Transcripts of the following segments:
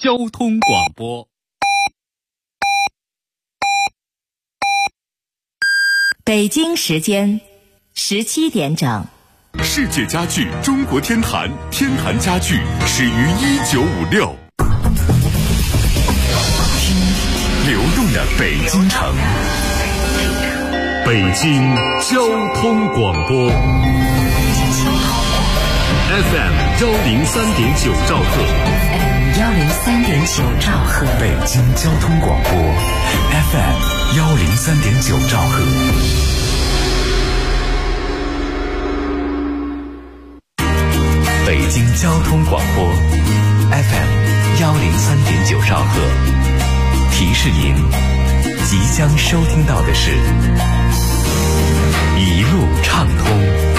交通广播。 北京时间17点整。 世界家具中国天坛，天坛家具始于1956。听流动的北京城，北京交通广播 FM 103.9兆赫 103.9兆赫， 北京交通广播 FM 103.9兆赫。北京交通广播 FM 103.9兆赫，提示您即将收听到的是一路畅通。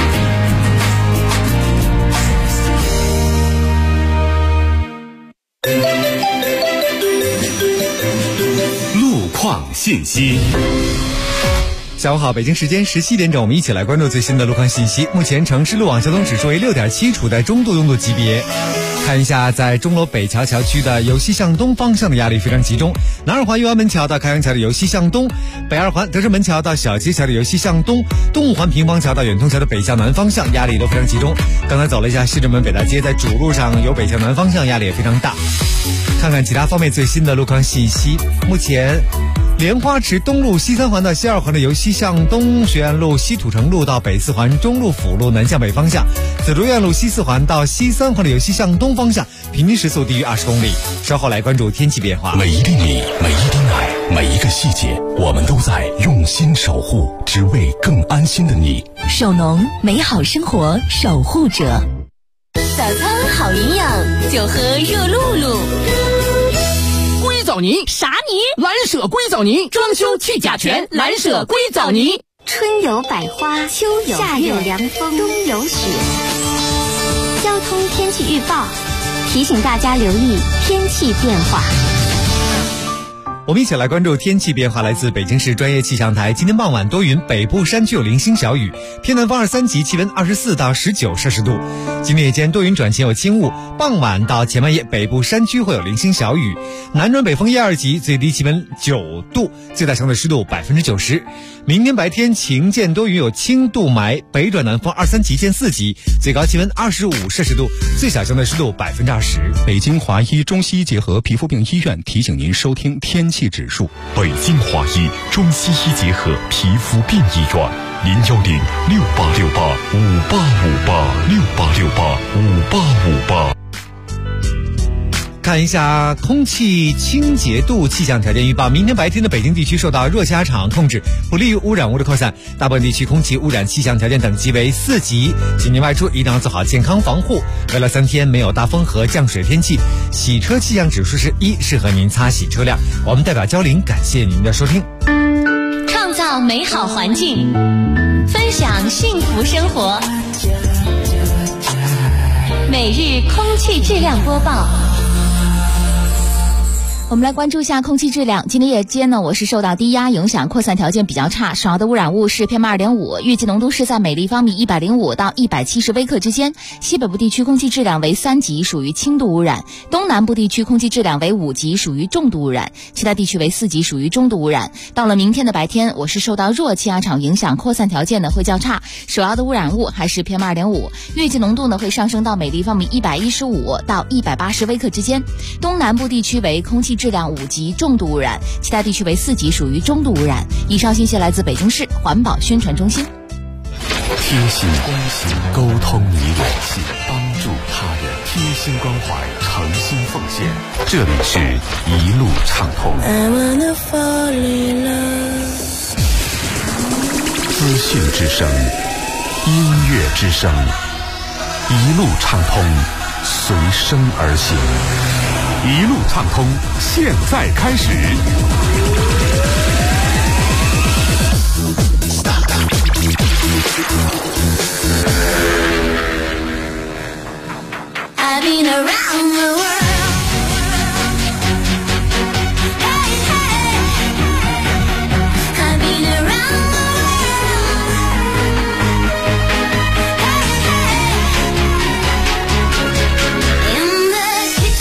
路况信息。 下午好，北京时间17点整，我们一起来关注最新的路况信息。目前城市路网交通指数为 6.7， 处在中度拥堵级别。看一下，在钟楼北桥桥区的由西向东方向的压力非常集中，南二环右安门桥到开阳桥的由西向东，北二环德胜门桥到小街桥的由西向东，东五环平房桥到远通桥的北向南方向压力都非常集中。刚才走了一下西直门北大街，在主路上由北向南方向压力也非常大。看看其他方面最新的路况信息。目前莲花池东路西三环到西二环的由西向东，学院路西土城路到北四环中路辅路南向北方向，紫竹院路西四环到西三环的由西向东方向，平均时速低于20公里。稍后来关注天气变化。 每一粒米，每一滴奶，每一个细节，我们都在用心守护，只为更安心的你。 首农，美好生活守护者。 早餐好营养，就喝热露露。 硅藻泥啥泥？ 蓝舍硅藻泥，装修去甲醛，蓝舍硅藻泥。 春有百花，秋有夏有凉风，冬有雪。交通天气预报提醒大家留意天气变化。 我们一起来关注天气变化，来自北京市专业气象台。今天傍晚多云，北部山区有零星小雨，偏南风2、3级，气温24到19摄氏度。今天夜间多云转晴有轻雾，傍晚到前半夜北部山区会有零星小雨，南转北风1、2级，最低气温9度，最大相对湿度90%。明天白天晴间多云有轻度霾，北转南风2、3级见4级，最高气温25摄氏度，最小相对湿度20%。 北京华医中西医结合皮肤病医院提醒您收听天气指数。北京华医中西医结合皮肤病医院，0106868585858，68685858。 看一下空气清洁度气象条件预报。明天白天的北京地区受到热气压场控制，不利于污染物的扩散，大部分地区空气污染气象条件等级为4级，请您外出一定要做好健康防护。未来3天没有大风和降水天气，洗车气象指数是1，适合您擦洗车辆。我们代表交林感谢您的收听。 创造美好环境，分享幸福生活。每日空气质量播报。 我们来关注一下空气质量。今天夜间呢，我市受到低压影响，扩散条件比较差，首要的污染物是 PM2.5， 预计浓度是在每立方米105到170微克之间。西北部地区空气质量为3级，属于轻度污染；东南部地区空气质量为5级，属于重度污染；其他地区为4级，属于中度污染。到了明天的白天，我市受到弱气压场影响，扩散条件呢会较差，首要的污染物还是 PM2.5， 预计浓度呢会上升到每立方米115到180微克之间。东南部地区为空气质量5级，重度污染；其他地区为4级，属于中度污染。以上信息来自北京市环保宣传中心。 贴心关心，沟通你我，帮助他人，贴心关怀，诚心奉献。这里是一路畅通。资讯之声，音乐之声，一路畅通，随声而行。一路畅通，现在开始。 I've been around the world. Hey, hey. I've been around the world. Hey, hey. In the kitchen.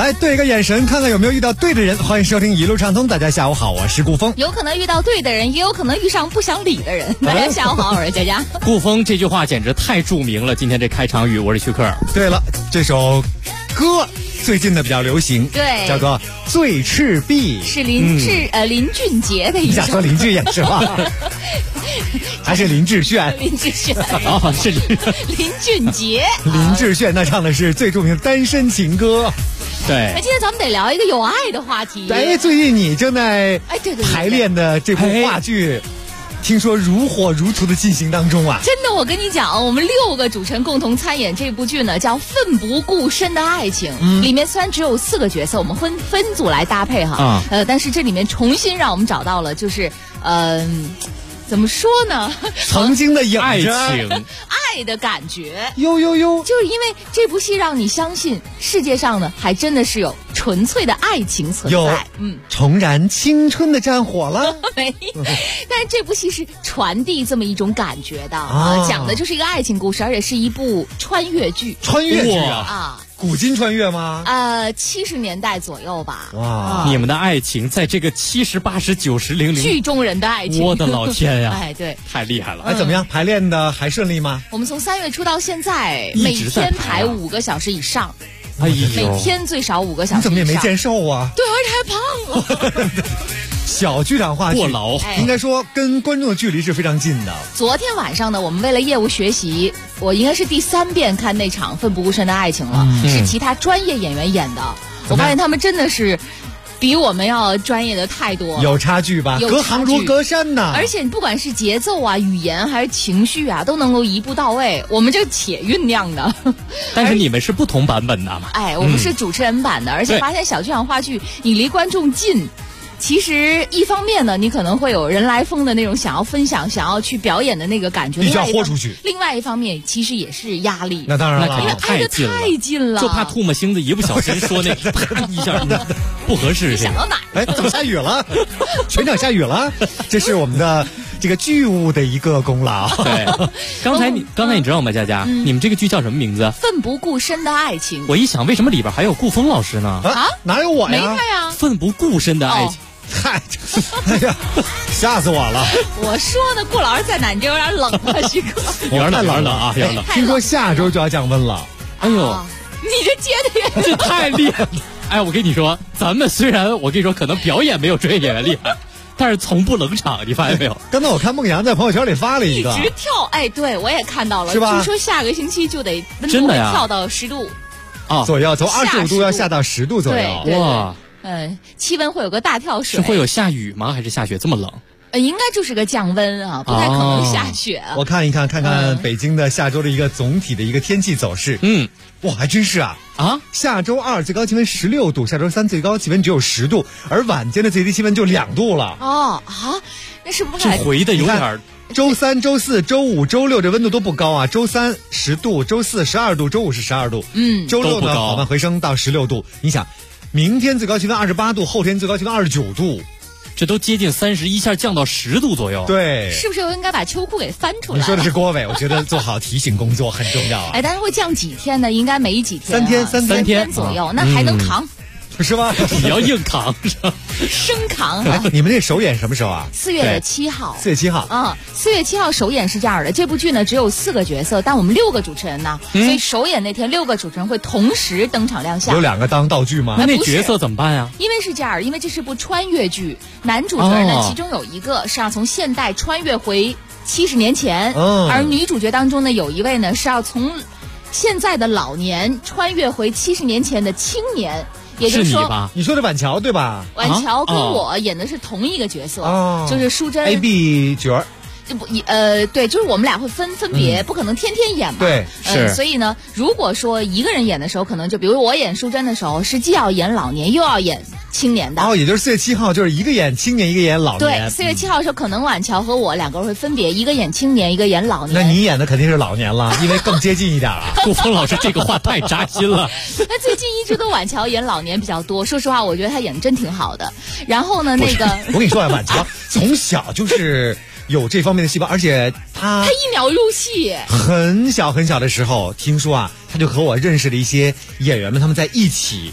来对一个眼神，看看有没有遇到对的人。欢迎收听一路畅通，大家下午好，我是顾峰。 有可能遇到对的人，也有可能遇上不想理的人。大家下午好，我是佳佳。 顾峰这句话简直太著名了，今天这开场语我是徐克。 对了，这首歌最近的比较流行， 对， 叫做《醉赤壁》， 是林俊杰的一首。 你想说林志颖是吧？还是林志炫？ 林志炫哦，是林俊杰。 林志炫那唱的是最著名的单身情歌。 对， 那今天咱们得聊一个有爱的话题。 哎，最近你正在排练的这部话剧，听说如火如荼的进行当中啊！ 真的，我跟你讲，我们6个主持人共同参演这部剧呢，叫《奋不顾身的爱情》。里面虽然只有4个角色，我们分组来搭配哈，但是这里面重新让我们找到了，就是怎么说呢？ 曾经的爱情、 爱的感觉。 呦， 就是因为这部戏让你相信世界上呢，还真的是有纯粹的爱情存在。 重燃青春的战火了。 没，但是这部戏是传递这么一种感觉的讲的就是一个爱情故事，而且是一部穿越剧。 穿越剧啊！古今穿越吗 ？70年代左右吧。 哇， 你们的爱情在这个70、80、90、00， 剧中人的爱情。 我的老天呀！ 哎，对， 太厉害了。 哎，怎么样？排练的还顺利吗？ 我们从3月初到现在，每天排5个小时以上。 哎呦， 每天最少5个小时以上。 你怎么也没见瘦啊？ 对，而且还胖了。 小剧场话剧过劳， 应该说跟观众的距离是非常近的。 昨天晚上呢，我们为了业务学习，我应该是第3遍看那场《奋不顾身的爱情》了，是其他专业演员演的。我发现他们真的是比我们要专业的太多了， 有差距吧？隔行如隔山呐。 而且不管是节奏啊、语言还是情绪啊，都能够一步到位。我们这且酝酿的， 但是你们是不同版本的嘛？ 哎，我们是主持人版的，而且发现小剧场话剧你离观众近。其实一方面呢，你可能会有人来疯的那种想要分享、想要去表演的那个感觉， 必须要豁出去。 另外一方面，其实也是压力。 那当然了， 因为挨得太近了， 就怕唾沫星子一不小心说那啪一下不合适。 你想到哪？ 哎，怎么下雨了？全场下雨了，这是我们的这个剧务的一个功劳。 对，刚才你知道吗，佳佳？你们这个剧叫什么名字？ 奋不顾身的爱情。 我一想，为什么里边还有顾峰老师呢？ 哪有我呀？ 没他呀。 奋不顾身的爱情。 嗨，哎呀，吓死我了！ 我说呢，顾老师在哪？你这有点冷了，徐哥。 有点冷啊，有点冷。 听说下周就要降温了。 哎呦， 你这接的也这太厉害了！哎，我跟你说，咱们虽然我跟你说可能表演没有专业演员厉害，但是从不冷场，你发现没有？ 刚才我看孟阳在朋友圈里发了一个， 一直跳。哎，对我也看到了， 是吧？ 据说下个星期就得温度会跳到10度左右，从25度要下到10度左右。 对哇！ 气温会有个大跳水。 是会有下雨吗？还是下雪这么冷？ 应该就是个降温啊，不太可能下雪。 我看看北京的下周的一个总体的一个天气走势。哇，还真是啊！下周2最高气温16度，下周3最高气温只有10度，而晚间的最低气温就2度了。 那是不是这回的有点？ 周3、周4、周5、周6这温度都不高啊，周3 10度，周4 12度，周5是12度。周6呢缓慢回升到16度。你想，明天最高气温28度，后天最高气温29度， 这都接近31下降到10度左右。 对， 是不是应该把秋裤给翻出来？ 你说的是郭伟，我觉得做好提醒工作很重要啊。 但是会降几天呢？应该没几天 ，3 天左右，那还能扛。 是吧？ 你要硬扛是吧？ 生扛你们那首演什么时候啊 ？4月7号。 4月7号。 4月7号首演是这样的，这部剧呢只有4个角色，但我们6个主持人呢，所以首演那天6个主持人会同时登场亮相。 有2个当道具吗？ 那角色怎么办呀？ 因为是这样，因为这是部穿越剧，男主角呢其中有一个是要从现代穿越回70年前，而女主角当中呢有一位呢是要从现在的老年穿越回70年前的青年。也就是说， 你说的婉乔对吧？ 婉乔跟我演的是同一个角色，就是淑珍 AB 角。 对，就是我们俩会分别，不可能天天演嘛。 对， 是。 所以呢，如果说一个人演的时候，可能就比如我演淑珍的时候，是既要演老年又要演青年的。 也就是4月7号，就是一个演青年，一个演老年。 对，4月7号的时候，可能婉乔和我2个人会分别，一个演青年，一个演老年。 那你演的肯定是老年了，因为更接近一点啊。 顾峰老师这个话太扎心了。 那最近一直都婉乔演老年比较多，说实话，我觉得她演的真挺好的。然后呢，那个我跟你说啊，婉乔从小就是有这方面的细胞，而且他 1秒入戏。 很小很小的时候，听说啊，他就和我认识的一些演员们，他们在一起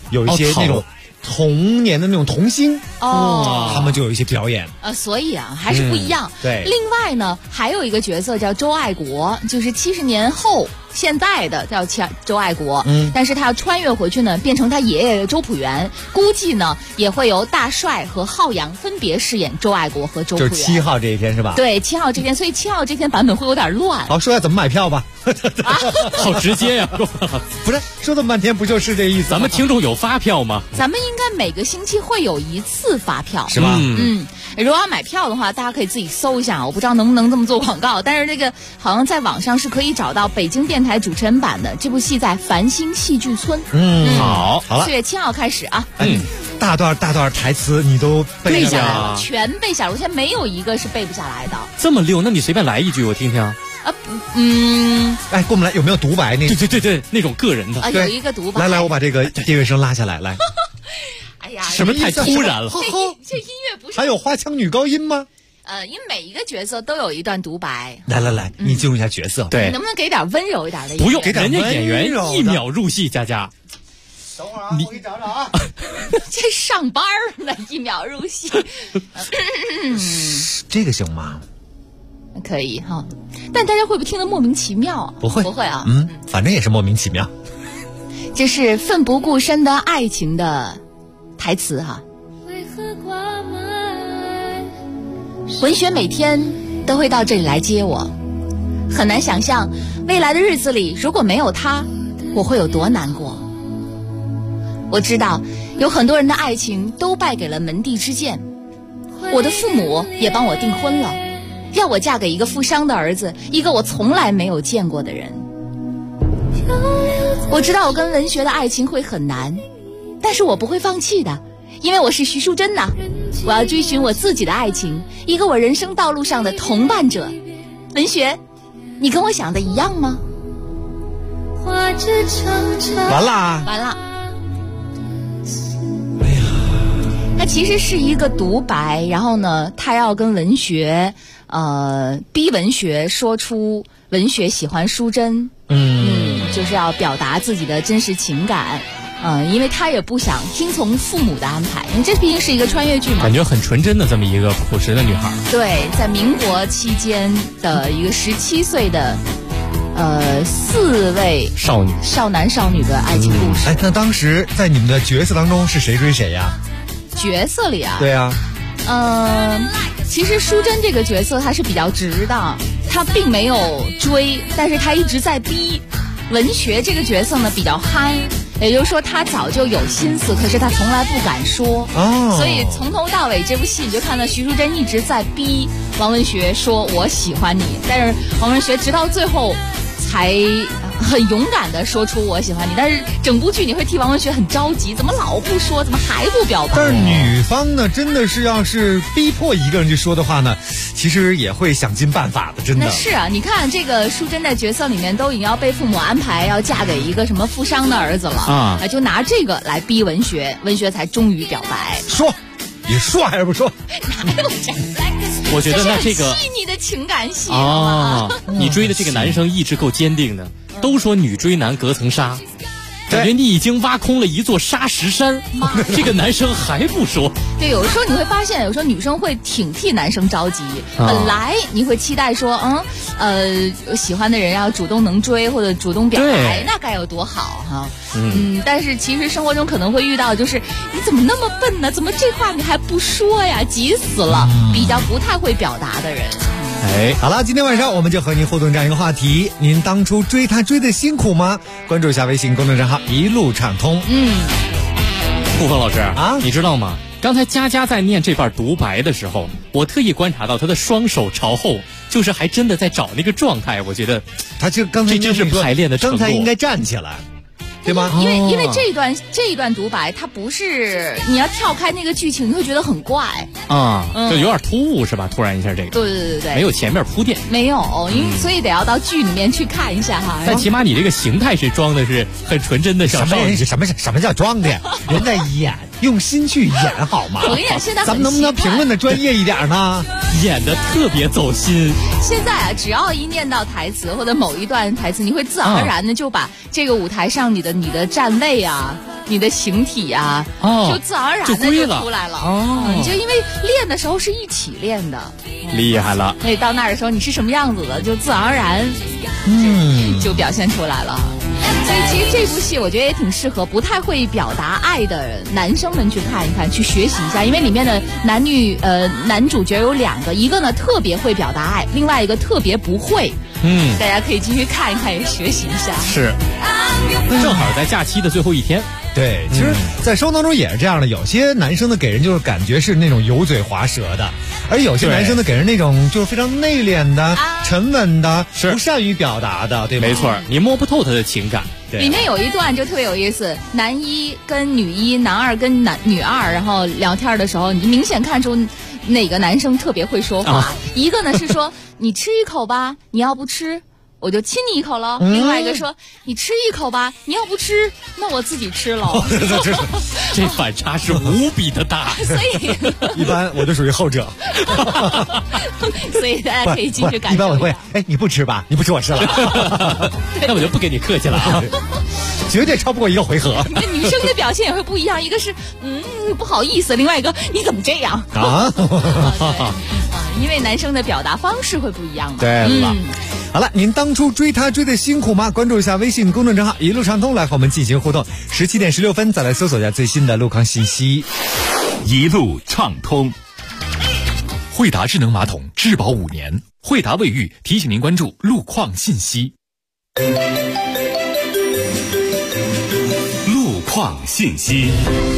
有一些那种童年的那种童星他们就有一些表演。 所以啊，还是不一样。 对。 另外呢，还有一个角色叫周爱国，就是70年后现在的叫周爱国。但是他要穿越回去呢，变成他爷爷周朴园。估计呢，也会由大帅和浩洋分别饰演周爱国和周朴园。 就是7号这一天是吧？ 对，7号这天，所以7号这天版本会有点乱。 好，说下怎么买票吧。 好直接呀！ 不是说这么半天，不就是这意思？ 咱们听众有发票吗？ 咱们应该每个星期会有1次发票， 是吧？ 如果要买票的话，大家可以自己搜一下，我不知道能不能这么做广告，但是这个好像在网上是可以找到北京电台主持人版的。这部戏在繁星戏剧村。 好了 ，4月7号开始啊。 大段台词你都背下来了，全背下来，我现在没有一个是背不下来的。 这么溜，那你随便来一句我听听。 哎，给我们来，有没有独白？ 对，那种个人的。 有一个独白。 来，我把这个电乐声拉下来，来。 哎呀， 什么太突然了？ 这音乐不是还有花腔女高音吗？ 因为每一个角色都有一段独白。 来，你进入一下角色。 对， 你能不能给点温柔一点的音乐？ 不用，人家演员1秒入戏，佳佳。 等会儿啊，我给你找找啊。 这上班呢，1秒入戏。 这个行吗？ 可以哈，但大家会不会听得莫名其妙？ 不会啊，反正也是莫名其妙。 这是奋不顾身的爱情的台词哈。文学每天都会到这里来接我，很难想象未来的日子里如果没有他，我会有多难过。我知道有很多人的爱情都败给了门第之见，我的父母也帮我订婚了，让我嫁给一个富商的儿子，一个我从来没有见过的人。我知道我跟文学的爱情会很难，但是我不会放弃的，因为我是徐淑珍呐，我要追寻我自己的爱情，一个我人生道路上的同伴者。文学，你跟我想的一样吗？ 完了。 它其实是一个独白，然后呢，他要跟文学，逼文学说出文学喜欢淑珍，就是要表达自己的真实情感，因为他也不想听从父母的安排，因为这毕竟是一个穿越剧嘛， 感觉很纯真的这么一个朴实的女孩。 对，在民国期间的一个17岁的4位少男少女的爱情故事。 那当时在你们的角色当中是谁追谁呀？ 角色里啊， 对啊， 其实淑珍这个角色她是比较直的，她并没有追，但是她一直在逼。文学这个角色呢比较憨，也就是说她早就有心思，可是她从来不敢说。所以从头到尾这部戏你就看到徐淑珍一直在逼王文学说我喜欢你，但是王文学直到最后才很勇敢地说出我喜欢你，但是整部剧你会替王文学很着急，怎么老不说，怎么还不表白？ 但是女方呢，真的是要是逼迫一个人去说的话呢，其实也会想尽办法的，真的。 那是啊，你看这个淑珍在角色里面都已经要被父母安排要嫁给一个什么富商的儿子了就拿这个来逼文学，文学才终于表白。 说，你说还是不说？ 哪有这？ 我觉得那这个细腻的情感戏你追的这个男生意志够坚定的。都说女追男隔层纱，感觉你已经挖空了一座沙石山，这个男生还不说。 对，有的时候你会发现，有时候女生会挺替男生着急。本来你会期待说，喜欢的人要主动能追或者主动表白，那该有多好哈。但是其实生活中可能会遇到，就是你怎么那么笨呢？怎么这话你还不说呀？急死了！比较不太会表达的人。 好了，今天晚上我们就和您互动这样一个话题：您当初追他追得辛苦吗？关注一下微信公众账号一路畅通。 顾峰老师你知道吗？刚才佳佳在念这段独白的时候，我特意观察到她的双手朝后，就是还真的在找那个状态。我觉得她就刚才这真是排练的成果， 刚才应该站起来。对吗？ 因为这一段独白，它不是你要跳开那个剧情，你会觉得很怪就有点突兀是吧？突然一下这个， 对， 没有前面铺垫， 没有，因为所以得要到剧里面去看一下哈。 但起码你这个形态是装的是很纯真的小少女。 什么叫装的？人在演，用心去演好吗？ 我跟你讲，现在咱们能不能评论的专业一点呢？ 演的特别走心。 现在只要一念到台词或者某一段台词，你会自然而然的就把这个舞台上你的站位你的形体啊，就自然而然的就出来了。就因为练的时候是一起练的， 厉害了。 所以到那儿的时候你是什么样子的，就自然而然，就表现出来了。所以其实这部戏我觉得也挺适合不太会表达爱的男生们去看一看，去学习一下。因为里面的男主角有2个，一个呢特别会表达爱，另外一个特别不会。大家可以继续看一看，也学习一下。 是，正好在假期的最后一天。 对，其实，在生活当中也是这样的。有些男生的给人就是感觉是那种油嘴滑舌的，而有些男生的给人那种就是非常内敛的、沉稳的，不善于表达的，对吧？ 没错，你摸不透他的情感。 里面有一段就特别有意思，男1跟女1，男2跟女2，然后聊天的时候，你明显看出哪个男生特别会说话。一个呢是说你吃一口吧，你要不吃我就亲你一口了。另外一个说你吃一口吧，你要不吃那我自己吃了。 这反差是无比的大。 所以一般我就属于后者。 所以大家可以继续感受一下。 一般我会你不吃吧，你不吃我吃了。 那我就不跟你客气了啊。 绝对超不过1个回合。 女生的表现也会不一样，一个是不好意思，另外一个你怎么这样啊？因为男生的表达方式会不一样嘛。 对了。好了，您当初追他追得辛苦吗？关注一下微信公众账号一路畅通，来和我们进行互动。17点16分，再来搜索一下最新的路况信息。 一路畅通。惠达智能马桶质保5年，惠达卫浴提醒您关注路况信息。路况信息。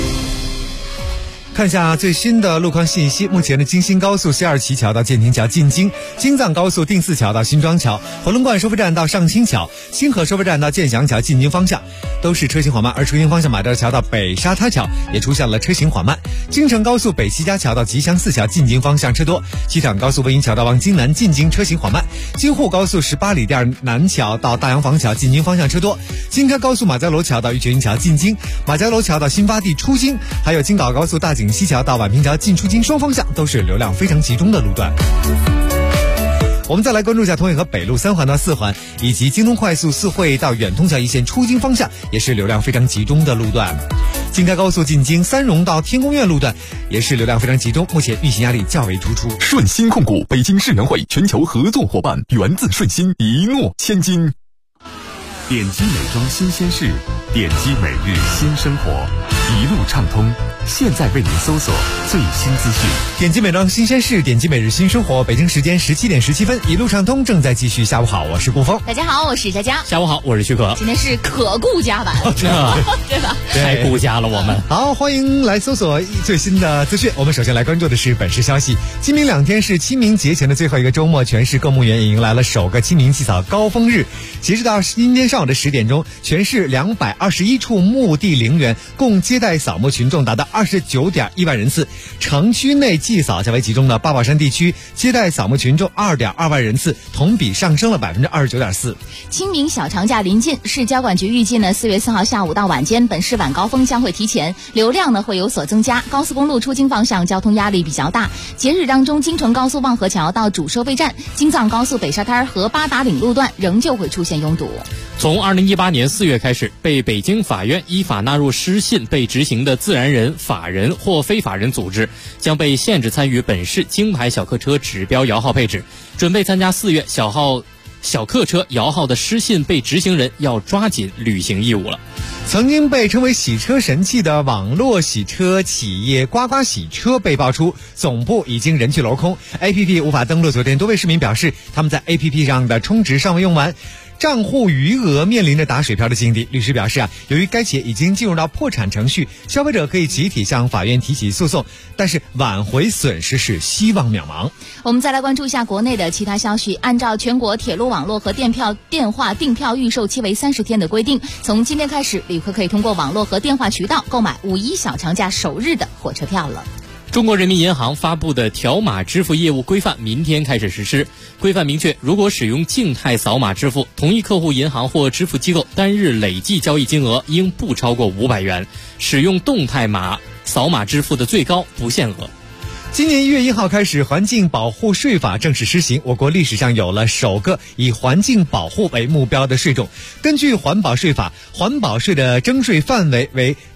看一下最新的路况信息。目前的京新高速西2旗桥到建亭桥进京，京藏高速定寺桥到新庄桥，回龙观收费站到上清桥，清河收费站到建祥桥进京方向都是车行缓慢，而出京方向马甸桥到北沙滩桥也出现了车行缓慢。京承高速北七家桥到吉祥寺桥进京方向车多，西坦高速魏营桥到望京南进京车行缓慢。京沪高速18里店南桥到大洋坊桥进京方向车多，京开高速马家楼桥到玉泉营桥进京，马家楼桥到新发地出京，还有京港高速大井西桥到宛平桥进出京双方向都是流量非常集中的路段。我们再来关注一下同运河北路3环到4环，以及京通快速四惠到远通桥一线出京方向也是流量非常集中的路段。京开高速进京三荣到天宫苑路段也是流量非常集中，目前运行压力较为突出。 顺心控股北京世能会全球合作伙伴，源自顺心，一诺千金。点击美妆新鲜事，点击每日新生活，一路畅通。现在为您搜索最新资讯。 点击美妆新鲜事，点击每日新生活。北京时间17点17分，一路畅通正在继续。下午好，我是顾峰。 大家好，我是佳佳。 下午好，我是徐可。 今天是可顾家版，对吧？ 太顾家了，我们好，欢迎来搜索最新的资讯。我们首先来关注的是本市消息。今明2天是清明节前的最后一个周末，全市各墓园也迎来了首个清明祭扫高峰日。截止到今天上午的10点钟，全市221处墓地陵园共接待扫墓群众达到29.1万人次。城区内祭扫较为集中的八宝山地区接待扫墓群众2.2万人次，同比上升了29.4%。 清明小长假临近，市交管局预计呢，4月4号下午到晚间，本市晚高峰将会提前，流量呢会有所增加。高速公路出京方向交通压力比较大。节日当中，京承高速望河桥到主收费站、京藏高速北沙滩和八达岭路段仍旧会出现拥堵。 从2018年4月开始，被北京法院依法纳入失信被执行的自然人、法人或非法人组织，将被限制参与本市京牌小客车指标摇号配置。准备参加4月小客车摇号的失信被执行人要抓紧履行义务了。 曾经被称为洗车神器的网络洗车企业呱呱洗车被爆出总部已经人去楼空， APP 无法登录。昨天多位市民表示，他们在 APP 上的充值尚未用完，账户余额面临着打水漂的境地。律师表示由于该企业已经进入到破产程序，消费者可以集体向法院提起诉讼，但是挽回损失是希望渺茫。 我们再来关注一下国内的其他消息。按照全国铁路网络和电话订票预售期为30天的规定，从今天开始，旅客可以通过网络和电话渠道购买5·1小长假首日的火车票了。 中国人民银行发布的条码支付业务规范明天开始实施。规范明确，如果使用静态扫码支付，同一客户银行或支付机构单日累计交易金额应不超过500元，使用动态扫码支付的最高不限额。 今年1月1号开始，环境保护税法正式施行，我国历史上有了首个以环境保护为目标的税种。根据环保税法，环保税的征税范围为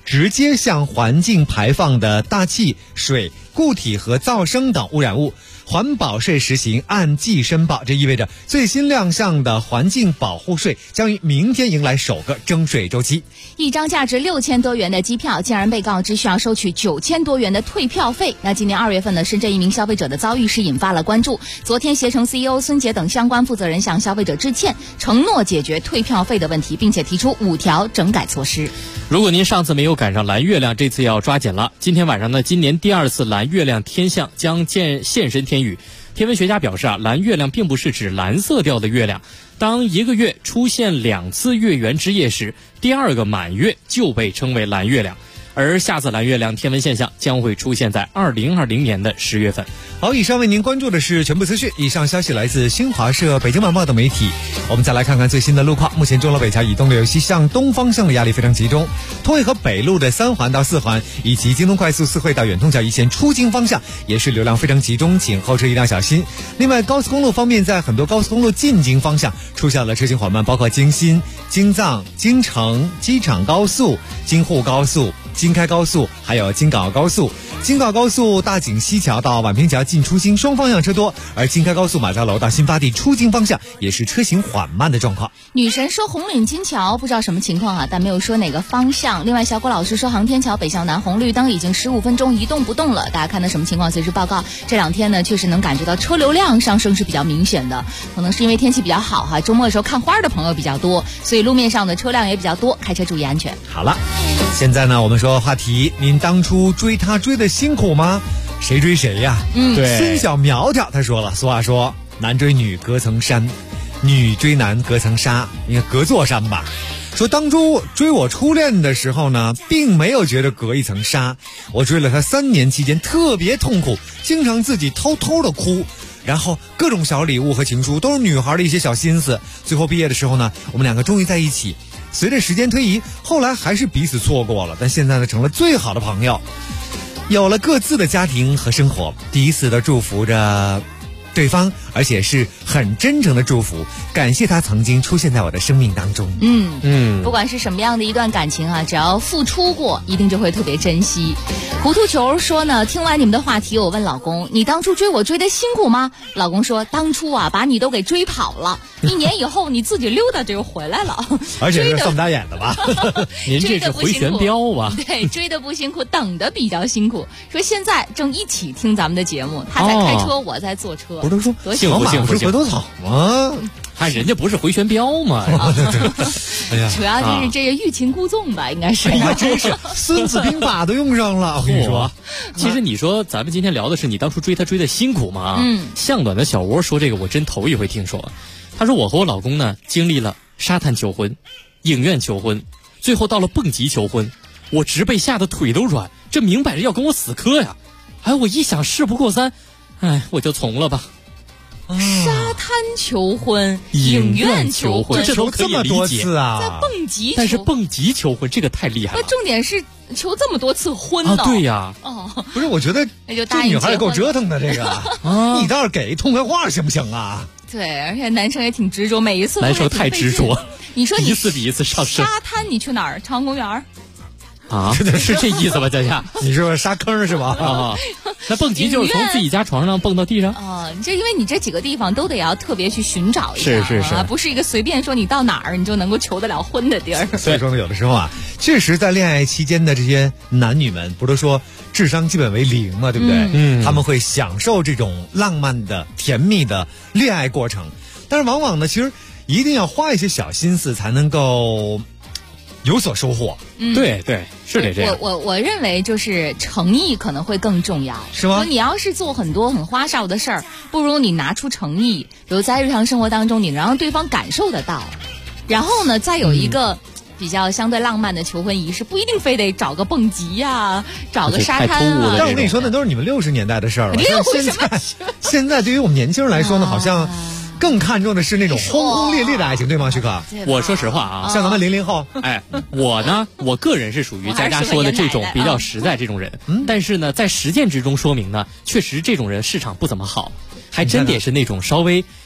直接向环境排放的大气、水、固体和噪声等污染物。环保税实行按季申报，这意味着最新亮相的环境保护税将于明天迎来首个征税周期。 一张价值6000多元的机票竟然被告知需要收取9000多元的退票费。那今年2月份呢，深圳一名消费者的遭遇是引发了关注。昨天携程 CEO 孙杰等相关负责人向消费者致歉，承诺解决退票费的问题，并且提出5条整改措施。 如果您上次没有赶上蓝月亮，这次要抓紧了。今天晚上呢，今年第2次蓝月亮天象将现身天宇。天文学家表示蓝月亮并不是指蓝色调的月亮。当一个月出现2次月圆之夜时，第2个满月就被称为蓝月亮。而下次蓝月亮天文现象将会出现在2020年的10月份。 好，以上为您关注的是全部资讯。以上消息来自新华社、北京晚报等媒体。我们再来看看最新的路况。目前钟楼北桥以东流西向东方向的压力非常集中，通惠河北路的3环到4环以及京东快速4惠到远通桥一线出京方向也是流量非常集中，请后车一定要小心。另外，高速公路方面，在很多高速公路进京方向出现了车行缓慢，包括京新、京藏、京承、机场高速、京沪高速、京开高速，还有京港澳高速。京港澳高速大井西桥到宛平桥进出京双方向车多，而京开高速马家楼到新发地出京方向也是车行缓慢的状况。 女神说红岭金桥不知道什么情况啊，但没有说哪个方向。另外，小郭老师说航天桥北向南红绿灯已经15分钟一动不动了，大家看到什么情况随时报告。这2天呢，确实能感觉到车流量上升是比较明显的，可能是因为天气比较好哈，周末的时候看花的朋友比较多，所以路面上的车辆也比较多，开车注意安全。 好了，现在呢，我们说话题，您当初追他追的辛苦吗？谁追谁呀？ 对。 孙小苗条他说了，俗话说男追女隔层山，女追男隔层纱，应该隔座山吧。说当初追我初恋的时候呢，并没有觉得隔一层纱，我追了他3年期间特别痛苦，经常自己偷偷的哭，然后各种小礼物和情书都是女孩的一些小心思。最后毕业的时候呢，我们2个终于在一起。随着时间推移，后来还是彼此错过了，但现在呢，成了最好的朋友，有了各自的家庭和生活，彼此的祝福着对方，而且是很真诚的祝福，感谢他曾经出现在我的生命当中。 不管是什么样的一段感情啊，只要付出过，一定就会特别珍惜。糊涂球说呢，听完你们的话题，我问老公，你当初追我追得辛苦吗？老公说，当初啊，把你都给追跑了，1年以后你自己溜达着又回来了， 而且是这么大眼的吧？ 您这是回旋镖吧？ 对，追得不辛苦，等的比较辛苦。说现在正一起听咱们的节目，他在开车，我在坐车。 不是说幸福幸福回头草吗？ 看人家不是回旋镖吗？ 哎呀， 主要就是这个欲擒故纵吧，应该是。 还真是《孙子兵法》都用上了。我跟你说， 其实你说咱们今天聊的是你当初追他追的辛苦吗？向暖的小窝说这个我真头一回听说。他说我和我老公呢经历了沙滩求婚、影院求婚，最后到了蹦极求婚，我直被吓得腿都软，这明摆着要跟我死磕呀！哎，我一想事不过3，哎，我就从了吧。 沙滩求婚、 影院求婚，这都可以理解。 这么多次啊！ 在蹦极求婚， 但是蹦极求婚这个太厉害了。 那重点是求这么多次婚呢？ 对呀。 不是，我觉得这女孩也够折腾的。这个你倒是给痛快话行不行啊？ 对，而且男生也挺执着，每一次男生太执着。 你说你一次比一次上升。 沙滩你去哪儿？朝阳公园。 啊，是这意思吧，佳佳？ 你是不是沙坑是吧？ 啊，那蹦极就是从自己家床上蹦到地上啊？这因为你这几个地方都得要特别去寻找一下， 是不是一个随便说你到哪儿你就能够求得了婚的地儿。 所以说呢，有的时候啊，确实在恋爱期间的这些男女们，不都说智商基本为0嘛，对不对？他们会享受这种浪漫的、甜蜜的恋爱过程，但是往往呢，其实一定要花一些小心思才能够有所收获。 对，是得这样。 我认为就是诚意可能会更重要， 是吗？ 你要是做很多很花哨的事儿，不如你拿出诚意，比如在日常生活当中你让对方感受得到，然后呢再有一个比较相对浪漫的求婚仪式，不一定非得找个蹦极呀，找个沙滩啊。 但我跟你说，那都是你们60年代的事儿了。现在对于我们年轻人来说呢，好像更看重的是那种轰轰烈烈的爱情，对吗，徐可？ 我说实话啊， 像咱们00后， 哎，我个人是属于佳佳说的这种比较实在这种人，但是呢，在实践之中说明呢，确实这种人市场不怎么好，还真得是那种稍微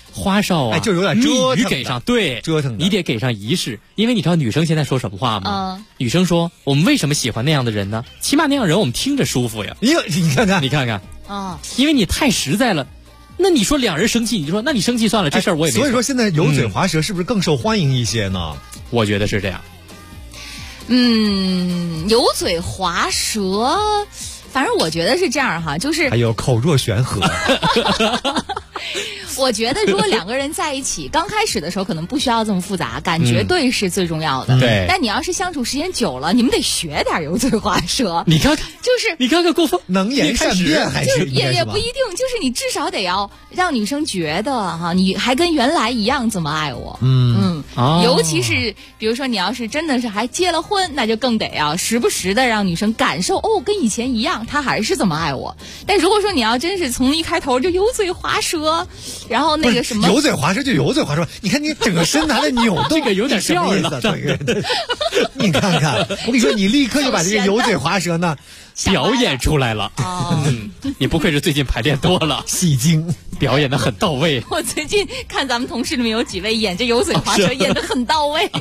花哨啊， 就有点折腾， 你给上，对， 折腾的， 你得给上仪式，因为你知道女生现在说什么话吗？女生说我们为什么喜欢那样的人呢？起码那样人我们听着舒服呀。你看看因为你太实在了。那你说两人生气，你就说那你生气算了，这事儿我也没。 所以说现在油嘴滑舌是不是更受欢迎一些呢？ 我觉得是这样。 油嘴滑舌，反正我觉得是这样哈，就是还有口若悬河。 我觉得如果两个人在一起，刚开始的时候可能不需要这么复杂，感觉对是最重要的。 对。 但你要是相处时间久了，你们得学点油嘴滑舌。 你看看， 就是你看看郭峰能言善辩，还是也不一定，就是你至少得要让女生觉得哈，你还跟原来一样这么爱我。尤其是比如说你要是真的是还结了婚，那就更得要时不时的让女生感受跟以前一样，她还是这么爱我。但如果说你要真是从一开头就油嘴滑舌，然后那个什么油嘴滑舌就油嘴滑舌，你看你整个身材的扭动， 这个有点调了。你看看，我跟你说，你立刻就把这个油嘴滑舌呢表演出来了。你不愧是最近排练多了， 戏精表演的很到位。 我最近看咱们同事里面有几位演这油嘴滑舌演的很到位。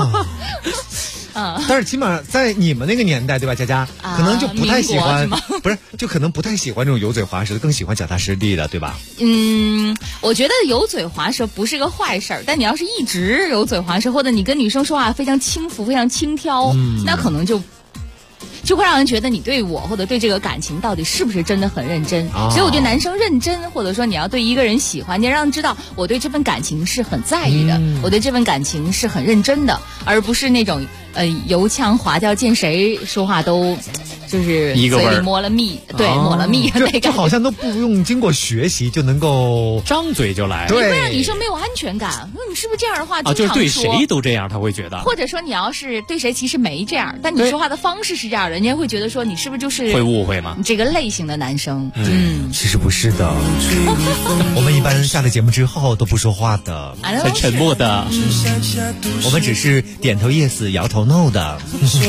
但是起码在你们那个年代，对吧，佳佳，可能就不太喜欢，不是，就可能不太喜欢这种油嘴滑舌的，更喜欢脚踏实地的，对吧？ 我觉得油嘴滑舌不是个坏事儿，但你要是一直油嘴滑舌，或者你跟女生说话非常轻浮、非常轻佻，那可能就会让人觉得你对我或者对这个感情到底是不是真的很认真。所以我觉得男生认真，或者说你要对一个人喜欢，你要让人知道我对这份感情是很在意的，我对这份感情是很认真的，而不是那种油腔滑调，见谁说话都就是嘴里抹了蜜，对，抹了蜜那个， 就好像都不用经过学习就能够张嘴就来， 对，会让女生没有安全感。你是不是这样的话就是对谁都这样，他会觉得。 或者说你要是对谁其实没这样，但你说话的方式是这样的，人家会觉得说你是不是就是会误会吗？ 这个类型的男生。 其实不是的，我们一般下了节目之后都不说话的， 很沉默的， 我们只是点头 yes 摇头 no 的。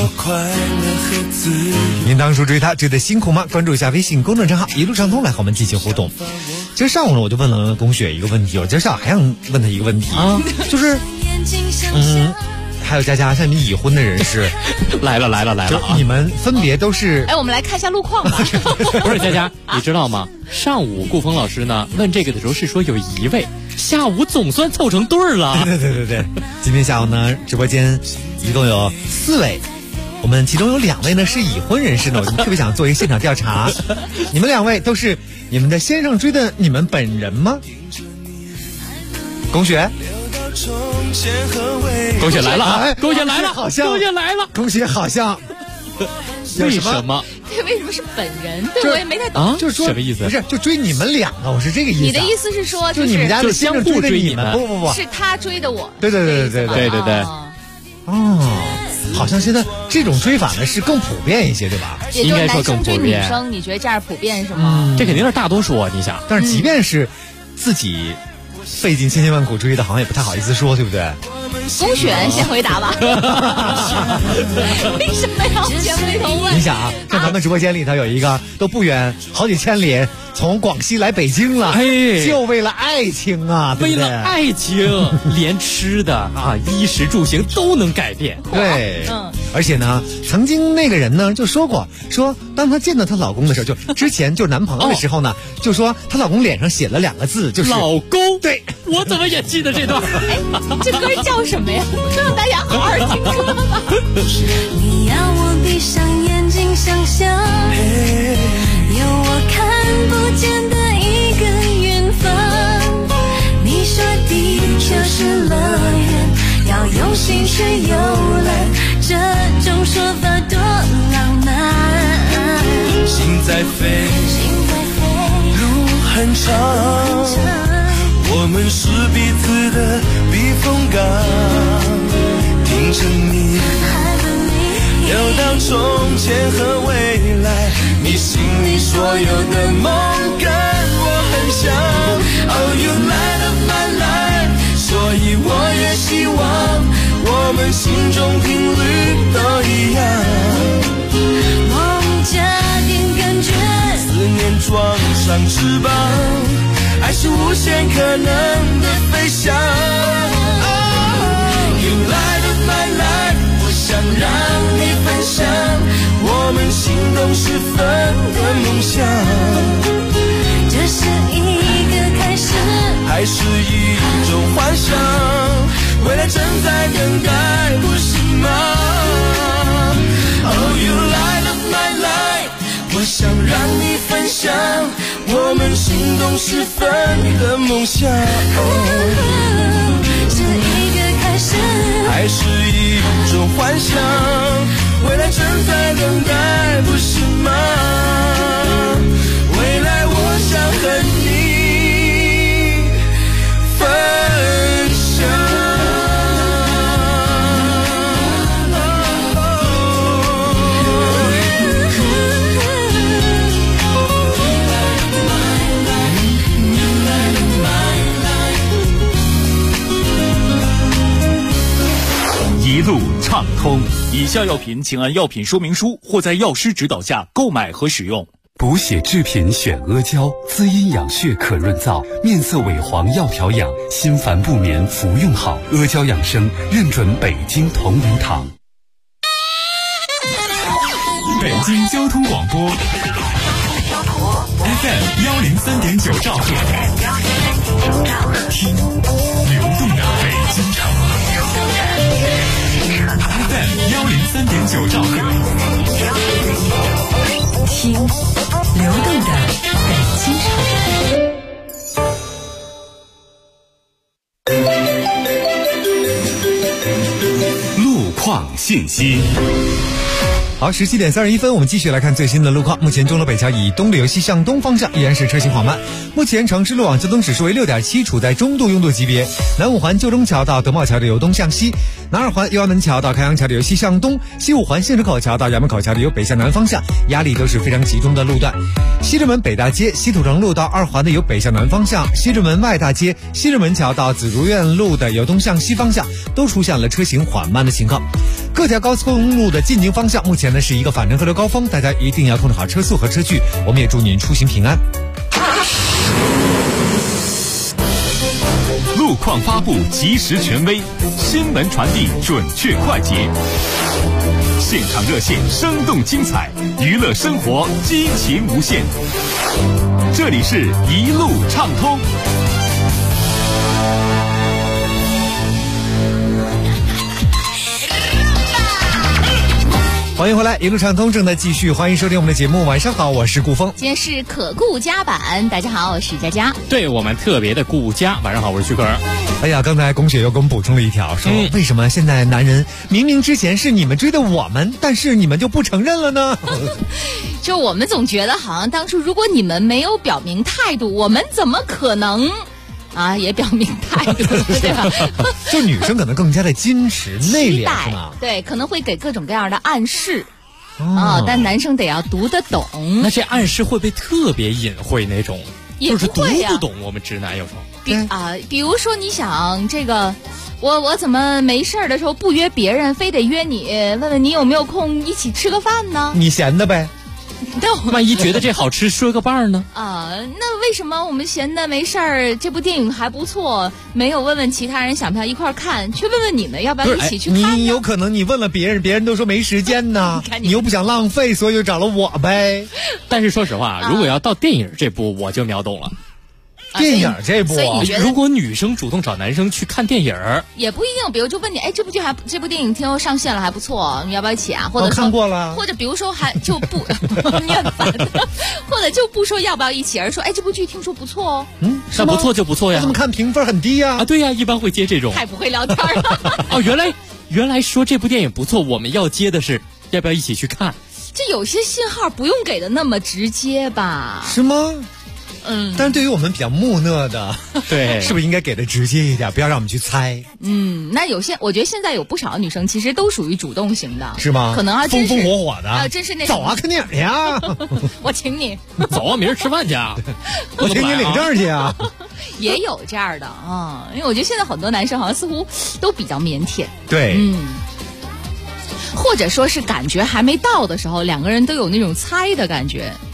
您当初追他追得辛苦吗？关注一下微信公众账号一路畅通，来和我们进行互动。今儿上午呢，我就问了龚雪一个问题，我今儿下午还想问他一个问题就是还有佳佳，像你们已婚的人士来了你们分别都是我们来看一下路况吧。 不是佳佳，你知道吗？上午顾峰老师呢问这个的时候是说有一位，下午总算凑成对儿了。 对，今天下午呢，直播间一共有4位，我们其中有2位呢是已婚人士呢，我就特别想做一个现场调查。你们2位都是你们的先生追的你们本人吗？龚雪来了，龚雪来了， 好像龚雪来了， 龚雪好像为什么？ 对，为什么是本人？对，我也没太懂。 就是说什么意思？ 不是，就追你们2个，我是这个意思。 你的意思是说， 就你们家的先生追的你们？不， 是他追的我。 对。好像现在这种追法呢是更普遍一些，对吧？ 也就是男生追女生，你觉得这样普遍是吗？ 这肯定是大多数啊，你想。 但是即便是自己费尽千辛万苦追的，好像也不太好意思说，对不对？ 龚雪先回答吧。为什么要节目里头问？ 你想看咱们直播间里头有一个都不远好几千里从广西来北京了，就为了爱情啊，对不对？ 为了爱情，连吃的衣食住行都能改变。 对，而且呢，曾经那个人呢就说过，说当她见到她老公的时候，就之前就是男朋友的时候呢，就说她老公脸上写了2个字，就是老公。 对， 我怎么也记得这段？ 这歌叫什么呀？让大家好好听歌吧。 你要我闭上眼睛想象，有我看不见的一个远方。你说地球是乐园，要用心去游览，这种说法多浪漫。 心在飞，路很长，我们是彼此的避风港。听着你聊到从前和未来，你心里所有的梦跟我很像。Oh, you light up my life， 所以我也希望我们心中频率都一样。 梦加点感觉， 思念装上翅膀，爱是无限可能的飞翔。You light up my life， 我想让你分享我们心动时分的梦想。 这是一个开始， 还是一种幻想？未来正在等待，不是吗？Oh, you light up my life， 我想让你分享我们心动时分的梦想。 是一个开始， 还是一种幻想？未来正在等待，不是吗？未来我想和你分享。 一路畅通。以下药品请按药品说明书或在药师指导下购买和使用。 补血制品选阿胶，滋阴养血可润燥，面色萎黄要调养，心烦不眠服用好。阿胶养生认准北京同仁堂。 北京交通广播 FM 103.9兆赫，听流动的北京城。FM 103.9兆赫，听流动的北京城。 路况信息。 好，17点31分，我们继续来看最新的路况。目前钟楼北桥以东流西向东方向依然是车行缓慢。目前城市路网交通指数为6.7，处在中度拥堵级别。南五环旧中桥到德茂桥的由东向西，南二环右安门桥到开阳桥的由西向东，西五环杏石口桥到衙门口桥的由北向南方向，压力都是非常集中的路段。西直门北大街西土城路到二环的由北向南方向，西直门外大街西直门桥到紫竹院路的由东向西方向都出现了车行缓慢的情况。各条高速公路的进京方向目前呢是一个反车河流高峰，大家一定要控制好车速和车距，我们也祝您出行平安。 路况发布及时权威，新闻传递准确快捷，现场热线生动精彩，娱乐生活激情无限。这里是一路畅通。 欢迎回来，一路畅通正在继续，欢迎收听我们的节目。晚上好，我是顾峰。 今天是可顾家版，大家好，我是佳佳。 对我们特别的顾家，晚上好，我是曲可。 哎呀，刚才龚雪又给我们补充了一条，说为什么现在男人明明之前是你们追的我们，但是你们就不承认了呢？ 就我们总觉得好像当初如果你们没有表明态度，我们怎么可能也表明态度，对吧？ 就女生可能更加的矜持内敛，是吗？ 对，可能会给各种各样的暗示但男生得要读得懂。 那这暗示会不会特别隐晦那种？ 也不会就是读不懂我们直男有时候。 比如说你想这个，我怎么没事的时候不约别人，非得约你，问问你有没有空一起吃个饭呢？ 你闲的呗。 万一觉得这好吃，说个伴呢？ 那为什么我们闲的没事儿？这部电影还不错，没有问问其他人想不想一块儿看，却问问你们要不要一起去看呢？ 你有可能你问了别人，别人都说没时间呢，你又不想浪费，所以就找了我呗。 但是说实话，如果要到电影这部，我就秒懂了。 电影这部， 如果女生主动找男生去看电影， 也不一定。比如就问你，这部电影听说上线了还不错，你要不要一起啊？或者看过了， 或者比如说还就不，你很烦的，或者就不说要不要一起，而说这部剧听说不错哦。 那不错就不错呀。 怎么看评分很低呀？ 对呀，一般会接这种。 太不会聊天了。 原来说这部电影不错，我们要接的是要不要一起去看。 这有些信号不用给的那么直接吧？ 是吗？但是对于我们比较木讷的， 对， 是不是应该给的直接一点，不要让我们去猜？ 那我觉得现在有不少女生其实都属于主动型的， 是吗？ 可能风风火火的真是那走看电影去呀！ 我请你走明儿吃饭去啊！ 我请你领证去啊！ 也有这样的因为我觉得现在很多男生好像似乎都比较腼腆， 对， 或者说是感觉还没到的时候，两个人都有那种猜的感觉。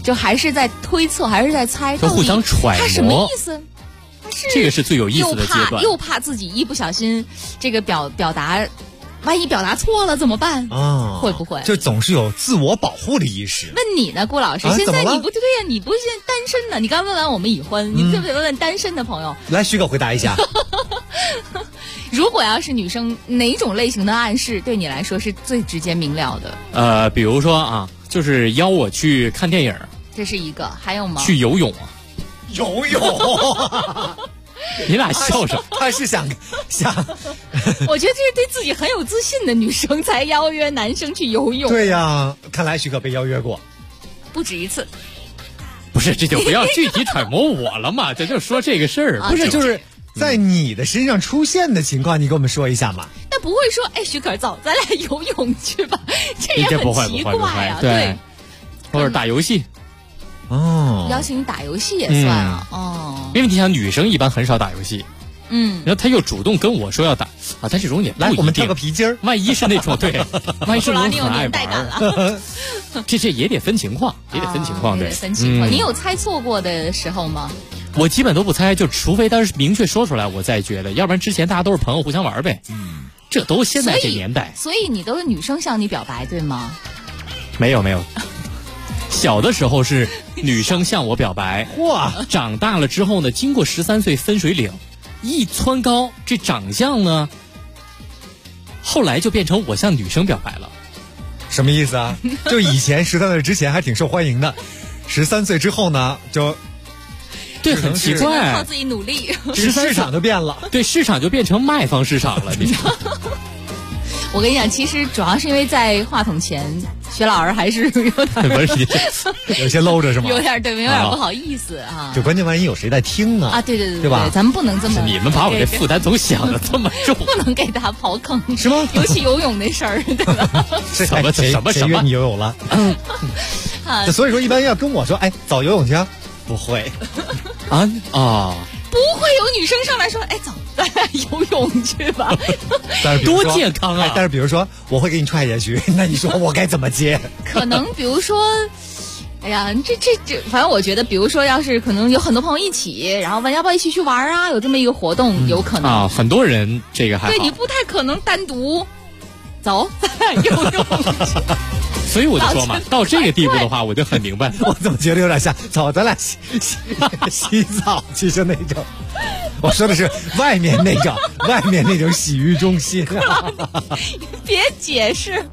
就还是在推测，还是在猜， 就互相揣摩他什么意思？ 这个是最有意思的阶段， 又怕自己一不小心这个表达，万一表达错了怎么办啊？会不会就总是有自我保护的意识？ 问你呢，顾老师，现在你不对呀，你不是现在单身呢？你刚问完我们已婚，你对不对？问单身的朋友， 来许可回答一下。 如果要是女生，哪种类型的暗示对你来说是最直接明了的？比如说啊，就是邀我去看电影， 这是一个，还有吗？ 去游泳啊。 游泳， 你俩笑什么？ 他是想， 我觉得这是对自己很有自信的女生才邀约男生去游泳。 对呀，看来许可被邀约过， 不止一次。 不是，这就不要具体揣摩我了嘛，这就说这个事儿。 不是，就是在你的身上出现的情况，你给我们说一下嘛。 那不会说，哎，许可走，咱俩游泳去吧？这也很奇怪啊。 对，或者打游戏。 哦， 邀请你打游戏也算啊。哦， 因为你想，女生一般很少打游戏。然后她又主动跟我说要打啊，但这种也不一定。 来，我们跳个皮筋儿。 万一是那种对，万一是那种很爱玩， 这也得分情况，也得分情况，对， 分情况。你有猜错过的时候吗？ 我基本都不猜，就除非当时明确说出来，我再觉得，要不然之前大家都是朋友，互相玩呗。这都现在这年代。 所以你都是女生向你表白对吗？ 没有。小的时候是女生向我表白， 哇！ 长大了之后呢，经过13岁分水岭，一蹿高，这长相呢，后来就变成我向女生表白了。 什么意思啊？就以前13岁之前还挺受欢迎的，13岁之后呢，就对，很奇怪， 靠自己努力， 市场就变了， 对，市场就变成卖方市场了，你知道。 我跟你讲，其实主要是因为在话筒前，薛老师还是有些搂着是吗？ 有点不好意思啊。 就关键万一有谁在听呢？ 啊，对对吧？ 咱们不能这么。 你们把我这负担总想的这么重， 不能给他刨坑， 是吗？ 尤其游泳那事儿，对吧？ 谁约你游泳了？所以说一般要跟我说，哎，早游泳去啊？不会啊。 不会有女生上来说，哎，走，咱俩游泳去吧。 但是多健康啊！ 但是比如说，我会给你穿鞋去，那你说我该怎么接？ 可能比如说，哎呀，这，反正我觉得，比如说，要是可能有很多朋友一起，然后问要不要一起去玩啊，有这么一个活动，有可能啊，很多人这个还好。 对，你不太可能单独走，咱俩游泳去。 所以我就说嘛，到这个地步的话，我就很明白。 我怎么觉得有点像走，咱俩洗澡去就那种。我说的是外面那种洗浴中心。 别解释。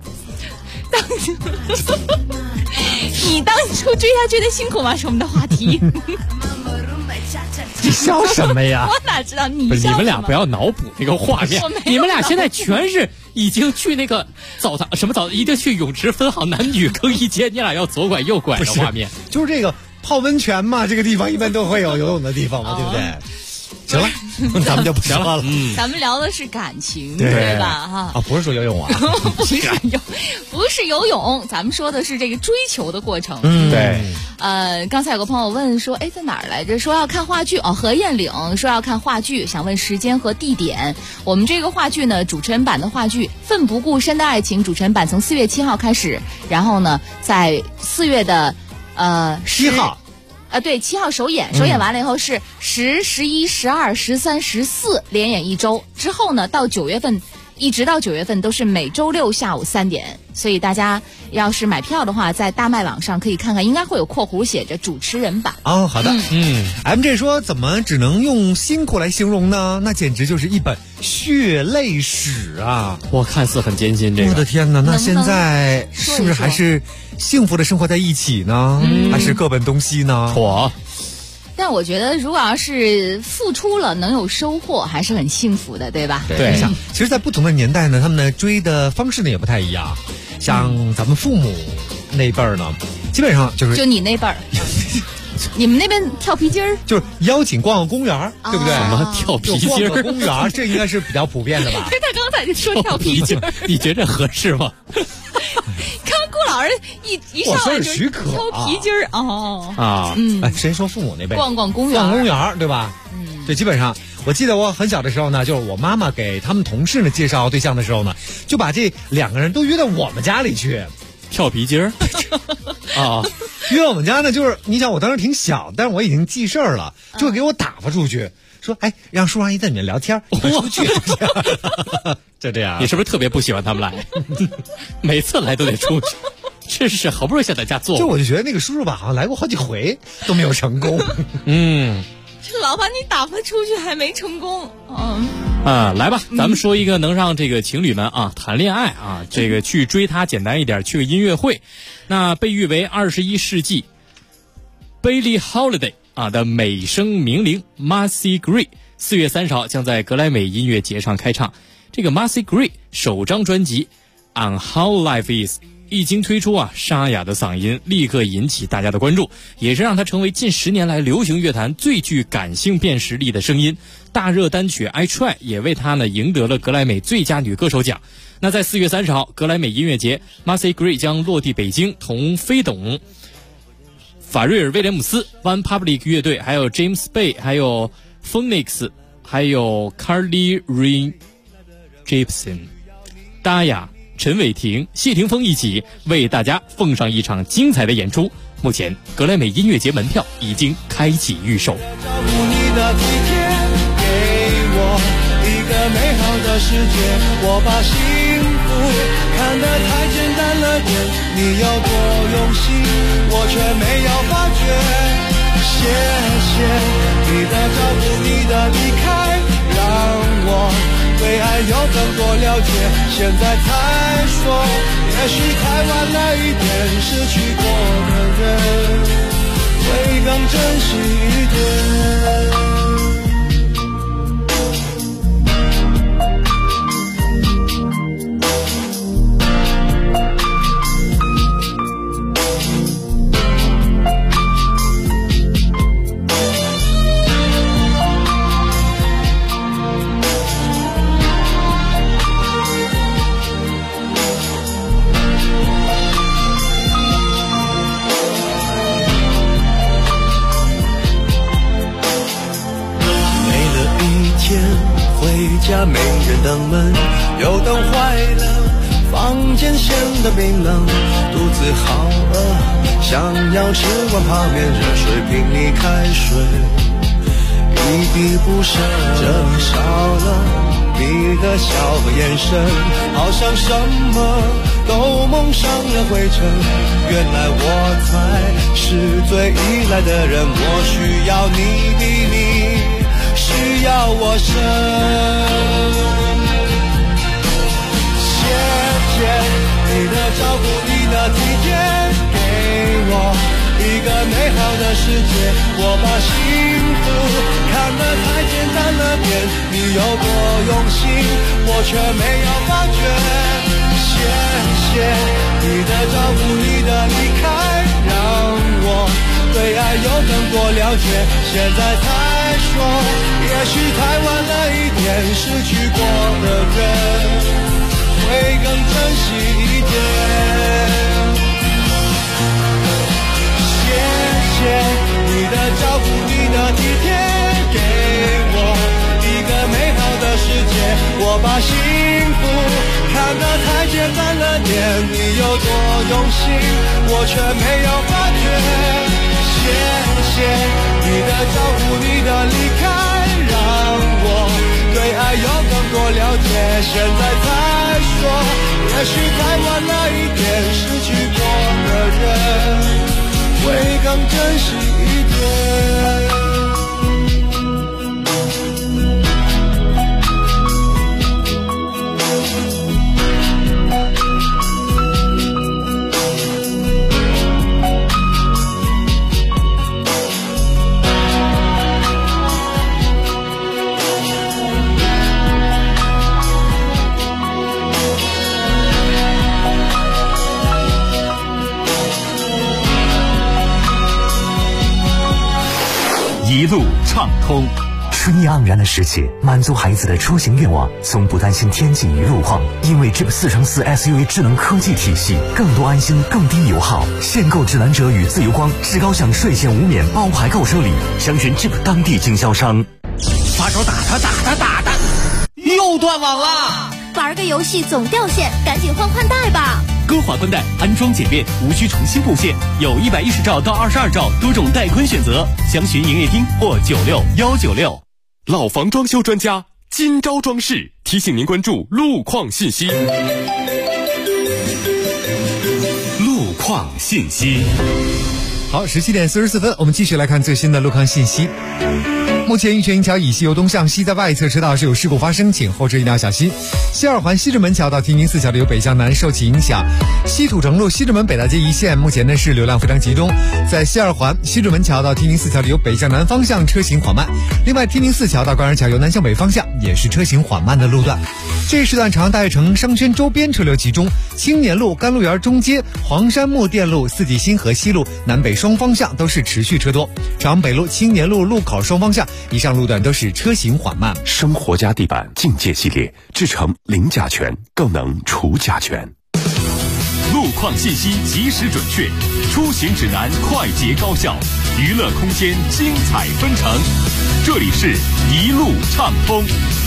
你当初追他追得辛苦吗？是我们的话题。 你笑什么呀？ 我哪知道你笑什么？ 你们俩不要脑补那个画面。你们俩现在全是已经去那个澡堂，什么澡，一定去泳池分好男女更衣间，你俩要左拐右拐的画面。 就是这个泡温泉嘛，这个地方一般都会有游泳的地方嘛，对不对？行了，咱们就不说了。 咱们聊的是感情，对吧？哈啊，不是说游泳啊， 不是游泳，咱们说的是这个追求的过程。 对。 刚才有个朋友问说，哎，在哪儿来着？说要看话剧哦，何燕岭说要看话剧，想问时间和地点。我们这个话剧呢，主持人版的话剧《奋不顾身的爱情》，主持人版从4月7号开始，然后呢，在4月的 7号。 对，7号首演，首演完了以后是10、11、12、13、14连演1周，之后呢，到9月份，一直到9月份都是每周6下午3点，所以大家要是买票的话，在大麦网上可以看看，应该会有括弧写着主持人版。 哦，好的，MJ 说怎么只能用辛苦来形容呢？那简直就是一本血泪史啊！ 我看似很艰辛，这个我的天哪，那现在是不是还是幸福的生活在一起呢？还是各奔东西呢？ 但我觉得，如果要是付出了能有收获，还是很幸福的，对吧？ 对，其实，在不同的年代呢，他们的追的方式呢也不太一样。像咱们父母那辈儿呢，基本上就是就你那辈儿，你们那边跳皮筋儿， 就是邀请逛逛公园，对不对？ 什么跳皮筋儿？ 逛个公园，这应该是比较普遍的吧？ 他刚才就说跳皮筋儿， 你觉得合适吗？ 看顾老师一上来就跳皮筋儿哎，谁说父母那辈逛公园，对吧？对，基本上我记得我很小的时候呢，就是我妈妈给他们同事呢介绍对象的时候呢，就把这2个人都约到我们家里去。 跳皮筋儿啊。 因为我们家呢，就是你想我当时挺小，但是我已经记事儿了，就会给我打发出去，说哎，让叔阿姨在里面聊天，你们出去。就这样。 你是不是特别不喜欢他们来？每次来都得出去，这是好不容易想在家做。 就我就觉得那个叔叔吧，好像来过好几回都没有成功。 这老把你打发出去还没成功。 来吧，咱们说一个能让这个情侣们啊谈恋爱啊，这个去追他简单一点，去个音乐会。那被誉为21世纪 Billie Holiday 的美声名伶 Macy Gray 4月30号将在格莱美音乐节上开唱。这个 Macy Gray 首张专辑 On How Life Is 一经推出沙哑的嗓音立刻引起大家的关注，也是让他成为近10年来流行乐坛最具感性辨识力的声音。大热单曲 I Try 也为他赢得了格莱美最佳女歌手奖。那在4月30号格莱美音乐节 Macy Gray 将落地北京，同飞董、法瑞尔威廉姆斯、One Public 乐队，还有 James Bay， 还有 Phoenix， 还有 Carly Rae Jepsen、 大雅、陈伟霆、谢霆锋一起为大家奉上一场精彩的演出。目前格莱美音乐节门票已经开启预售。 美好的世界，我把幸福看得太简单了点，你有多用心我却没有发觉。谢谢你的照顾，你的离开让我对爱有更多了解，现在才说也许太晚了一点，失去过的人会更珍惜一点。家没人登门，油灯坏了，房间显得冰冷，肚子好饿，想要吃碗泡面，热水瓶里开水一滴不剩，这少了你的笑和眼神，好像什么都蒙上了灰尘，原来我才是最依赖的人，我需要你比你需要我深。谢谢你的照顾，你的体贴，给我一个美好的世界，我把幸福看得太简单了点，你有多用心我却没有发觉。谢谢你的照顾，你的离开让我对爱有更多了解，现在才说也许太晚了一点，失去过的人会更珍惜一点。谢谢你的照顾，你的体贴，给我一个美好的世界，我把幸福看得太简单了点，你有多用心我却没有发觉。谢谢你的照顾，你的离开让我对爱有更多了解，现在才说也许太晚了一点，失去过的人会更珍惜一点。 一路畅通， 春意盎然的时节，满足孩子的出行愿望，从不担心天气与路况，因为 Jeep 4x4 SUV 智能科技体系，更多安心，更低油耗。限购指南者与自由光至高享税前无免包牌购车礼，详询 Jeep 当地经销商。 发手打他，又断网了！ 玩个游戏总掉线，赶紧换代吧。 歌华宽带安装简便，无需重新布线，有110兆到22兆多种带宽选择，详询营业厅或96196。 老房装修专家金招装饰提醒您关注路况信息。 路况信息。 好，17点44分，我们继续来看最新的路况信息。目前玉泉营桥以西由东向西，在外侧车道是有事故发生，请后车一定要小心。西二环西直门桥到提宁寺桥的由北向南受其影响，西土城路西直门北大街一线目前呢是流量非常集中，在西二环西直门桥到提宁寺桥的由北向南方向车行缓慢。另外，提宁寺桥到官园桥由南向北方向也是车行缓慢的路段。这一时段长安大悦城商圈周边车流集中，青年路、甘露园中街、黄山木店路、四季新河西路南北双方向都是持续车多，长安北路、青年路路口双方向以上路段都是车行缓慢。 生活家地板境界系列制成零甲醛，更能除甲醛。 路况信息及时准确，出行指南快捷高效，娱乐空间精彩纷呈。这里是一路畅通。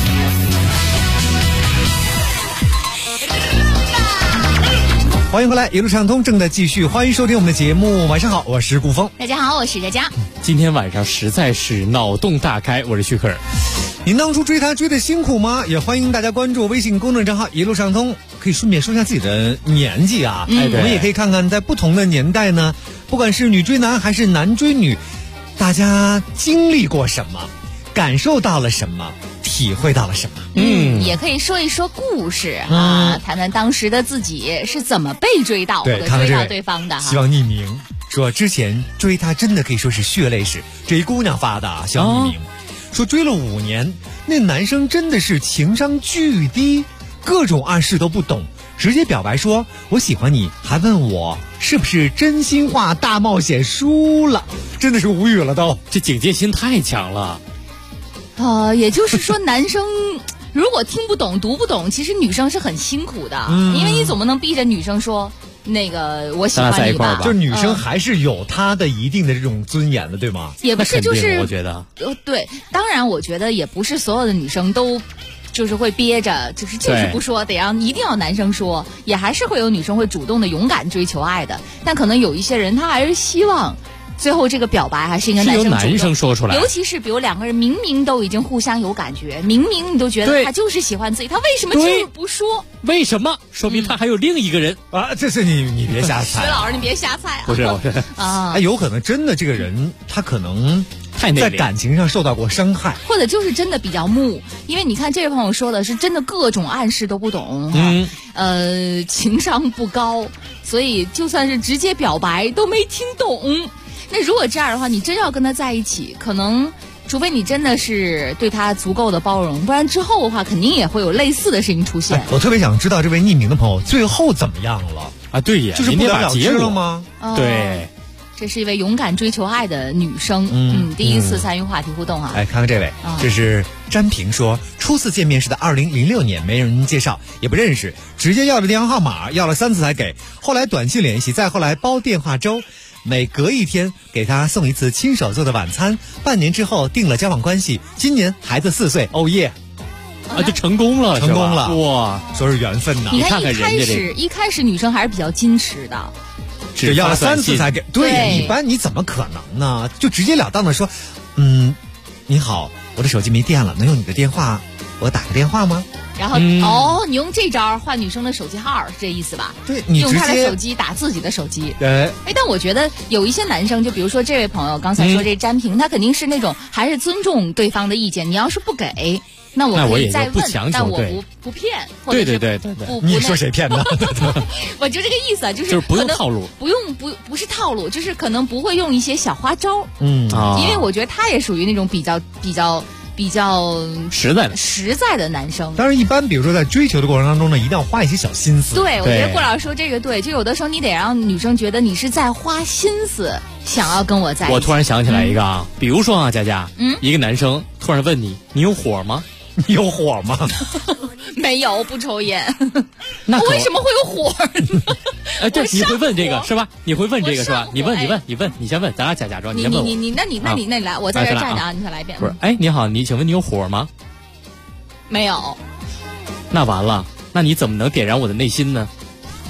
欢迎回来，一路畅通正在继续，欢迎收听我们的节目。晚上好，我是顾峰。 大家好，我是佳佳。 今天晚上实在是脑洞大开，我是徐克尔。 您当初追他追的辛苦吗？也欢迎大家关注微信公众账号一路畅通，可以顺便说一下自己的年纪啊。我们也可以看看在不同的年代呢，不管是女追男还是男追女，大家经历过什么，感受到了什么，体会到了什么。 也可以说一说故事啊，谈谈当时的自己是怎么被追到或者追到对方的。 希望匿名，说之前追他真的可以说是血泪史，这一姑娘发的啊，希望匿名。说追了5年，那男生真的是情商巨低，各种暗示都不懂，直接表白说我喜欢你，还问我是不是真心话大冒险输了，真的是无语了都。 这警戒心太强了。 也就是说男生如果听不懂读不懂，其实女生是很辛苦的，因为你总不能逼着女生说那个我喜欢你吧， 就是女生还是有她的一定的这种尊严的，对吗？ 也不是，就是我觉得对，当然我觉得也不是所有的女生都就是会憋着，就是不说，得让一定要男生说，也还是会有女生会主动的勇敢追求爱的，但可能有一些人他还是希望最后这个表白还是一个男生说出来， 尤其是比如2个人明明都已经互相有感觉，明明你都觉得他就是喜欢自己，他为什么就是不说？ 为什么？说明他还有另一个人啊！这是你别瞎猜， 徐老师你别瞎猜啊！ 不是啊， 有可能真的这个人他可能在感情上受到过伤害， 或者就是真的比较木，因为你看这位朋友说的是真的各种暗示都不懂，情商不高，所以就算是直接表白都没听懂。那如果这样的话，你真要跟他在一起，可能除非你真的是对他足够的包容，不然之后的话肯定也会有类似的事情出现。 我特别想知道这位匿名的朋友最后怎么样了啊？对呀， 就是不了了之了吗？ 对， 这是一位勇敢追求爱的女生，第一次参与话题互动啊。 看看这位，这是詹平说，初次见面是在2006年，没人介绍，也不认识，直接要了电话号码，要了3次才给，后来短信联系，再后来包电话粥。每隔1天给他送1次亲手做的晚餐，半年之后定了交往关系，今年孩子4岁，哦耶！ 就成功了，哇， 说是缘分呐！ 你看一开始女生还是比较矜持的， 只要了3次才给，对，一般你怎么可能呢？就直截了当的说，你好，我的手机没电了，能用你的电话我打个电话吗？ 然后你用这招换女生的手机号，是这意思吧？ 对，你用她的手机打自己的手机。 但我觉得有一些男生，就比如说这位朋友刚才说这詹平，他肯定是那种还是尊重对方的意见。你要是不给，那我可以再问，但我不骗。 对， 你说谁骗的？ 我就这个意思啊，就是不用套路， 不是套路，就是可能不会用一些小花招。因为我觉得他也属于那种比较实在的男生。 当然一般比如说在追求的过程当中呢，一定要花一些小心思。 对，我觉得顾老师说这个对，就有的时候你得让女生觉得你是在花心思想要跟我在一起。 我突然想起来一个啊，比如说啊，佳佳，一个男生突然问你有火吗？ 你有火吗？ 没有，不抽烟。那我为什么会有火呢？ 对，你会问这个是吧？你会问这个是吧？你问，你先问，咱俩假装，你先问我。 那你来，我在这站着啊，你再来一遍。 不是，你好，请问你有火吗？ 没有。 那完了，那你怎么能点燃我的内心呢？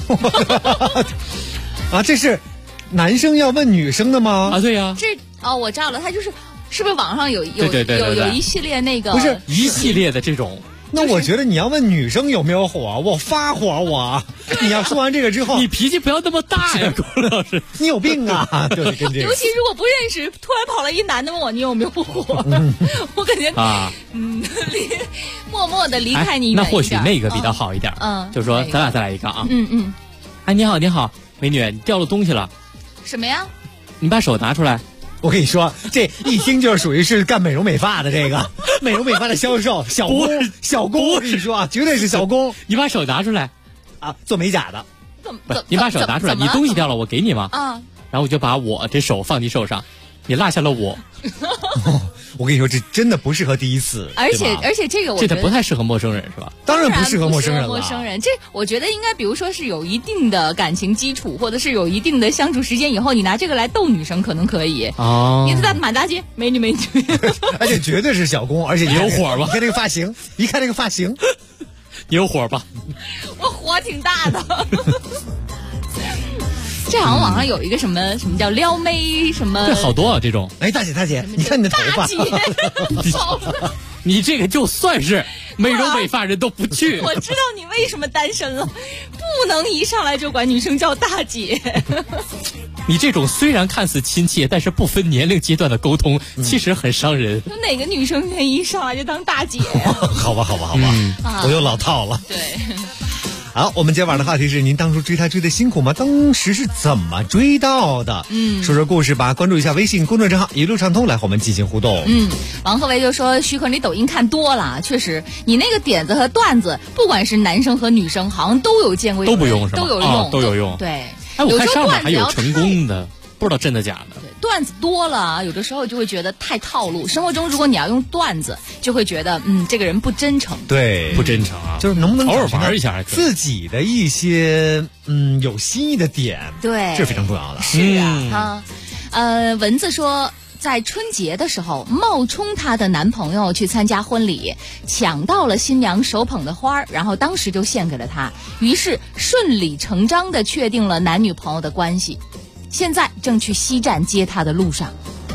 啊，这是男生要问女生的吗？ 啊，对呀。 这我知道了，他就是是不是网上有一系列那个不是一系列的这种。 那我觉得你要问女生有没有火，我发火我。你要说完这个之后， 你脾气不要那么大呀，龚老师， 你有病啊！对，跟这个。 尤其如果不认识，突然跑来一男的问我你有没有火，我感觉默默的离开你远一点。 那或许那个比较好一点。就是说咱俩再来一个啊。哎，你好，美女，你掉了东西了。 什么呀？ 你把手拿出来。 我跟你说，这一听就是属于是干美容美发的，这个美容美发的销售小工，我跟你说啊，绝对是小工。 你把手拿出来啊，做美甲的。 你把手拿出来，你东西掉了，我给你吗？ 啊。 然后我就把我这手放你手上，你落下了我。 我跟你说，这真的不适合第一次， 而且这个我觉得这不太适合陌生人是吧？ 当然不适合陌生人了。 陌生人，这我觉得应该，比如说是有一定的感情基础，或者是有一定的相处时间以后，你拿这个来逗女生可能可以。 哦， 你在满大街美女， 而且绝对是小工，而且有火吧？ 你看这个发型， 你有火吧？ 我火挺大的。这好像网上有一个什么叫撩妹什么， 对，好多啊这种。 哎，大姐，你看你的头发， 你这个就算是美容美发人都不去。 我知道你为什么单身了，不能一上来就管女生叫大姐。 你这种虽然看似亲切，但是不分年龄阶段的沟通，其实很伤人。 有哪个女生愿意一上来就当大姐呀？ 好吧，我又老套了。 对。 好，我们今晚的话题是您当初追他追的辛苦吗？当时是怎么追到的？说说故事吧。关注一下微信公众账号一路畅通，来和我们进行互动。 王鹤维就说徐可你抖音看多了，确实你那个点子和段子，不管是男生和女生好像都有见过， 都不用是吗？ 都有用。 对，哎，我看上面还有成功的，不知道真的假的。 段子多了，有的时候就会觉得太套路。生活中如果你要用段子，就会觉得这个人不真诚。 对， 不真诚啊， 就是能不能偶尔玩一下自己的一些有新意的点， 对， 这是非常重要的。 是啊，蚊子说，在春节的时候冒充她的男朋友去参加婚礼，抢到了新娘手捧的花，然后当时就献给了他，于是顺理成章地确定了男女朋友的关系。现在正去西站接他的路上。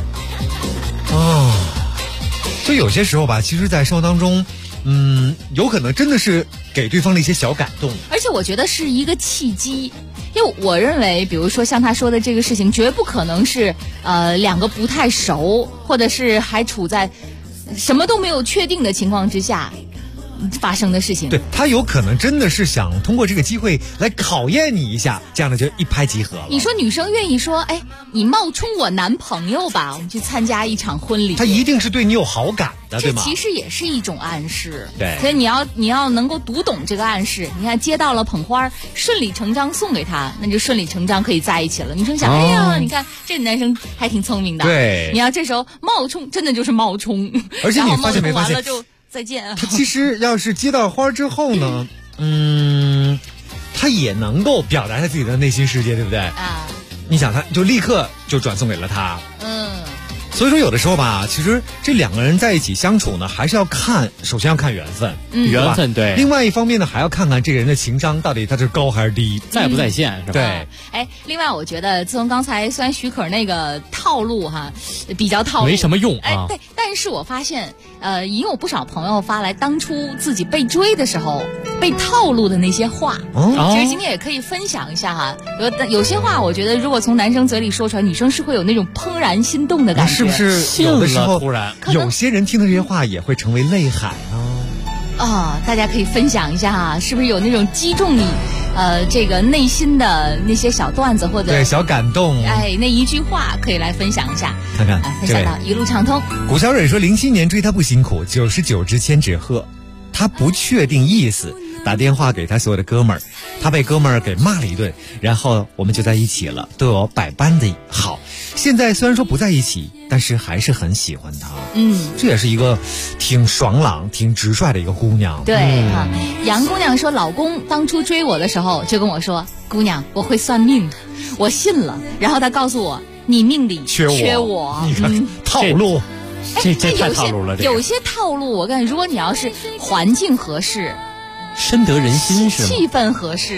就有些时候吧，其实在生活当中有可能真的是给对方的一些小感动， 而且我觉得是一个契机。因为我认为比如说像他说的这个事情绝不可能是两个不太熟，或者是还处在什么都没有确定的情况之下发生的事情。 对，他有可能真的是想通过这个机会来考验你一下，这样的就一拍即合了。 你说女生愿意说，哎，你冒充我男朋友吧，我们去参加一场婚礼， 他一定是对你有好感的，对吗？ 这其实也是一种暗示。 对， 所以你要能够读懂这个暗示。你看接到了捧花，顺理成章送给他，那就顺理成章可以在一起了。女生想，哎呀，你看这男生还挺聪明的。 对， 你要这时候冒充，真的就是冒充。 而且你发现没发现？ 完了就再见。 他其实要是接到花之后呢，他也能够表达他自己的内心世界，对不对？啊，你想，他就立刻就转送给了他。所以说有的时候吧，其实这两个人在一起相处呢，还是要看，首先要看缘分， 缘分对。 另外一方面呢，还要看看这个人的情商到底他是高还是低， 在不在线，是吧？ 对。 哎，另外我觉得自从刚才虽然许可那个套路哈比较套路， 没什么用啊。 哎，对，但是我发现已经有不少朋友发来当初自己被追的时候被套路的那些话。其实今天也可以分享一下哈。有些话我觉得如果从男生嘴里说出来，女生是会有那种怦然心动的感觉。 是不是有的时候突然有些人听的这些话也会成为泪海呢？ 大家可以分享一下哈，是不是有那种击中你这个内心的那些小段子或者对小感动？ 哎，那一句话可以来分享一下， 看看分享到一路畅通。 古小蕊说，07年追他不辛苦，99支千纸鹤，他不确定意思，打电话给他所有的哥们儿，他被哥们儿给骂了一顿，然后我们就在一起了，对我百般的好。现在虽然说不在一起，但是还是很喜欢他。这也是一个挺爽朗、挺直率的一个姑娘。 对哈，杨姑娘说，老公当初追我的时候就跟我说，姑娘，我会算命，我信了。然后他告诉我，你命里缺我。 你看套路， 这太套路了。 有些套路，我感觉如果你要是环境合适， 深得人心是吗？ 气氛合适，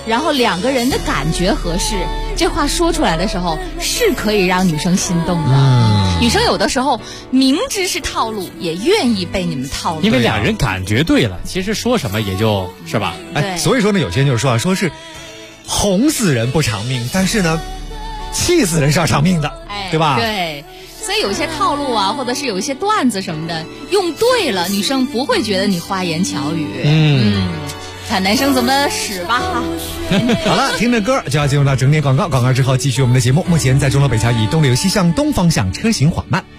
然后两个人的感觉合适，这话说出来的时候是可以让女生心动的。女生有的时候明知是套路，也愿意被你们套路， 因为俩人感觉对了，其实说什么也就是吧。 所以说呢，有些人就说说是哄死人不偿命，但是呢，气死人是要偿命的，对吧？ 对。所以有一些套路啊，或者是有一些段子什么的，用对了，女生不会觉得你花言巧语。看男生怎么使吧哈。 好了，听着歌就要进入到整点广告，广告之后继续我们的节目。目前在钟楼北桥以东流西向东方向车行缓慢。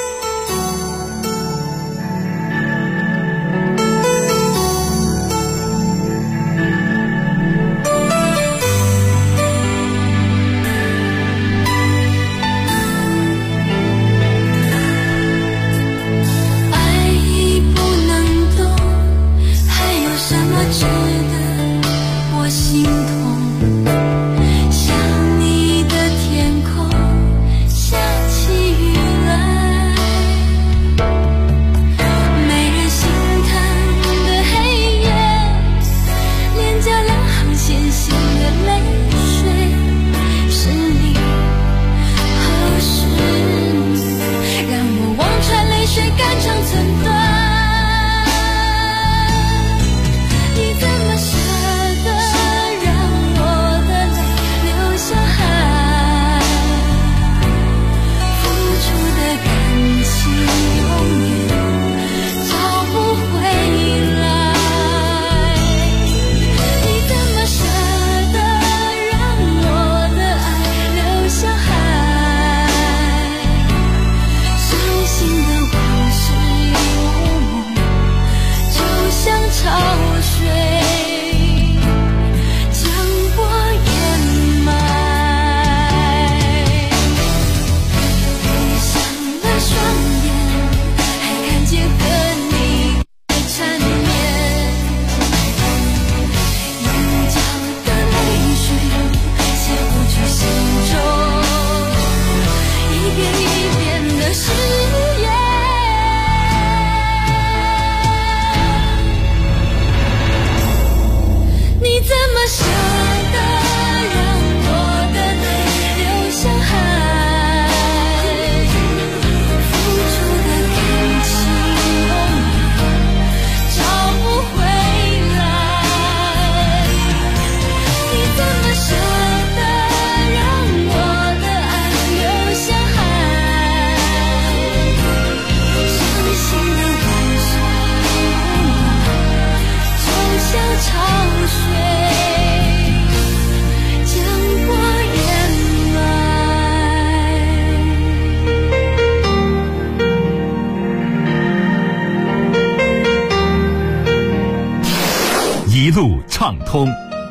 一路畅通。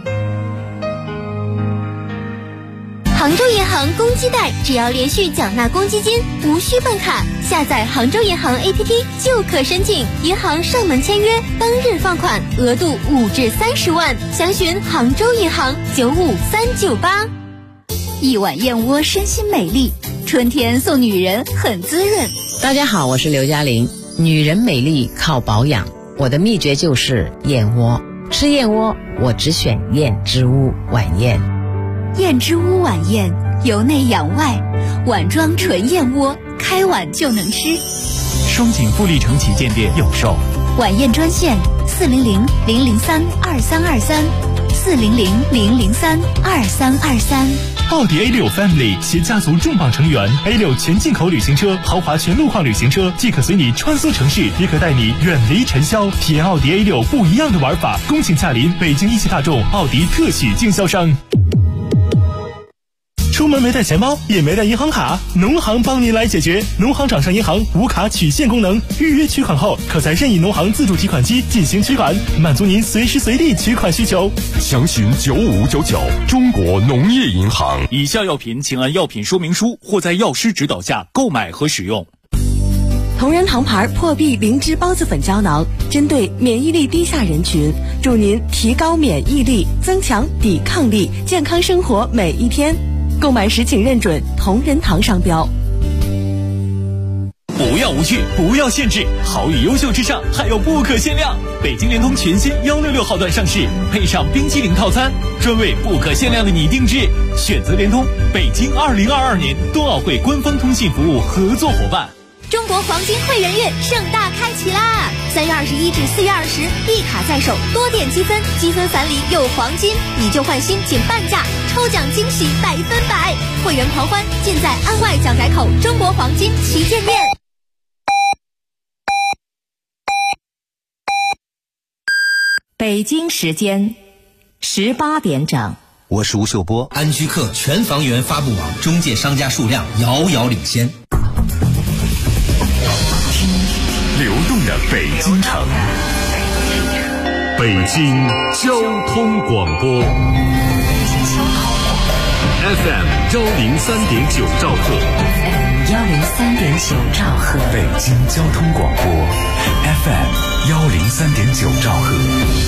杭州银行公积贷，只要连续缴纳公积金，无需办卡，下载杭州银行 APP 就可申请，银行上门签约，当日放款，额度5至30万，详询杭州银行95398。 一碗燕窝身心美丽，春天送女人很滋润。 大家好，我是刘嘉玲。女人美丽靠保养，我的秘诀就是燕窝。吃燕窝，我只选燕之屋晚宴。 燕之屋晚宴，由内养外，碗装纯燕窝，开碗就能吃。 双井富力城旗舰店有售。 晚宴专线400-003-2323，400-003-2323。 奥迪 A6 Family 携家族重磅成员 A6 全进口旅行车、豪华全路况旅行车，既可随你穿梭城市，也可带你远离尘嚣，体验奥迪 A6 不一样的玩法。恭请驾临北京一汽大众奥迪特许经销商。出门没带钱包，也没带银行卡，农行帮您来解决。农行掌上银行无卡取现功能，预约取款后，可在任意农行自助提款机进行取款，满足您随时随地取款需求。 详询9599，中国农业银行。 以下药品请按药品说明书或在药师指导下购买和使用。 同仁堂牌破壁灵芝孢子粉胶囊，针对免疫力低下人群，助您提高免疫力，增强抵抗力，健康生活每一天。购买时请认准同仁堂商标。 不要无趣，不要限制，好与优秀之上还有不可限量。北京联通全新166号段上市，配上冰淇淋套餐，专为不可限量的你定制。选择联通，北京2022年冬奥会官方通信服务合作伙伴。 中国黄金会员月盛大开启啦！3月21至4月20，一卡在手，多点积分，积分返礼有黄金，以旧换新仅半价，抽奖惊喜100%，会员狂欢尽在安外蒋宅口中国黄金旗舰店。 北京时间18点整。 我是吴秀波。安居客全房源发布网中介商家数量遥遥领先。 流动的北京城，北京交通广播 FM 103.9兆赫， 103.9兆赫， 北京交通广播 FM 103.9兆赫。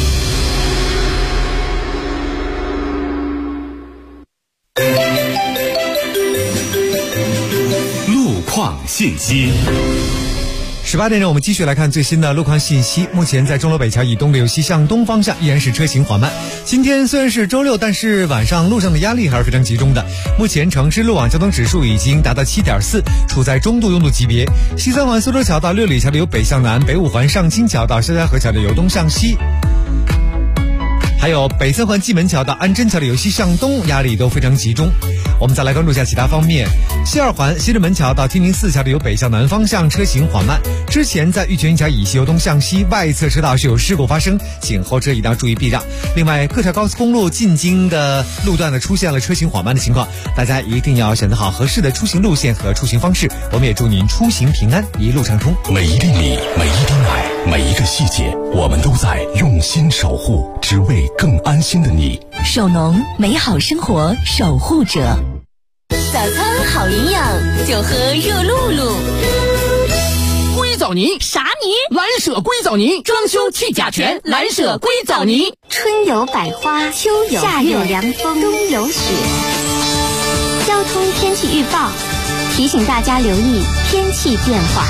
路况信息。 18点整，我们继续来看最新的路况信息。目前在钟楼北桥以东流西向东方向依然是车行缓慢。今天虽然是周六，但是晚上路上的压力还是非常集中的。目前城市路网交通指数已经达到7.4，处在中度拥堵级别。西三环苏州桥到六里桥的由北向南，北五环上清桥到肖家河桥的由东向西，还有北三环蓟门桥到安贞桥的由西向东，压力都非常集中。我们再来关注一下其他方面。西二环西直门桥到天宁寺桥的由北向南方向车行缓慢。之前在玉泉桥以西由东向西外侧车道是有事故发生，请后车一定要注意避让。另外，各条高速公路进京的路段呢出现了车行缓慢的情况，大家一定要选择好合适的出行路线和出行方式。我们也祝您出行平安，一路畅通。 每一粒米，每一滴奶，每一个细节，我们都在用心守护，只为更安心的你。 首农，美好生活守护者。 早餐好营养，就喝热露露。 硅藻泥啥泥？ 蓝舍硅藻泥，装修去甲醛，蓝舍硅藻泥。 春有百花，秋有夏有凉风，冬有雪。交通天气预报提醒大家留意天气变化。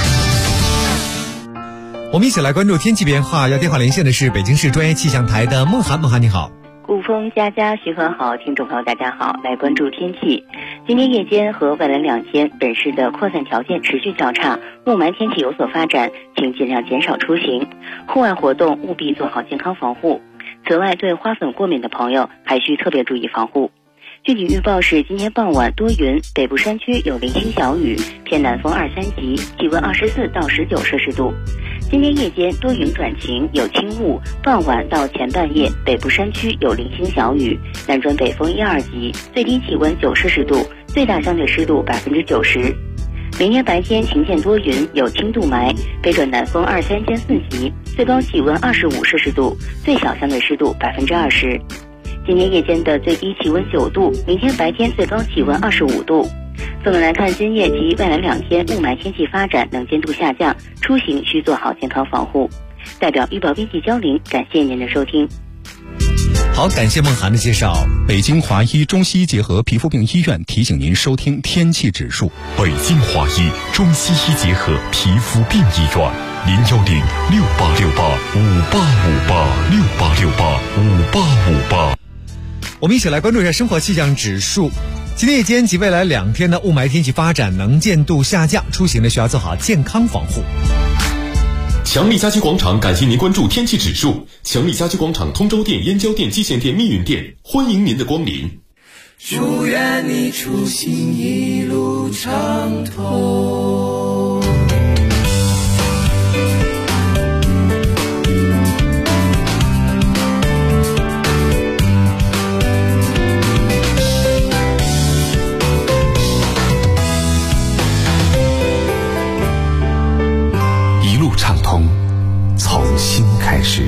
我们一起来关注天气变化。要电话连线的是北京市专业气象台的孟涵。孟涵你好。 顾风佳佳徐和好，听众朋友大家好，来关注天气。今天夜间和未来2天，本市的扩散条件持续较差，雾霾天气有所发展，请尽量减少出行，户外活动务必做好健康防护。此外，对花粉过敏的朋友还需特别注意防护。具体预报是今天傍晚多云，北部山区有零星小雨，偏南风2、3级，气温24到19摄氏度。今天夜间多云转晴，有轻雾，傍晚到前半夜北部山区有零星小雨，南转北风1、2级，最低气温9摄氏度，最大相对湿度90%。明天白天晴见多云，有轻度霾，北转南风2、3兼4级，最高气温25摄氏度，最小相对湿度20%。今天夜间的最低气温9度，明天白天最高气温25度。总的来看，今夜及未来2天雾霾天气发展，能见度下降，出行需做好健康防护。代表预报编辑焦玲，感谢您的收听。 好，感谢孟涵的介绍。 北京华医中西医结合皮肤病医院提醒您收听天气指数。北京华医中西医结合皮肤病医院，0106868585868，68685858。 我们一起来关注一下生活气象指数。今天夜间及未来2天的雾霾天气发展，能见度下降，出行呢需要做好健康防护。 强力家居广场感谢您关注天气指数。强力家居广场通州店、燕郊店、蓟县店、密云店，欢迎您的光临。 祝愿你出行一路畅通。 从新开始，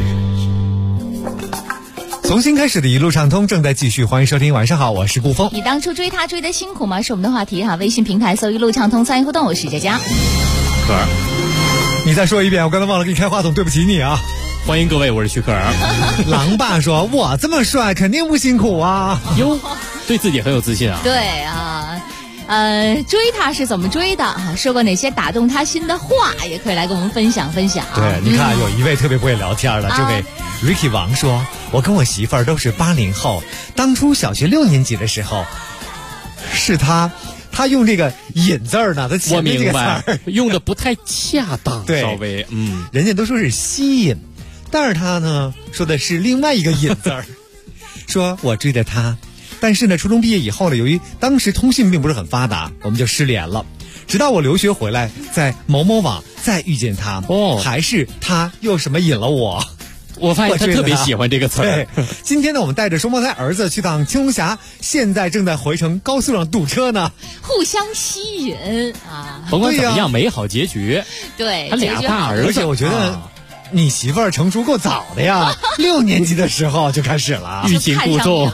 从新开始的一路畅通正在继续，欢迎收听。晚上好，我是顾峰。 你当初追他追的辛苦吗？是我们的话题哈。微信平台搜一路畅通参与互动，我是佳佳。 可儿， 你再说一遍，我刚才忘了给你开话筒，对不起你啊。 欢迎各位，我是徐克儿。 狼爸说：“我这么帅，肯定不辛苦啊。” 哟，对自己很有自信啊。 对啊。 追他是怎么追的啊？说过哪些打动他心的话，也可以来跟我们分享分享。 对，你看有一位特别不会聊天的，这位 Ricky 王说，我跟我媳妇儿都是80后，当初小学6年级的时候，是他用这个引字儿呢，他前面这个词儿用的不太恰当， 对， 稍微人家都说是吸引，但是他呢说的是另外一个引字儿，说我追的他，但是呢初中毕业以后呢，由于当时通信并不是很发达，我们就失联了。直到我留学回来，在某某网再遇见他，还是他又什么引了我。 我发现他特别喜欢这个词儿。 今天呢，我们带着双胞胎儿子去趟青龙峡，现在正在回程高速上堵车呢。 互相吸引啊！ 甭管怎么样，美好结局。 对， 他俩大儿子， 而且我觉得你媳妇儿成熟够早的呀，6年级的时候就开始了， 欲擒故纵。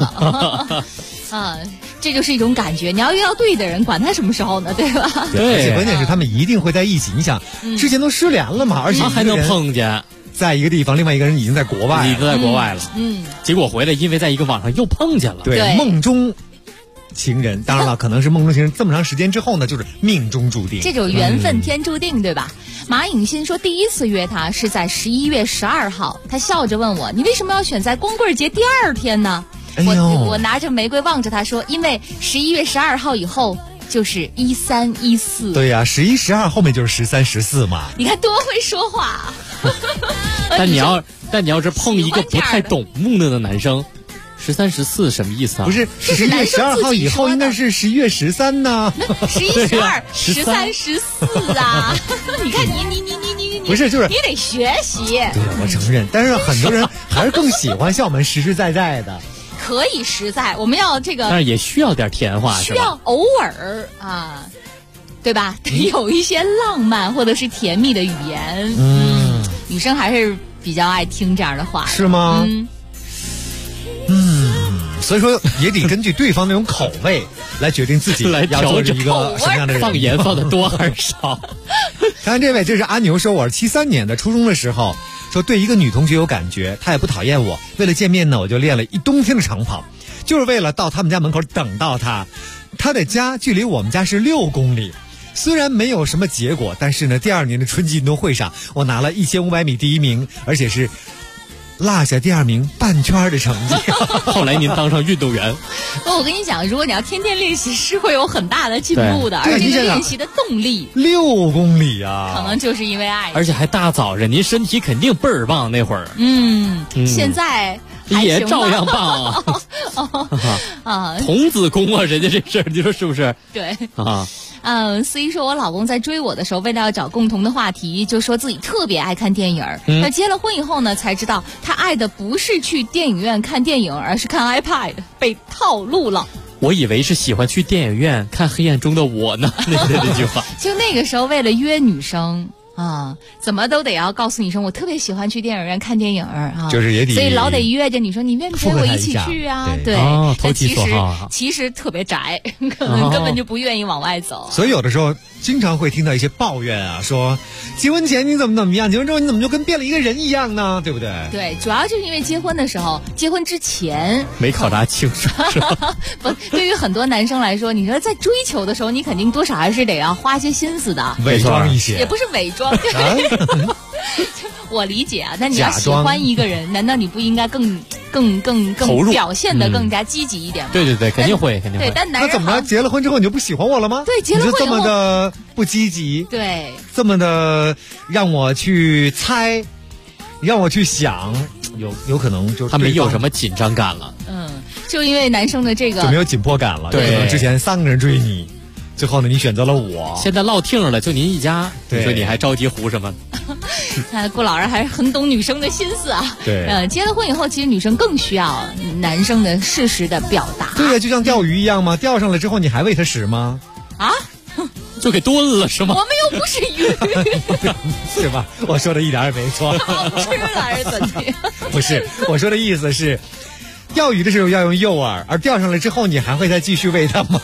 这就是一种感觉。你要遇到对的人，管他什么时候呢，对吧？ 对，而且关键是他们一定会在一起。你想，之前都失联了嘛，而且还能碰见。 在一个地方，另外一个人已经在国外了，结果回来，因为在一个网上又碰见了， 对，梦中情人。当然了，可能是梦中情人这么长时间之后呢，就是命中注定， 这种缘分天注定，对吧？马颖欣说，第一次约他是在11月12号，他笑着问我，你为什么要选在光棍节第2天呢？我拿着玫瑰望着他说，因为11月12号以后就是13、14。 对呀，11、12后面就是13、14嘛。 你看多会说话。 但你要是碰一个不太懂木讷的男生，13、14什么意思啊？ 不是11月12号以后应该是11月13呢。 11、12、13、14啊！你看你不是就是你得学习。 对，我承认，但是很多人还是更喜欢像我们实实在在的。 可以实在，我们要这个， 但是也需要点甜话， 需要偶尔啊，对吧？得有一些浪漫或者是甜蜜的语言。女生还是比较爱听这样的话， 是吗？所以说也得根据对方那种口味来决定自己来调整一个什么样的人， 放盐放的多还是少。 看这位，这是阿牛说，我是73年的，初中的时候说对一个女同学有感觉，她也不讨厌我，为了见面呢，我就练了一冬天的长跑，就是为了到他们家门口等到她。她的家距离我们家是6公里。虽然没有什么结果，但是呢，第2年的春季运动会上，我拿了1500米第1名，而且是落下第2名半圈的成绩。 后来您当上运动员。 我跟你讲，如果你要天天练习，是会有很大的进步的，而且这个练习的动力 6公里啊， 可能就是因为爱， 而且还大早上，您身体肯定倍儿棒那会儿。 现在也照样棒啊！童子功啊，人家这事儿，你说是不是？ 对啊。 司仪说，我老公在追我的时候，为了要找共同的话题，就说自己特别爱看电影。那结了婚以后呢，才知道他爱的不是去电影院看电影，而是看 iPad， 被套路了。 我以为是喜欢去电影院看《黑暗中的我》呢，那句话。 就那个时候，为了约女生。怎么都得要告诉女生，我特别喜欢去电影院看电影啊， 就是也得， 所以老得约着女生，你愿不愿意我一起去啊？对，但其实特别宅，可能根本就不愿意往外走。 所以有的时候经常会听到一些抱怨啊，说结婚前你怎么样，结婚之后你怎么就跟变了一个人一样呢？对不对？ 对，主要就是因为结婚的时候，结婚之前没考察清楚，是吧？ 不，对于很多男生来说，你说在追求的时候，你肯定多少还是得要花些心思的， 伪装一些， 也不是伪装。我理解啊，那你要喜欢一个人，难道你不应该更表现得更加积极一点吗？ 对，肯定会。 对，但男人那怎么着？结了婚之后你就不喜欢我了吗？ 对，结了婚以后你就这么的不积极， 对， 这么的让我去猜，让我去想，有可能就是他没有什么紧张感了。 就因为男生的这个就没有紧迫感了。对，之前3个人追你。最后呢，你选择了我。 现在落听了，就您一家，你说你还着急胡什么？ 顾老师还是很懂女生的心思啊。 对， 结了婚以后，其实女生更需要男生的适时的表达。 对呀，就像钓鱼一样吗？钓上了之后，你还喂它食吗？ 啊？ 就给炖了是吗？ 我们又不是鱼， 是吧？我说的一点也没错。 好吃了还是怎的？ 不是，我说的意思是。钓鱼的时候要用诱饵，而钓上来之后，你还会再继续喂它吗？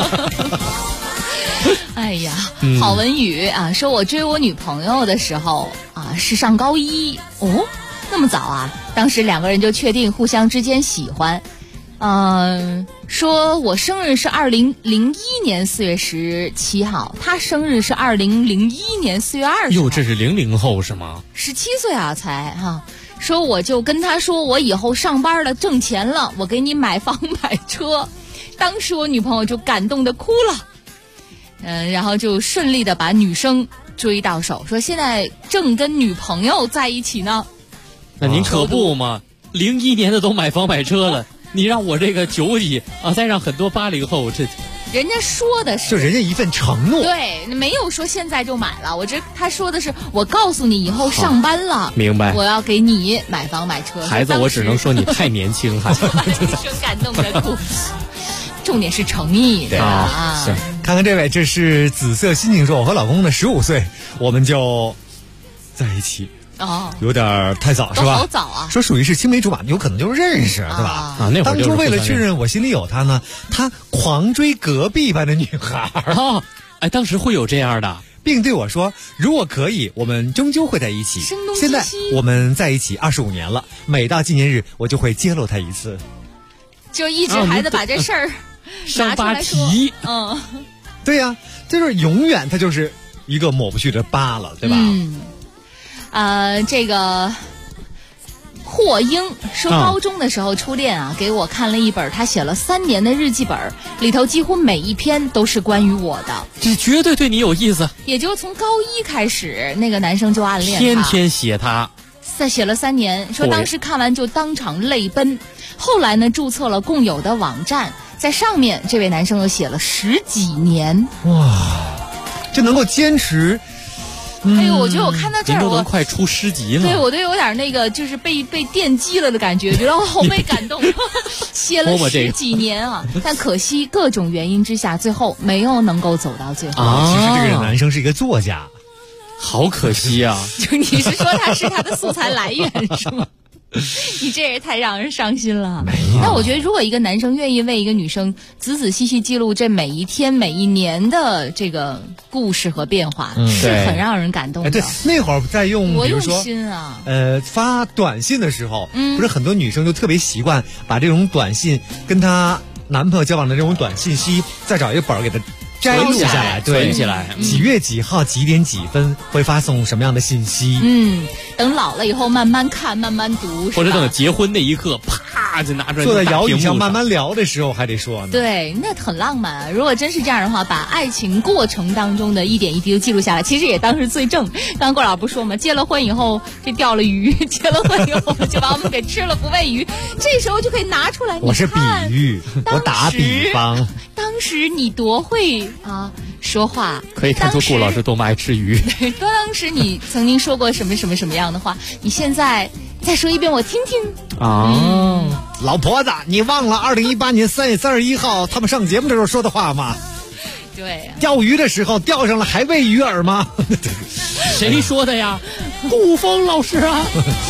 哎呀，郝文宇啊，说我追我女朋友的时候啊，是上高1哦，那么早啊，当时2个人就确定互相之间喜欢。 说我生日是2001年4月17号，他生日是2001年4月20号。 哟，这是00后是吗 ？17岁啊，才哈。说我就跟他说，我以后上班了，挣钱了，我给你买房买车。当时我女朋友就感动的哭了，然后就顺利的把女生追到手，说现在正跟女朋友在一起呢。 那您可不嘛，01年的都买房买车了，你让我这个90几啊，再让很多80后，这人家说的是就人家一份承诺， 对，没有说现在就买了。他说的是我告诉你以后上班了， 明白？ 我要给你买房买车。 孩子，我只能说你太年轻哈。 女生感动的哭。重点是诚意，对吧？ 行，看看这位，这是紫色心情说，我和老公呢15岁，我们就在一起。有点太早是吧？ 好早啊！ 说属于是青梅竹马，有可能就认识，对吧？ 啊，那会儿当初为了确认我心里有他呢，他狂追隔壁班的女孩。 哎，当时会有这样的， 并对我说，如果可以，我们终究会在一起。现在我们在一起25年了，每到纪念日，我就会揭露他一次。 就一直孩子把这事儿上八题， 对呀，就是永远他就是一个抹不去的疤了，对吧？ 这个霍英说，高中的时候初恋啊，给我看了一本他写了3年的日记本，里头几乎每一篇都是关于我的， 这绝对对你有意思。 也就从高1开始，那个男生就暗恋他， 天天写他， 写了3年，说当时看完就当场泪奔。后来呢，注册了共有的网站，在上面这位男生又写了10几年。 哇，这能够坚持。 哎呦，我觉得我看到这儿， 您都能快出诗集了。 对，我都有点那个，就是被电击了的感觉，觉得我好被感动。写了10几年啊，但可惜各种原因之下，最后没有能够走到最后。 其实这个男生是一个作家， 好可惜啊！ 就你是说他是他的素材来源是吗？你这也太让人伤心了。那我觉得，如果一个男生愿意为一个女生仔仔细细记录这每一天、每一年的这个故事和变化，是很让人感动的。 对，那会儿在用， 多用比如说心啊， 发短信的时候，不是很多女生就特别习惯把这种短信跟她男朋友交往的这种短信息，再找一个本儿给她摘录下来， 存起来， 几月几号几点几分会发送什么样的信息？ 等老了以后慢慢看，慢慢读， 或者等结婚那一刻，啪就拿出来， 坐在摇椅上慢慢聊的时候还得说呢。 对，那很浪漫啊！如果真是这样的话，把爱情过程当中的一点一滴都记录下来，其实也当是罪证。刚刚郭老不说嘛，结了婚以后这钓了鱼，结了婚以后就把我们给吃了不喂鱼，这时候就可以拿出来。 我是比喻，我打比方。 当时你多会啊说话， 可以看出顾老师多么爱吃鱼。 对，当时你曾经说过什么什么什么样的话，你现在再说一遍我听听。 老婆子，你忘了2018年3月31号他们上节目的时候说的话吗？ 对啊， 钓鱼的时候钓上了还喂鱼饵吗？ 谁说的呀？顾峰老师啊。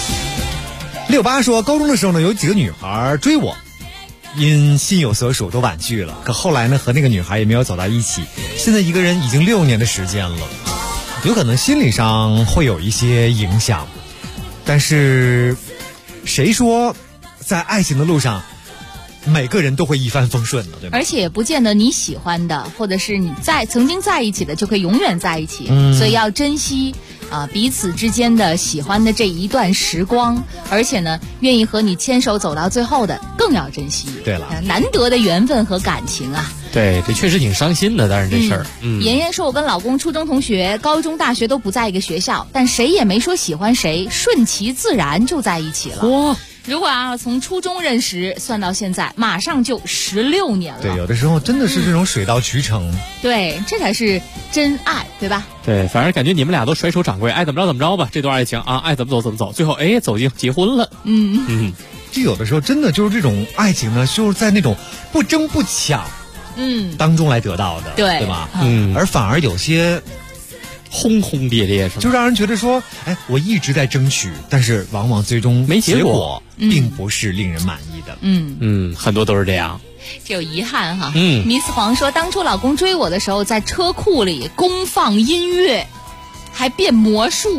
68说，高中的时候呢，有几个女孩追我，因心有所属都婉拒了，可后来呢，和那个女孩也没有走到一起。现在一个人已经6年的时间了，有可能心理上会有一些影响，但是谁说在爱情的路上每个人都会一帆风顺的，对吧？ 而且也不见得你喜欢的或者是你曾经在一起的就可以永远在一起，所以要珍惜彼此之间的喜欢的这一段时光，而且呢，愿意和你牵手走到最后的更要珍惜。 对了， 难得的缘分和感情啊。 对，这确实挺伤心的，但是这事儿。 妍妍说，我跟老公初中同学，高中大学都不在一个学校，但谁也没说喜欢谁，顺其自然就在一起了。 哇！ 如果从初中认识算到现在，马上就16年了。 对，有的时候真的是这种水到渠成。 对，这才是真爱，对吧？ 对，反正感觉你们俩都甩手掌柜，爱怎么着怎么着吧。这段爱情啊，爱怎么走怎么走，最后走进结婚了。 这有的时候真的就是这种爱情呢，就是在那种不争不抢当中来得到的，对吧？而反而有些轰轰烈烈， 就让人觉得说，我一直在争取，但是往往最终没结果，并不是令人满意的。 很多都是这样， 这有遗憾哈。Miss 黄说，当初老公追我的时候，在车库里公放音乐，还变魔术。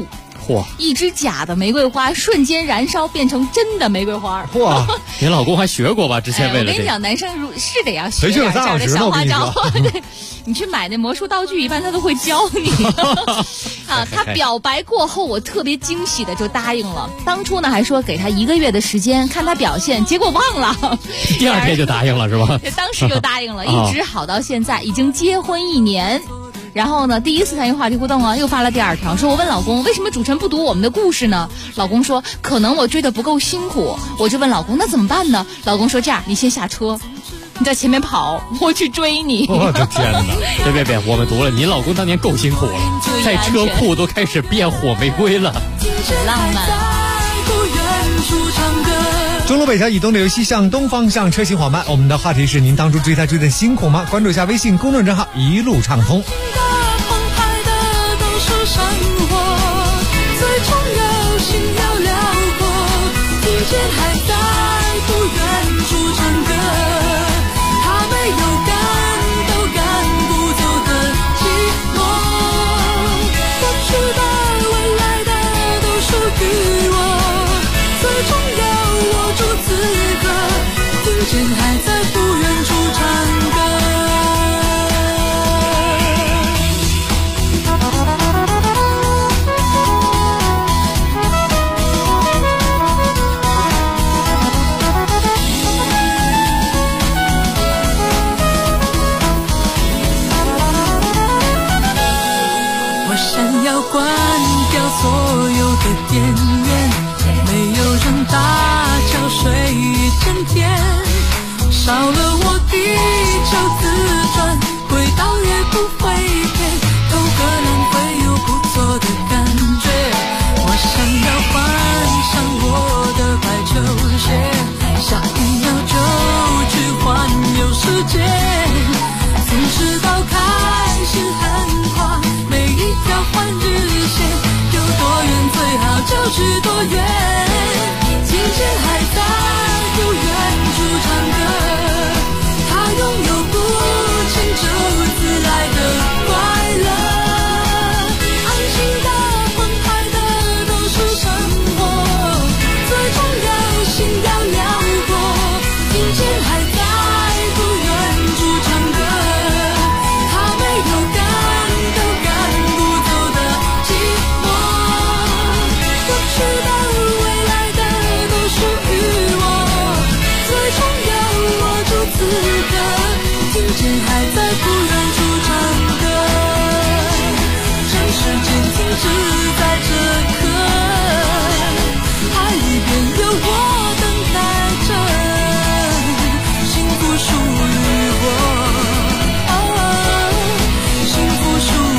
嚯！ 一支假的玫瑰花瞬间燃烧变成真的玫瑰花。 哇！你老公还学过吧？之前为了我跟你讲，男生是得要学点这样的小花招。对，你去买那魔术道具，一般他都会教你。啊，他表白过后，我特别惊喜的就答应了。当初呢还说给他1个月的时间看他表现，结果忘了。 第2天就答应了是吧？ 当时就答应了，一直好到现在，已经结婚1年。然后呢，第1次参与话题互动啊，又发了第2条，说我问老公为什么主持人不读我们的故事呢？老公说可能我追得不够辛苦。我就问老公那怎么办呢？老公说这样，你先下车，你在前面跑，我去追你。 我的天哪！别，我们读了，您老公当年够辛苦了，在车库都开始变火玫瑰了， 浪漫。 钟楼北桥以东的游戏向东方向车行缓慢。我们的话题是您当初追他追得辛苦吗？关注一下微信公众账号一路畅通。 还在不远处唱歌。我想要关掉所有的电源，没有人大桥睡一整天。少了我地球自转，轨道也不会变，偷个懒会有不错的感觉。我想要换上我的白球鞋，下一秒就去环游世界。从赤道开始横跨每一条换日线，有多远最好就去多远。今天还在不远处唱歌。拥有不清楚自来的快乐，安心的澎湃的都是生活，最重要心要辽阔。今天还在不远处唱歌，还没有赶都赶不走的寂寞，过去的未来的都属于我，最重要握住此刻。听见还在不远处唱歌，让时间停止在这刻，海里边有我等待着，幸福属于我，幸福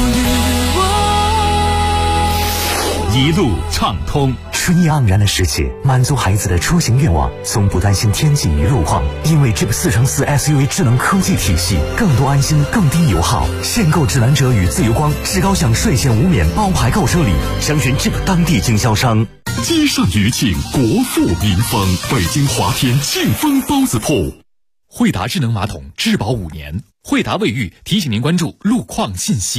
属于我。 一路畅通。 春意盎然的世界，满足孩子的出行愿望，从不担心天气与路况，因为 Jeep 4×4 SUV 智能科技体系，更多安心，更低油耗。限购指南者与自由光至高享税前无免包牌购车礼，详询 Jeep 当地经销商。 街上余庆，国富民丰，北京华天庆丰包子铺。 惠达智能马桶质保5年，惠达卫浴提醒您关注路况信息。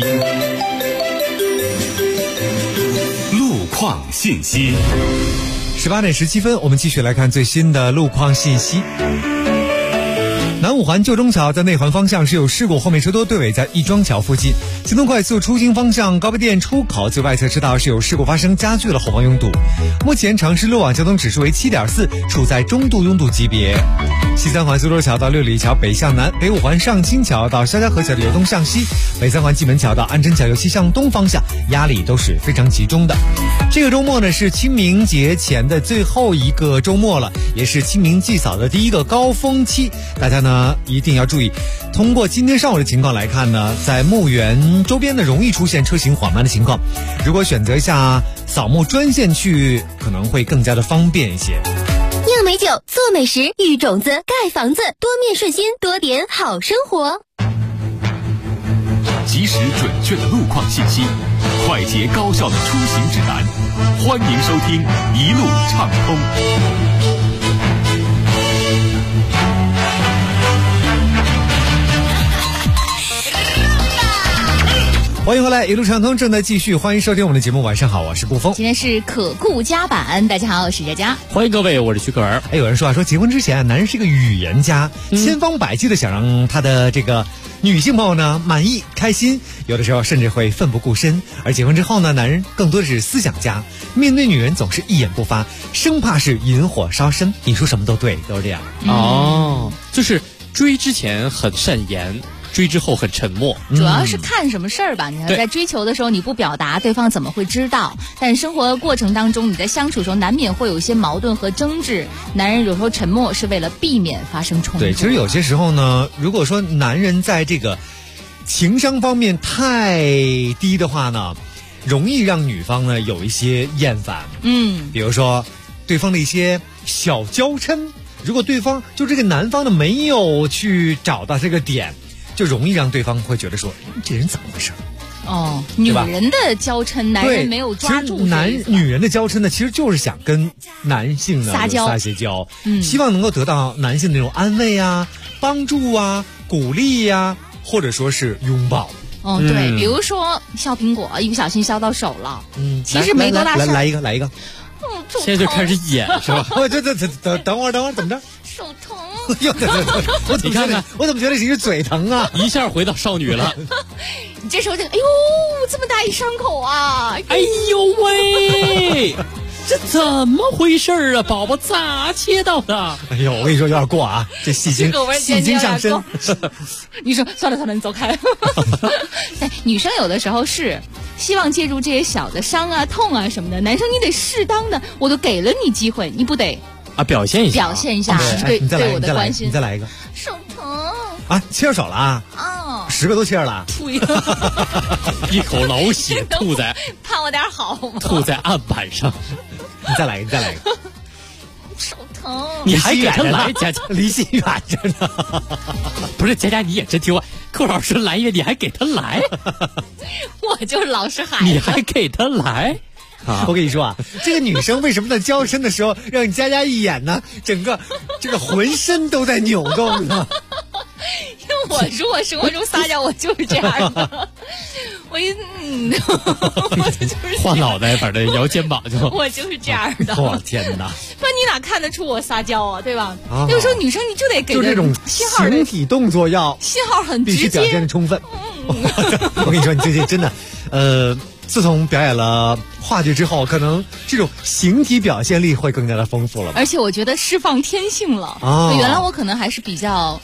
路况信息。 18点17分，我们继续来看最新的路况信息。南五环旧中桥在内环方向是有事故，后面车多，对尾在亦庄桥附近。京东快速出京方向高碑店出口最外侧车道是有事故发生，加剧了后方拥堵。目前城市路网交通指数为7.4，处在中度拥堵级别。西三环苏州桥到六里桥北向南，北五环上清桥到肖家河桥的由东向西，北三环蓟门桥到安贞桥由西向东方向，压力都是非常集中的。这个周末呢是清明节前的最后一个周末了，也是清明祭扫的第一个高峰期，大家呢一定要注意。通过今天上午的情况来看呢，在墓园周边呢容易出现车行缓慢的情况，如果选择一下扫墓专线去，可能会更加的方便一些。 酿美酒，做美食，育种子，盖房子，多面顺心，多点好生活。 及时准确的路况信息，快捷高效的出行指南，欢迎收听一路畅通。 欢迎回来，一路畅通正在继续，欢迎收听我们的节目。晚上好，我是布峰。 今天是可顾家版，大家好，我是佳佳。 欢迎各位，我是徐可儿。 有人说说结婚之前男人是一个语言家，千方百计的想让他的这个女性朋友呢满意开心，有的时候甚至会奋不顾身。而结婚之后呢，男人更多的是思想家，面对女人总是一言不发，生怕是引火烧身。你说什么都对，都是这样。 就是追之前很善言，追之后很沉默。 主要是看什么事儿吧。你看，在追求的时候你不表达，对方怎么会知道？但是生活过程当中，你在相处的时候难免会有一些矛盾和争执。男人有时候沉默是为了避免发生冲突。 对，其实有些时候呢，如果说男人在这个情商方面太低的话呢，容易让女方呢有一些厌烦。比如说对方的一些小娇嗔，如果对方就这个男方呢没有去找到这个点，就容易让对方会觉得说这人怎么回事。 女人的娇嗔，男人没有抓住。 女人的娇嗔呢，其实就是想跟男性呢撒些娇，希望能够得到男性的那种安慰啊、帮助啊、鼓励啊，或者说是拥抱。 对，比如说削苹果，一不小心削到手了，其实没多大事。 来一个。 现在就开始演是吧？ 等会儿怎么着？ 手疼。 你看看，我怎么觉得你是嘴疼啊？ 一下回到少女了。 你这时候就哎呦，这么大一伤口啊！ 哎呦喂，这怎么回事啊？宝宝咋切到的？ 哎呦，我跟你说有点过啊，这戏精上身。 你说算了，你走开。女生有的时候是希望借助这些小的伤啊、痛啊什么的，男生你得适当的，我都给了你机会，你不得表现一下对我的关心。 你再来一个。 手疼啊，切手了啊！10个都切了， 一口老血吐在， 盼我点好吗？ 吐在案板上。 你再来一个。 手疼， 你还给他来，佳佳离心远着呢。 不是佳佳，你也真听话，寇老师来一个，你还给他来？ 我就是老实孩子， 你还给他来？ 我跟你说啊，这个女生为什么在娇嗔的时候让佳佳一眼呢？整个这个浑身都在扭动呢。 因为我如果生活中撒娇，我就是这样的。我就是晃脑袋，反正摇肩膀就。 我就是这样的。 我天哪！ 不然你哪看得出我撒娇啊？对吧？有时候女生你就得给就这种形体动作要信号很直接， 必须表现得充分。我跟你说，你最近真的，自从表演了话剧之后，可能这种形体表现力会更加的丰富了。 而且我觉得释放天性了。原来我可能还是比较。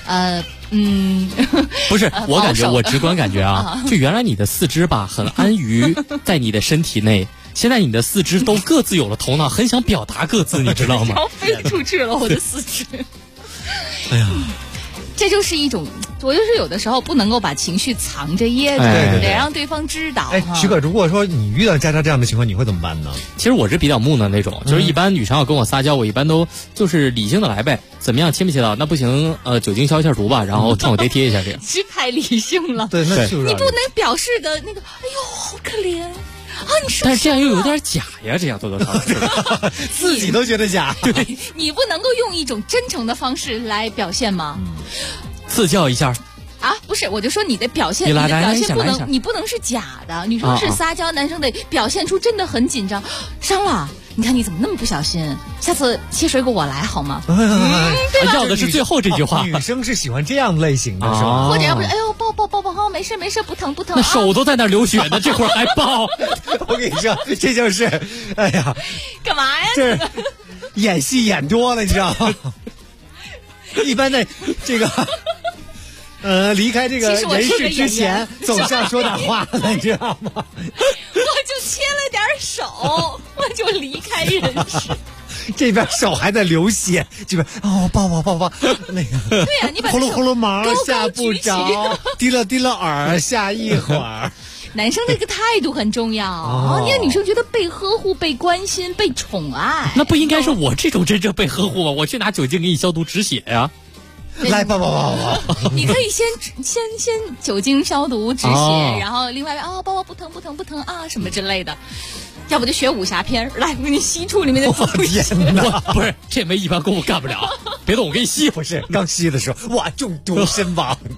不是，我感觉我直观感觉啊，就原来你的四肢吧很安于在你的身体内，现在你的四肢都各自有了头脑，很想表达各自，你知道吗？ 要飞出去了，我的四肢。 哎呀， 这就是一种，我就是有的时候不能够把情绪藏着掖着，得让对方知道。 徐哥，如果说你遇到佳佳这样的情况，你会怎么办呢？ 其实我是比较木讷那种，就是一般女生要跟我撒娇，我一般都就是理性的来呗。怎么样，切没切到？那不行，酒精消一下毒吧，然后创可贴贴一下这样。 是太理性了。 对，那就是你不能表示的那个，哎呦，好可怜。你说， 但是这样又有点假呀，这样多少自己都觉得假。 对， 你不能够用一种真诚的方式来表现吗？ 自教一下啊，不是，我就说你的表现，你不能是假的。女生是撒娇，男生得表现出真的很紧张，伤了。你看你怎么那么不小心？下次切水果我来好吗？ 对吧？要的是最后这句话。 女生是喜欢这样类型的，是吧？ 或者要不是，哎呦，抱，好，没事，不疼。 那手都在那流血呢，这会儿还抱。 我跟你说，这就是，哎呀， 干嘛呀？ 这演戏演多了，你知道吗？一般的这个。离开这个人世之前，总是要说点话的，你知道吗？我就切了点手，我就离开人世。 这边手还在流血，这边抱那个。 对呀，你把呼噜毛下不着，滴了耳下一会儿。 男生这个态度很重要你让女生觉得被呵护、被关心、被宠爱。 那不应该是我这种真正被呵护吗？我去拿酒精给你消毒止血呀。 来抱， 你可以先酒精消毒止血，然后另外抱不疼啊什么之类的，要不就学武侠片，来我给你吸出里面的我天哪！ 不是这没一般功夫干不了，别动我给你吸。 不是刚吸的时候，哇，中毒身亡。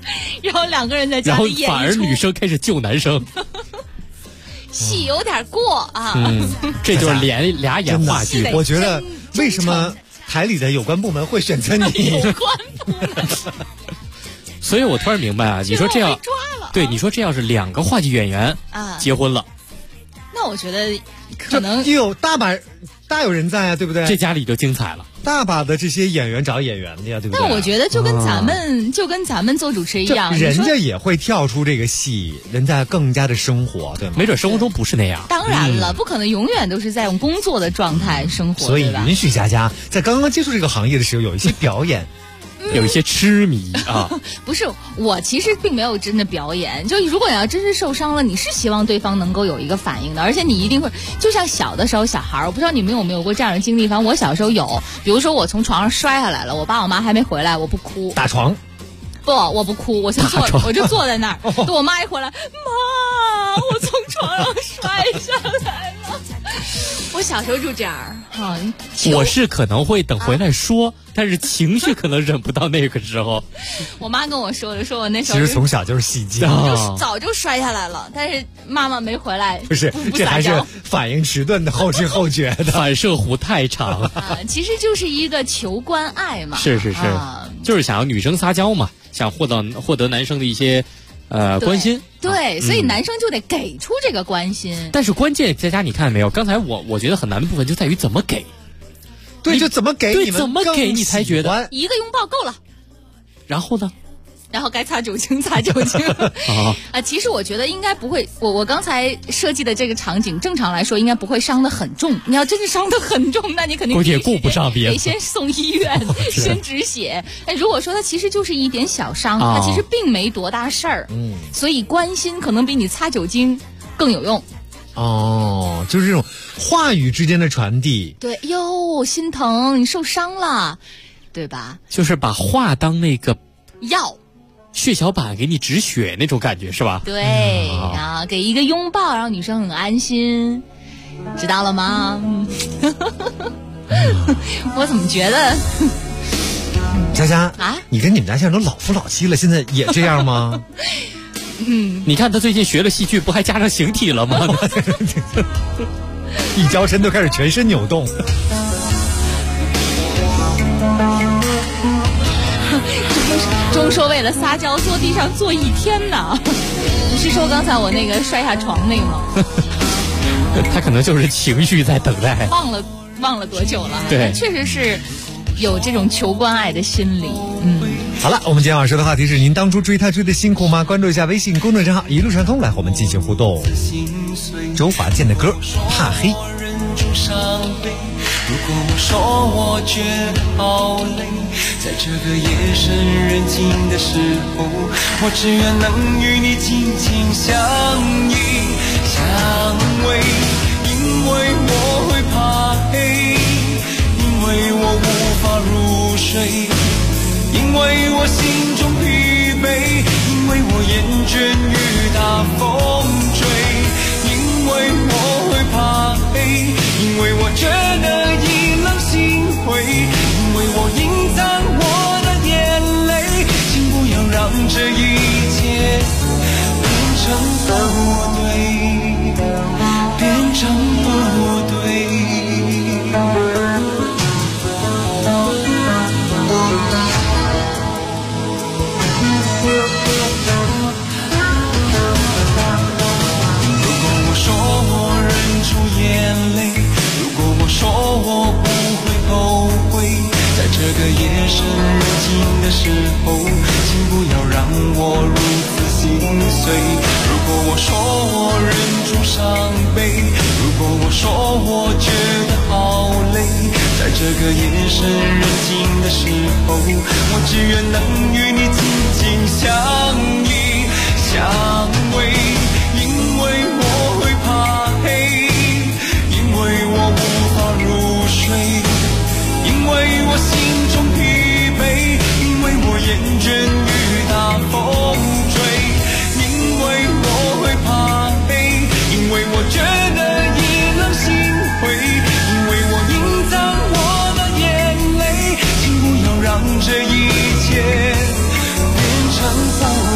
然后两个人在家里演一出， 然后反而女生开始救男生， 戏有点过啊。 这就是俩演话剧。 我觉得为什么台里的有关部门会选择你？ 有关部门。 所以我突然明白啊，你说这样，对，你说这要是2个话剧演员结婚了， 那我觉得可能有大有人在啊，对不对？ 这家里就精彩了， 大把的这些演员找演员的呀，对不对？ 但我觉得就跟咱们做主持一样， 人家也会跳出这个戏，人家更加的生活，对吗？ 没准生活中不是那样。 当然了，不可能永远都是在用工作的状态生活， 所以允许佳佳在刚刚接触这个行业的时候有一些表演。 有一些痴迷啊， 不是，我其实并没有真的表演。就如果你要真是受伤了，你是希望对方能够有一个反应的，而且你一定会，就像小的时候小孩，我不知道你们有没有过这样的经历，反正我小时候有。比如说我从床上摔下来了，我爸我妈还没回来，我不哭， 打床。 不，我不哭，我就坐在那儿。等我妈一回来，妈，我从床上摔下来了。我小时候就这样我是可能会等回来说，但是情绪可能忍不到那个时候。 我妈跟我说的，说我那时候其实从小就是戏精， 早就摔下来了，但是妈妈没回来。 不是，这还是反应迟钝的后知后觉的， 反射弧太长其实就是一个求关爱嘛。 是，就是想要女生撒娇嘛，想获得男生的一些关心。 对，所以男生就得给出这个关心。 但是关键佳佳，你看没有？刚才我觉得很难的部分就在于怎么给。 对，就怎么给你们怎么给你才觉得一个拥抱够了。 然后呢？ 然后该擦酒精擦酒精其实我觉得应该不会，我刚才设计的这个场景正常来说应该不会伤得很重。你要真是伤得很重，那你肯定估计也顾不上别人， 得先送医院先止血。但如果说它其实就是一点小伤，它其实并没多大事儿所以关心可能比你擦酒精更有用。 就是这种话语之间的传递。 对，哟，心疼，你受伤了，对吧？ 就是把话当那个药。 血小板给你止血那种感觉是吧？ 对给一个拥抱让女生很安心，知道了吗？我怎么觉得佳佳你跟你们家现在都老夫老妻了，现在也这样吗？ 你看他最近学了戏剧，不还加上形体了吗？ 一交身都开始全身扭动。 钟说为了撒娇坐地上坐一天呢。你是说刚才我那个摔下床那个吗？ 他可能就是情绪在等待， 忘了多久了。 对， 确实是有这种求关爱的心理。 好了，我们今天晚上说的话题是您当初追他追的辛苦吗？关注一下微信公众账号一路畅通，来和我们进行互动。周华健的歌怕黑。 如果我说我觉得好累，在这个夜深人静的时候，我只愿能与你紧紧相依相偎，因为我会怕黑，因为我无法入睡，因为我心中疲惫，因为我厌倦与大风吹，因为我会怕黑，因为我觉得意冷心灰，因为我隐藏我的眼泪，请不要让这一切变成不对，变成不对。如果我说我忍住眼泪，如果我说我不会后悔，在这个夜深人静的时候，请不要让我如此心碎。如果我说我忍住伤悲，如果我说我觉得好累，在这个夜深人静的时候，我只愿能与你紧紧相依相偎，因为我会怕黑，因为我无法入睡，因为我心中疲惫，因为我厌倦与大风吹，因为我会怕黑，因为我觉得意冷心灰，因为我隐藏我的眼泪，请不要让这一切变成不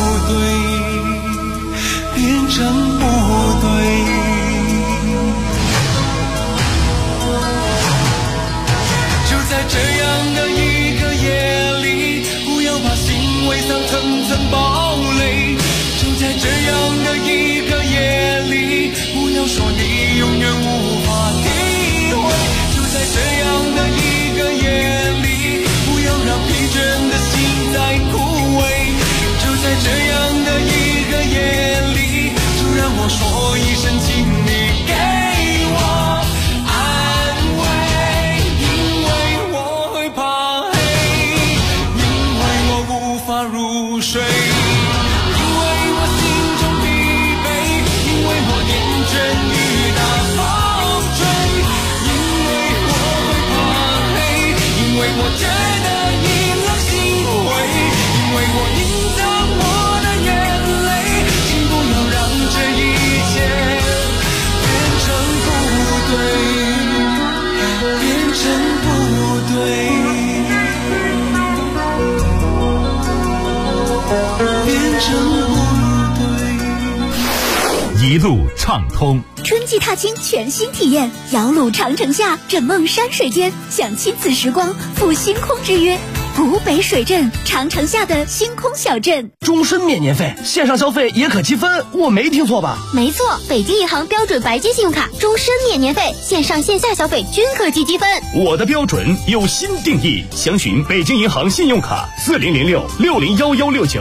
一路畅通。 春季踏青全新体验，摇橹长城下，枕梦山水间，享亲子时光，赴星空之约。古北水镇，长城下的星空小镇， 终身免年费，线上消费也可积分，我没听错吧？ 没错，北京银行标准白金信用卡，终身免年费，线上线下消费均可积积分。 我的标准有新定义，详询北京银行信用卡4006601169。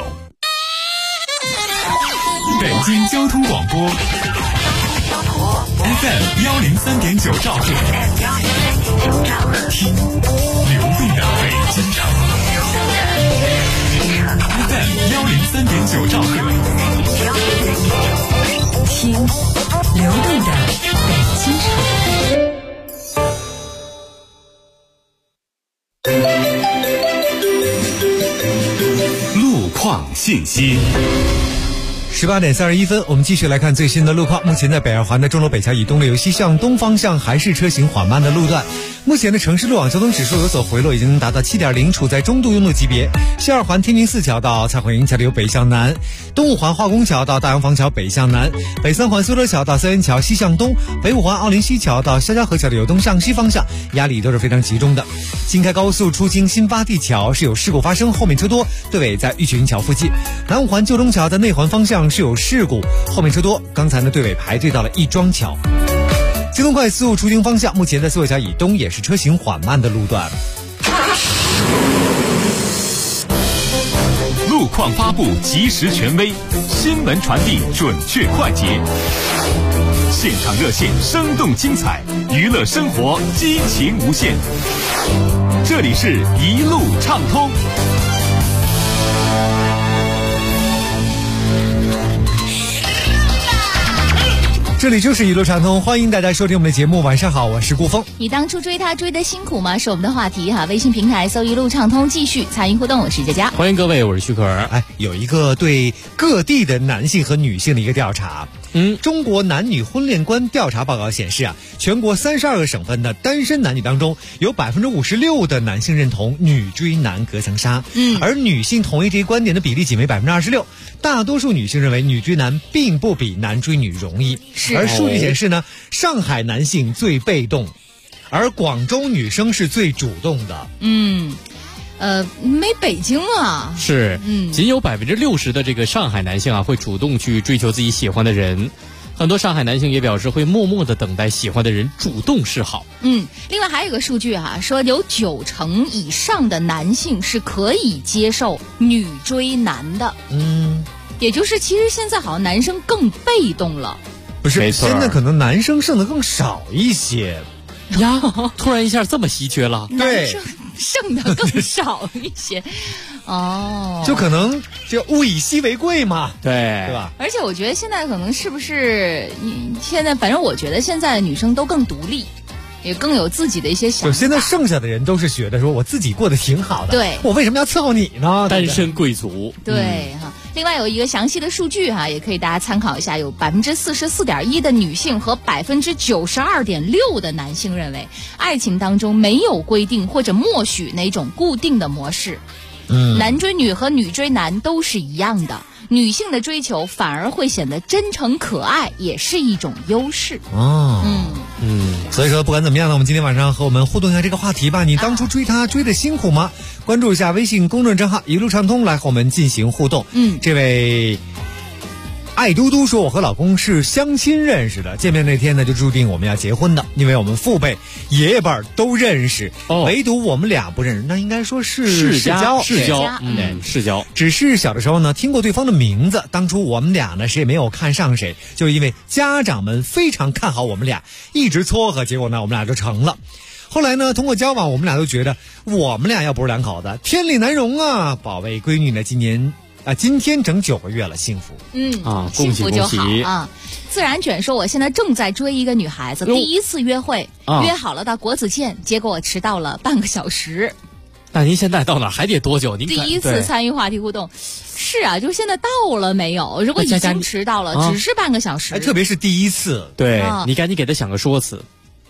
北京交通广播 FM103.9兆赫，听流动的北京城。FM103.9兆赫， 听流动的北京城。路况信息。 18点31分，我们继续来看最新的路况。目前在北二环的钟楼北桥以东的由西向东方向还是车行缓慢的路段。目前的城市路网交通指数有所回落，已经达到 7.0， 处在中度拥堵级别。西二环天宁寺桥到蔡慧营桥的由北向南，东五环化工桥到大洋坊桥北向南，北三环苏州桥到三元桥西向东，北五环奥林西桥到肖家河桥的由东向西方向，压力都是非常集中的。京开高速出京新八地桥是有事故发生，后面车多，队尾在玉泉桥附近。南五环旧中桥的内环方向是有事故，后面车多，刚才呢队尾排队到了亦庄桥。京东快速出京方向，目前在苏州桥以东也是车行缓慢的路段。 路况发布及时权威，新闻传递准确快捷，现场热线生动精彩，娱乐生活激情无限。这里是一路畅通。 这里就是一路畅通，欢迎大家收听我们的节目。晚上好，我是顾峰。 你当初追他追得辛苦吗？是我们的话题哈。微信平台搜一路畅通，继续参与互动。我是佳佳， 欢迎各位，我是徐可儿。 有一个对各地的男性和女性的一个调查。中国男女婚恋观调查报告显示啊，全国32个省份的单身男女当中，有56%的男性认同女追男隔层纱，而女性同意这一观点的比例仅为26%。大多数女性认为女追男并不比男追女容易，而数据显示呢，上海男性最被动，而广州女生是最主动的。 没北京啊。 是，仅有60%的这个上海男性啊，会主动去追求自己喜欢的人。很多上海男性也表示会默默的等待喜欢的人主动示好。 另外还有个数据啊，说有90%以上的男性是可以接受女追男的。也就是其实现在好像男生更被动了。 不是，现在可能男生剩的更少一些。 呀，突然一下这么稀缺了？ 男生剩的更少一些。 就可能就物以稀为贵嘛， 对吧？ 而且我觉得现在可能是不是现在，反正我觉得现在的女生都更独立，也更有自己的一些想法。 现在剩下的人都是觉得说我自己过得挺好的， 对， 我为什么要伺候你呢？ 单身贵族。 对哈。另外有一个详细的数据哈，也可以大家参考一下，有44.1%的女性和92.6%的男性认为，爱情当中没有规定或者默许哪种固定的模式。男追女和女追男都是一样的，女性的追求反而会显得真诚可爱，也是一种优势。 所以说不管怎么样呢，我们今天晚上和我们互动一下这个话题吧。你当初追他追得辛苦吗？关注一下微信公众账号一路畅通来和我们进行互动。这位爱嘟嘟说，我和老公是相亲认识的，见面那天呢就注定我们要结婚的，因为我们父辈爷爷辈都认识，唯独我们俩不认识。那应该说是世交， 世交。 只是小的时候呢听过对方的名字，当初我们俩呢谁也没有看上谁，就因为家长们非常看好我们俩，一直撮合，结果呢我们俩就成了。后来呢通过交往，我们俩都觉得我们俩要不是两口子天理难容啊。宝贝闺女呢今天整9个月了，幸福。 幸福就好啊。自然卷说，我现在正在追一个女孩子，第一次约会，约好了到国子监，结果我迟到了半个小时。 那您现在到哪还得多久？您第一次参与话题互动。是啊，就现在到了没有？如果已经迟到了，只是半个小时。 特别是第一次。 对，你赶紧给他想个说辞。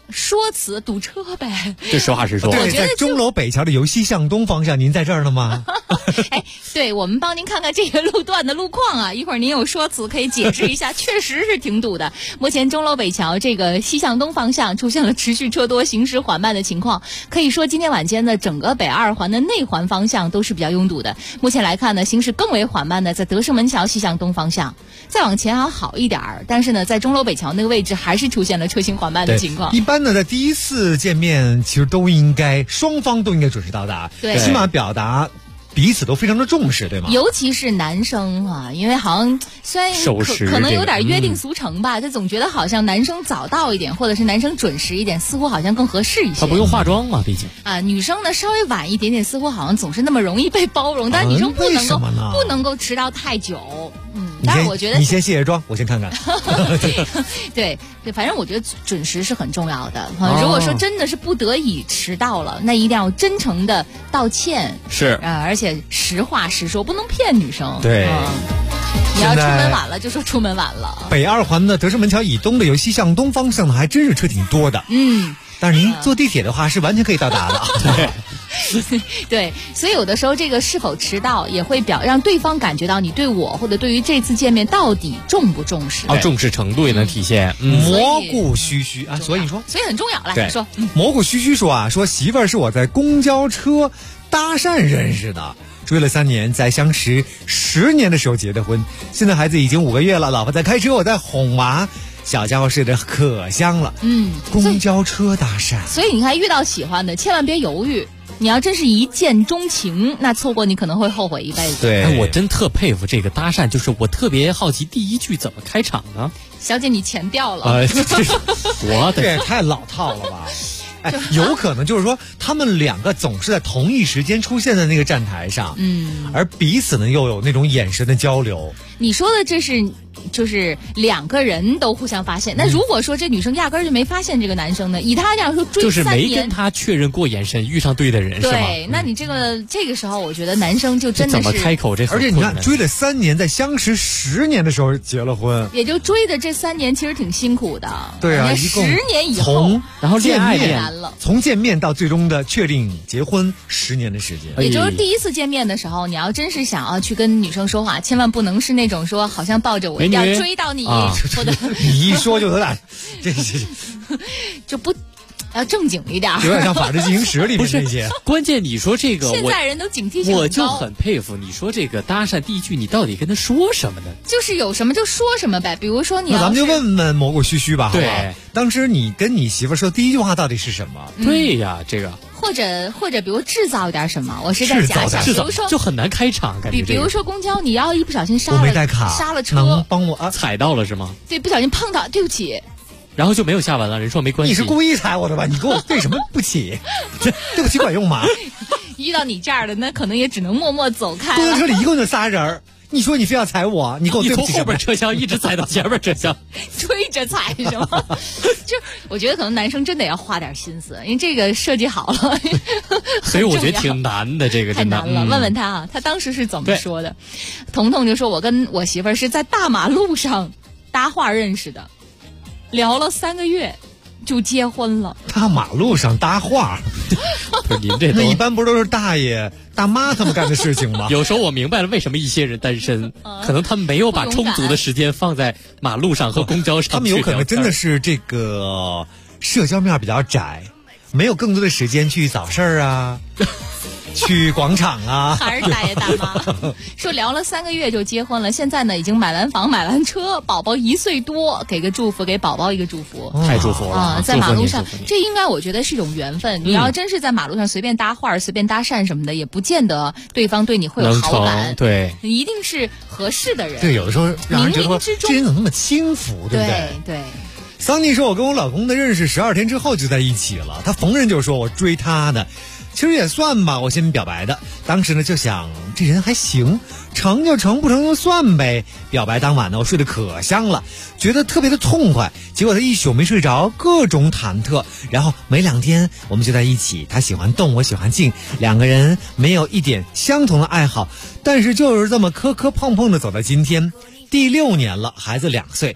说辞堵车呗， 这实话实说。 对，在钟楼北桥的由西向东方向，您在这儿呢吗？ 哎，对，我们帮您看看这个路段的路况啊，一会儿您有说辞可以解释一下，确实是挺堵的。目前钟楼北桥这个西向东方向出现了持续车多、行驶缓慢的情况，可以说今天晚间的整个北二环的内环方向都是比较拥堵的。目前来看呢，行驶更为缓慢的在德胜门桥西向东方向，再往前还好一点儿，但是呢，在钟楼北桥那个位置还是出现了车行缓慢的情况。 一般呢，在第一次见面，其实双方都应该准时到达， 对， 起码表达彼此都非常的重视，对吗？ 尤其是男生啊，因为好像虽然可能有点约定俗成吧，就总觉得好像男生早到一点，或者是男生准时一点，似乎好像更合适一些。 他不用化妆嘛，毕竟啊，女生呢稍微晚一点点，似乎好像总是那么容易被包容，但是女生不能够迟到太久。但是我觉得你先卸卸妆，我先看看。 对，反正我觉得准时是很重要的。如果说真的是不得已迟到了，那一定要真诚的道歉， 是而且实话实说，不能骗女生。 对， 你要出门晚了就说出门晚了。 北二环的德胜门桥以东的由西向东方向呢，还真是车挺多的。但是您坐地铁的话是完全可以到达的。 对，所以有的时候这个是否迟到也会让对方感觉到你对我或者对于这次见面到底重不重视。 重视程度也能体现。 蘑菇须须啊，所以很重要。来说， 蘑菇须须说媳妇儿是我在公交车搭讪认识的，追了3年，在相识10年的时候结的婚，现在孩子已经5个月了，老婆在开车，我在哄娃。小家伙睡得可香了。公交车搭讪， 所以你看，遇到喜欢的千万别犹豫。你要真是一见钟情，那错过你可能会后悔一辈子。 对，我真特佩服这个搭讪，就是我特别好奇第一句怎么开场呢？ 小姐，你钱掉了。 我这也太老套了吧。有可能就是说他们2个总是在同一时间出现在那个站台上，而彼此呢又有那种眼神的交流。 你说的这是就是2个人都互相发现。那如果说这女生压根儿就没发现这个男生呢，以他这样说追3年， 就是没跟他确认过眼神，遇上对的人是吗？ 对，那你这个时候，我觉得男生就真的是怎么开口这很而且你看，追了3年，在相识10年的时候结了婚， 也就追的这3年其实挺辛苦的。 对啊 ，10年以后， 然后恋爱难了， 从见面到最终的确定结婚10年的时间， 也就是第一次见面的时候，你要真是想要去跟女生说话，千万不能是那种说好像抱着我要追到你，或者你一说就有点就不要正经一点， 有点像《法制进行时》里面那些。 关键你说这个， 现在人都警惕性很高， 我就很佩服。你说这个搭讪第一句，你到底跟他说什么呢？ 就是有什么就说什么呗。比如说你要， 那咱们就问问蘑菇须须吧，好不好？ 对， 当时你跟你媳妇说第一句话到底是什么？ 对呀，这个。 或者比如制造一点什么，我是在假想，比如说就很难开场，感觉。 比如说公交，你要一不小心刹了车， 能帮我踩到了是吗？ 对，不小心碰到，对不起。 然后就没有下文了，人说没关系。 你是故意踩我的吧？你给我对什么不起？对不起管用吗？ 遇到你这样的，那可能也只能默默走开了。 公交车里一共就3人。你说你非要踩我，你给我对不起。 从后边车厢一直踩到前面车厢， 追着踩是吗？就我觉得可能男生真的要花点心思，因为这个设计好了， 所以我觉得挺难的，这个真的太难了。问问他啊，他当时是怎么说的？彤彤就说：“我跟我媳妇儿是在大马路上搭话认识的，聊了3个月。”就结婚了。 大马路上搭话， 不是您这那一般不都是大爷大妈他们干的事情吗？ 有时候我明白了为什么一些人单身，可能他们没有把充足的时间放在马路上和公交上。 他们有可能真的是这个社交面比较窄，没有更多的时间去早市啊。去广场啊， 还是大爷大妈说聊了3个月就结婚了，现在呢已经买完房买完车，宝宝1岁多，给个祝福，给宝宝一个祝福， 太祝福了啊！在马路上，这应该我觉得是一种缘分。你要真是在马路上随便搭话、随便搭讪什么的，也不见得对方对你会有好感。 对， 一定是合适的人。 对，有的时候让人觉得说这人怎么那么轻浮，对不对？ 对。 桑尼说，我跟我老公的认识12天之后就在一起了，他逢人就说我追他的。其实也算吧，我先表白的。当时呢就想这人还行，成就成，不成就算呗。表白当晚呢，我睡得可香了，觉得特别的痛快。结果他一宿没睡着，各种忐忑。然后没2天我们就在一起，他喜欢动，我喜欢静，2个人没有一点相同的爱好，但是就是这么磕磕碰碰的走到今天。第6年了，孩子2岁。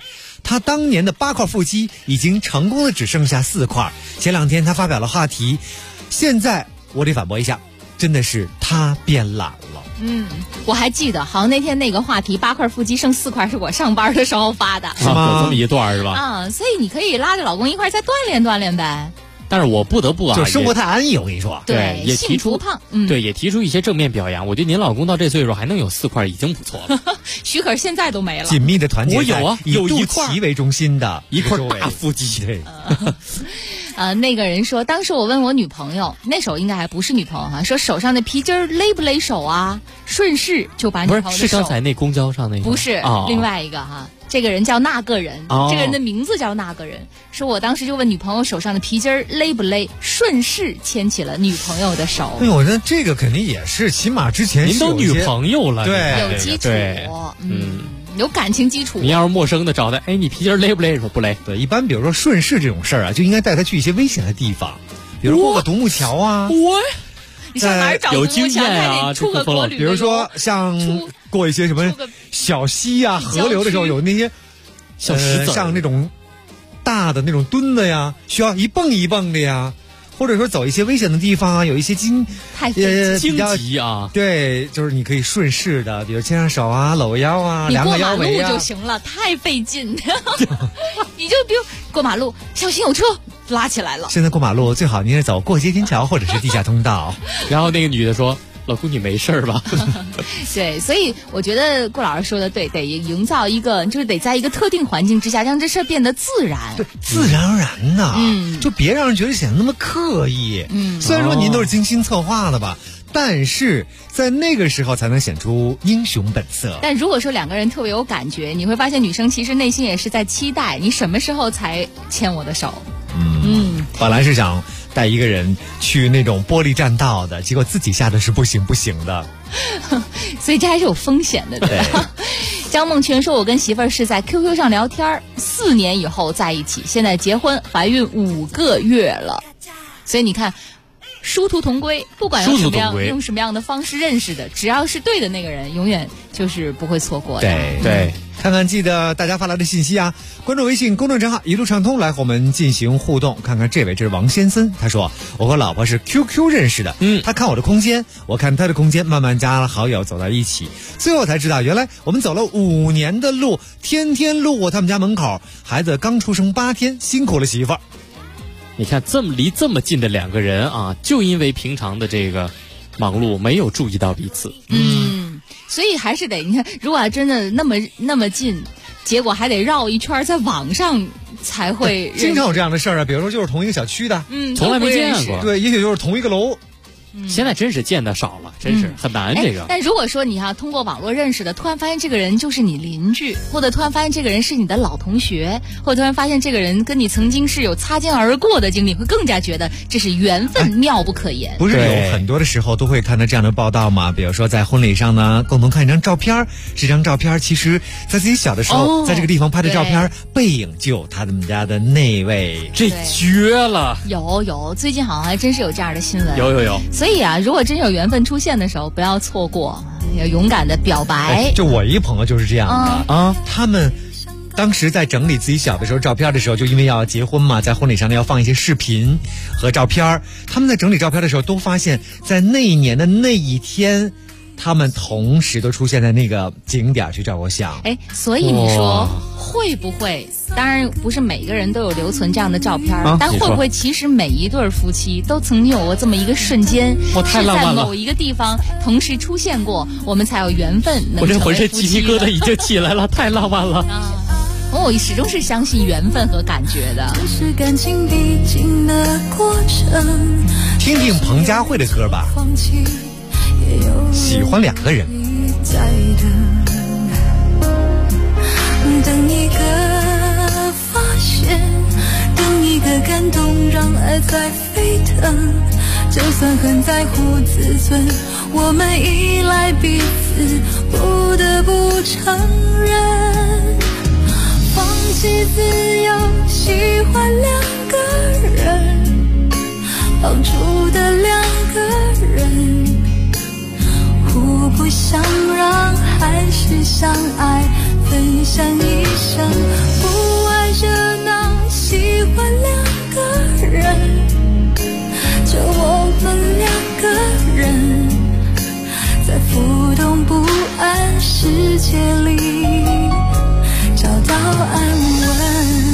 他当年的8块腹肌已经成功的只剩下4块。前2天他发表了话题，现在我得反驳一下，真的是他变懒了。 我还记得，好像那天那个话题8块腹肌剩4块是我上班的时候发的， 是吗？有这么一段是吧？ 所以你可以拉着老公一块再锻炼锻炼呗。 但是我不得不就生活太安逸，我跟你说。 对， 也提出胖， 对，也提出一些正面表扬。我觉得您老公到这岁数还能有4块已经不错了。 许可现在都没了。 紧密的团结， 我有啊，有以肚脐为中心的一块大腹肌。 对。 那个人说，当时我问我女朋友，那时候应该还不是女朋友哈，说手上的皮筋勒不勒手啊？顺势就把女朋友的手。 不是刚才那公交上那个？ 不是，另外一个哈。这个人叫那个人，这个人的名字叫那个人。说我当时就问女朋友手上的皮筋勒不勒，顺势牵起了女朋友的手。 我觉得这个肯定也是，起码之前您都女朋友了， 对， 有基础，有感情基础。 你要是陌生的找他，你皮筋勒不勒？说不勒。 对，一般比如说顺势这种事儿啊，就应该带他去一些危险的地方，比如过个独木桥啊。 你上哪儿找有经验啊？ 出个国旅， 比如说像过一些什么小溪啊、河流的时候，有那些小石子， 像那种大的那种墩子呀，需要一蹦一蹦的呀，或者说走一些危险的地方啊，有一些荆棘啊， 对，就是你可以顺势的，比如牵上手啊、搂腰啊、量个腰围啊， 你过马路就行了，太费劲。你就比如过马路，小心有车。拉起来了。 现在过马路最好你是走过街天桥或者是地下通道。 然后那个女的说：“老公，你没事吧？” 对，所以我觉得顾老师说的对，得营造一个，就是得在一个特定环境之下，让这事儿变得自然。 对，自然而然呐。就别让人觉得显得那么刻意。虽然说您都是精心策划的吧。但是在那个时候才能显出英雄本色。 但如果说两个人特别有感觉，你会发现女生其实内心也是在期待你什么时候才牵我的手。 本来是想带一个人去那种玻璃栈道的，结果自己下的是不行的。 所以这还是有风险的。对。张梦泉说，我跟媳妇儿是在 QQ 上聊天，4年以后在一起，现在结婚，怀孕5个月了。所以你看，殊途同归，不管用什么样的方式认识的，只要是对的那个人，永远就是不会错过的。 对。看看记得大家发来的信息啊，关注微信公众账号一路畅通，来和我们进行互动。看看这位，这是王先生，他说我和老婆是 QQ 认识的，他看我的空间，我看他的空间，慢慢加了好友，走到一起，最后才知道原来我们走了5年的路，天天路过他们家门口，孩子刚出生8天，辛苦了媳妇儿。 你看离这么近的两个人啊，就因为平常的这个忙碌，没有注意到彼此。 所以还是得，你看，如果真的那么近，结果还得绕一圈，在网上才会经常有这样的事儿啊。比如说就是同一个小区的， 从来没见过。 对，也许就是同一个楼。 现在真是见得少了，真是很难这个。 但如果说你通过网络认识的，突然发现这个人就是你邻居，或者突然发现这个人是你的老同学，或者突然发现这个人跟你曾经是有擦肩而过的经历，会更加觉得这是缘分妙不可言。 不是有很多的时候都会看到这样的报道吗？比如说在婚礼上呢，共同看一张照片，这张照片其实在自己小的时候，在这个地方拍的照片，背影就有他们家的那位， 这绝了。 有，最近好像还真是有这样的新闻。 有。 所以啊，如果真有缘分出现的时候，不要错过，要勇敢的表白。 就我一朋友就是这样的啊，他们当时在整理自己小的时候照片的时候，就因为要结婚嘛，在婚礼上呢要放一些视频和照片。他们在整理照片的时候，都发现，在那一年的那一天，他们同时都出现在那个景点去照过相。 所以你说会不会？当然不是每个人都有留存这样的照片，但会不会其实每一对夫妻都曾经有过这么一个瞬间，是在某一个地方同时出现过，我们才有缘分能成为夫妻。 我这浑身鸡皮疙瘩已经起来了，太浪漫了。 我始终是相信缘分和感觉的。 是感情必经的过程。 听听彭佳慧的歌吧，喜欢2个人。 等一个发现，等一个感动，让爱在沸腾。就算很在乎自尊，我们依赖彼此，不得不承认，放弃自由，喜欢2个人，绑住的2个人，互不相让，还是相爱，分享一生。 浮动不安世界里找到安稳。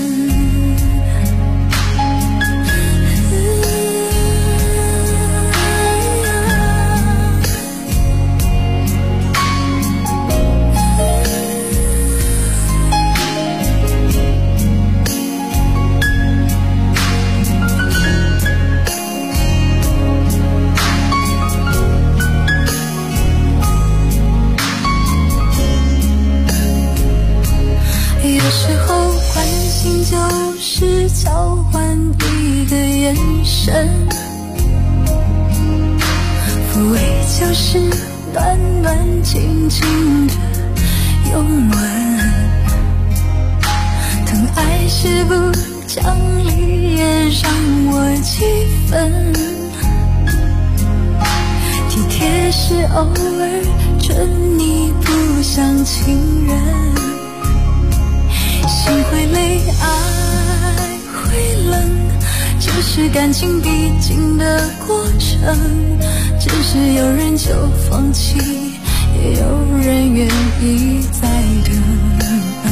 有时候关心就是交换一个眼神，抚慰就是暖暖静静的拥吻，疼爱是不讲理也让我气愤，体贴是偶尔准你不像情人，心会累，爱会冷，这是感情必经的过程。只是有人就放弃，也有人愿意再等，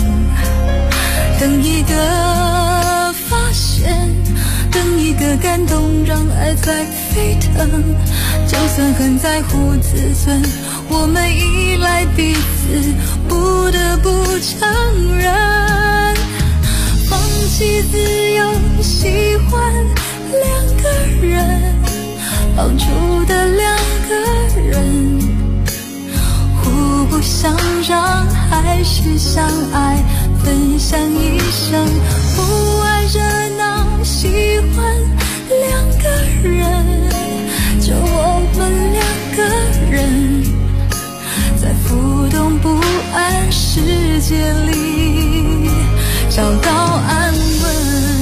等一个发现，等一个感动，让爱再沸腾。就算很在乎自尊，我们依赖彼此，不得不承认，放弃自由，喜欢两个人，绑住的两个人，互不相让还是相爱，分享一生，不爱热闹，喜欢两个人，就我们两个人，在浮动不安世界里找到安稳。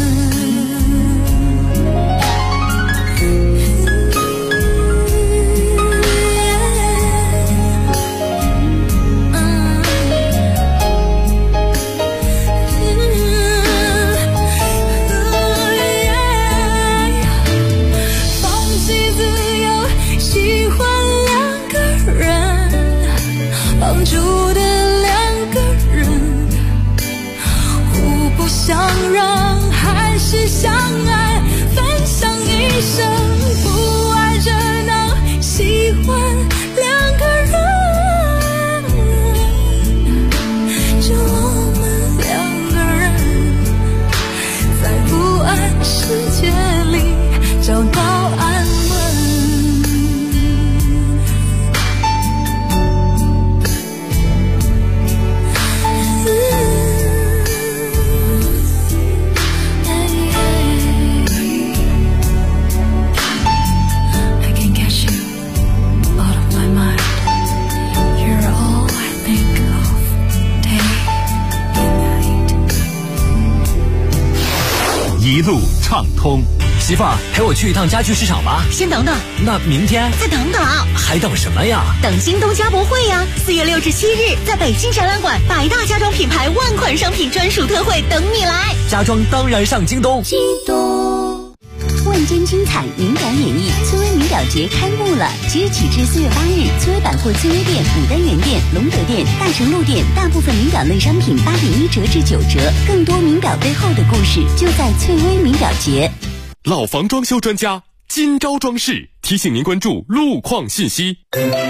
绑住的两个人，互不相让还是相爱，分享一生，不爱热闹，喜欢两个人，就我们两个人，在不安世界里找到安稳。 一路畅通。 媳妇儿，陪我去一趟家具市场吧。 先等等， 那明天再等等， 还等什么呀？ 等京东家博会呀！4月6至7日，在北京展览馆，100大家装品牌万款商品专属特惠等你来。 家装当然上京东。 京东。万间精彩，名表演绎，崔薇名表节开幕了！即日起至4月8日，崔薇百货金威店、牡丹园店、隆德店、大成路店，大部分名表类商品8.1折至9折，更多名表背后的故事，就在崔薇名表节。 老房装修专家金招装饰提醒您关注路况信息。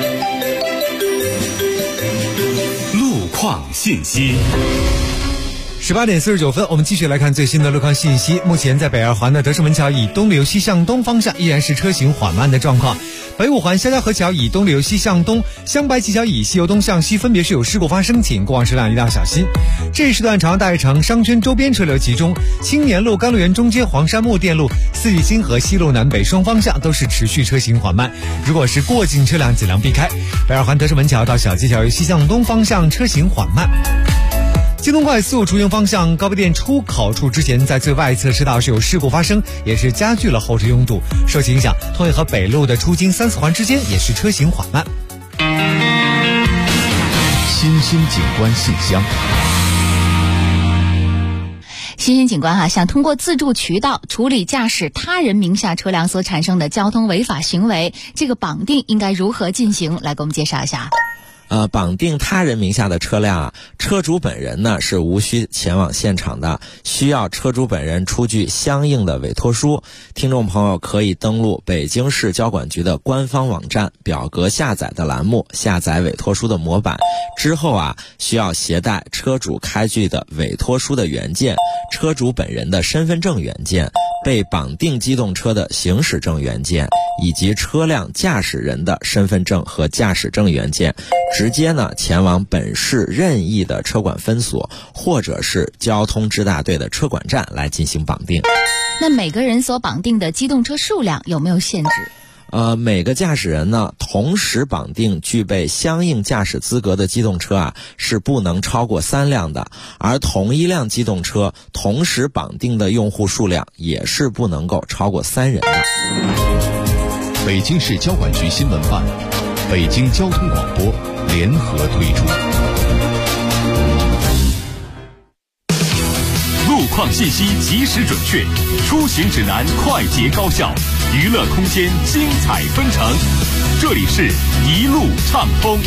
路况信息。 18点49分，我们继续来看最新的路况信息。目前在北二环的德胜门桥以东流西向东方向依然是车行缓慢的状况。北五环肖家河桥以东流西向东，湘白旗桥以西由东向西分别是有事故发生，请过往车辆一定要小心。这一时段朝阳大悦城商圈周边车流集中，青年路、甘露园中街、黄山木店路、四季青和西路南北双方向都是持续车行缓慢。如果是过境车辆尽量避开。北二环德胜门桥到小街桥由西向东方向车行缓慢。京东快速出行方向高碑店出口处之前，在最外侧车道是有事故发生，也是加剧了后车拥堵。受其影响，通惠河北路的出京3、4环之间也是车行缓慢。 新兴景观信箱。 新兴警官哈想通过自助渠道处理驾驶他人名下车辆所产生的交通违法行为，这个绑定应该如何进行？来给我们介绍一下。 绑定他人名下的车辆啊，车主本人呢是无需前往现场的，需要车主本人出具相应的委托书。听众朋友可以登录北京市交管局的官方网站表格下载的栏目，下载委托书的模板之后啊，需要携带车主开具的委托书的原件、车主本人的身份证原件、被绑定机动车的行驶证原件以及车辆驾驶人的身份证和驾驶证原件，直接呢前往本市任意的车管分所或者是交通支大队的车管站来进行绑定。 那每个人所绑定的机动车数量有没有限制？ 每个驾驶人呢同时绑定具备相应驾驶资格的机动车啊，是不能超过3辆的，而同一辆机动车同时绑定的用户数量也是不能够超过3人的。 北京市交管局新闻办、北京交通广播联合推出。 路况信息及时准确，出行指南快捷高效，娱乐空间精彩纷呈。这里是一路畅通。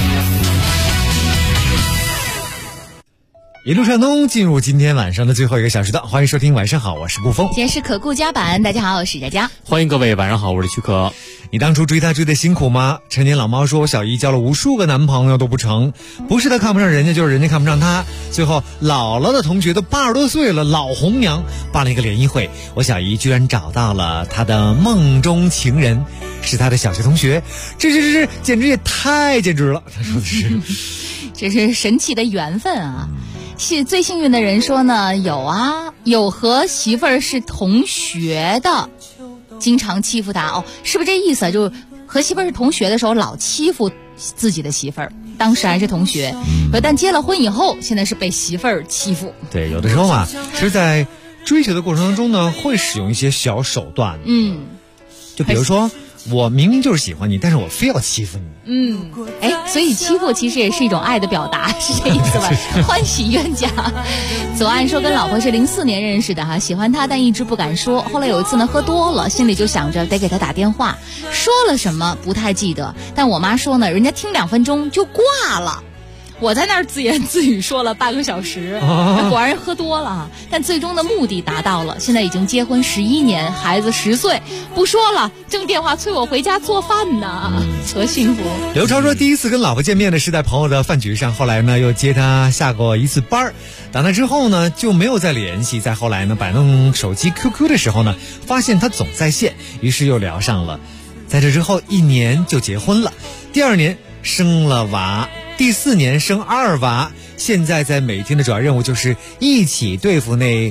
一路畅通，进入今天晚上的最后一个小时段，欢迎收听晚上好，我是布峰。 今天是可顾家版，大家好，我是佳佳。 欢迎各位，晚上好，我是曲可。 你当初追她追得辛苦吗？陈年老猫说，我小姨交了无数个男朋友都不成，不是她看不上人家，就是人家看不上她。最后姥姥的同学都80多岁了，老红娘办了一个联谊会，我小姨居然找到了她的梦中情人，是她的小学同学，这简直也太简直了。她说的是这是神奇的缘分啊。最幸运的人说呢，有和媳妇儿是同学的，经常欺负他是不是这意思？就和媳妇儿是同学的时候老欺负自己的媳妇儿，当时还是同学，但结了婚以后，现在是被媳妇儿欺负。 对，有的时候啊，是在追求的过程当中呢，会使用一些小手段。就比如说，我明明就是喜欢你，但是我非要欺负你。 所以欺负其实也是一种爱的表达，是这意思吧？欢喜冤家。左岸说跟老婆是04年认识的哈，喜欢他但一直不敢说。后来有一次呢，喝多了，心里就想着得给他打电话，说了什么不太记得，但我妈说呢，人家听2分钟就挂了。我在那儿自言自语说了半个小时，果然喝多了，但最终的目的达到了。现在已经结婚11年，孩子10岁，不说了，正电话催我回家做饭呢，多幸福。 刘超说，第一次跟老婆见面的是在朋友的饭局上，后来呢又接他下过一次班，打那之后呢就没有再联系。再后来呢摆弄手机 QQ 的时候呢，发现他总在线，于是又聊上了。在这之后1年就结婚了，第2年生了娃，第4年生2娃，现在在每天的主要任务就是一起对付那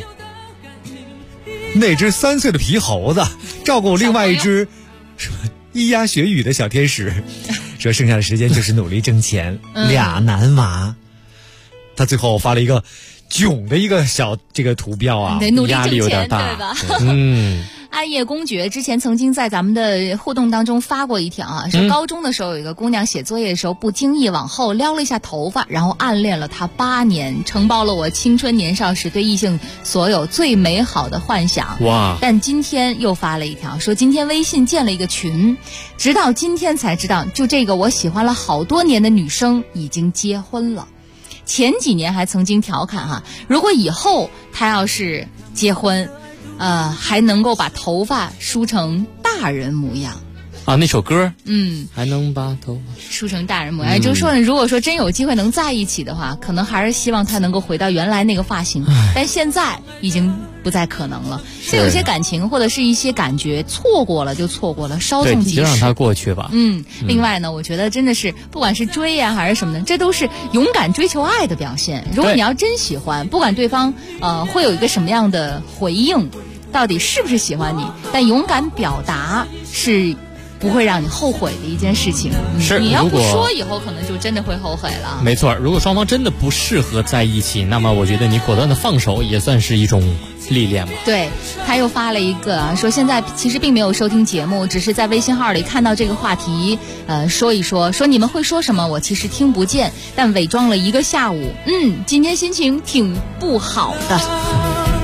只3岁的皮猴子，照顾另外一只什么咿呀学语的小天使，说剩下的时间就是努力挣钱。2男娃，他最后发了一个囧的一个小这个图标啊， 压力有点大， 对吧？ 暗夜公爵之前曾经在咱们的互动当中发过一条啊，说高中的时候有一个姑娘写作业的时候不经意往后撩了一下头发，然后暗恋了她8年，承包了我青春年少时对异性所有最美好的幻想。 哇！ 但今天又发了一条，说今天微信建了一个群，直到今天才知道，就这个我喜欢了好多年的女生已经结婚了。前几年还曾经调侃如果以后她要是结婚，还能够把头发梳成大人模样啊！那首歌，还能把头发梳成大人模样，就是说，如果说真有机会能在一起的话，可能还是希望他能够回到原来那个发型，但现在已经不再可能了。所以有些感情或者是一些感觉错过了就错过了，稍纵即逝， 就让它过去吧。 另外呢，我觉得真的是不管是追呀还是什么的，这都是勇敢追求爱的表现。如果你要真喜欢，不管对方会有一个什么样的回应，到底是不是喜欢你，但勇敢表达是不会让你后悔的一件事情。 是， 你要不说，以后可能就真的会后悔了。 没错，如果双方真的不适合在一起，那么我觉得你果断的放手也算是一种历练吧。 对，他又发了一个说现在其实并没有收听节目，只是在微信号里看到这个话题，说一说你们会说什么，我其实听不见，但伪装了1个下午。今天心情挺不好的。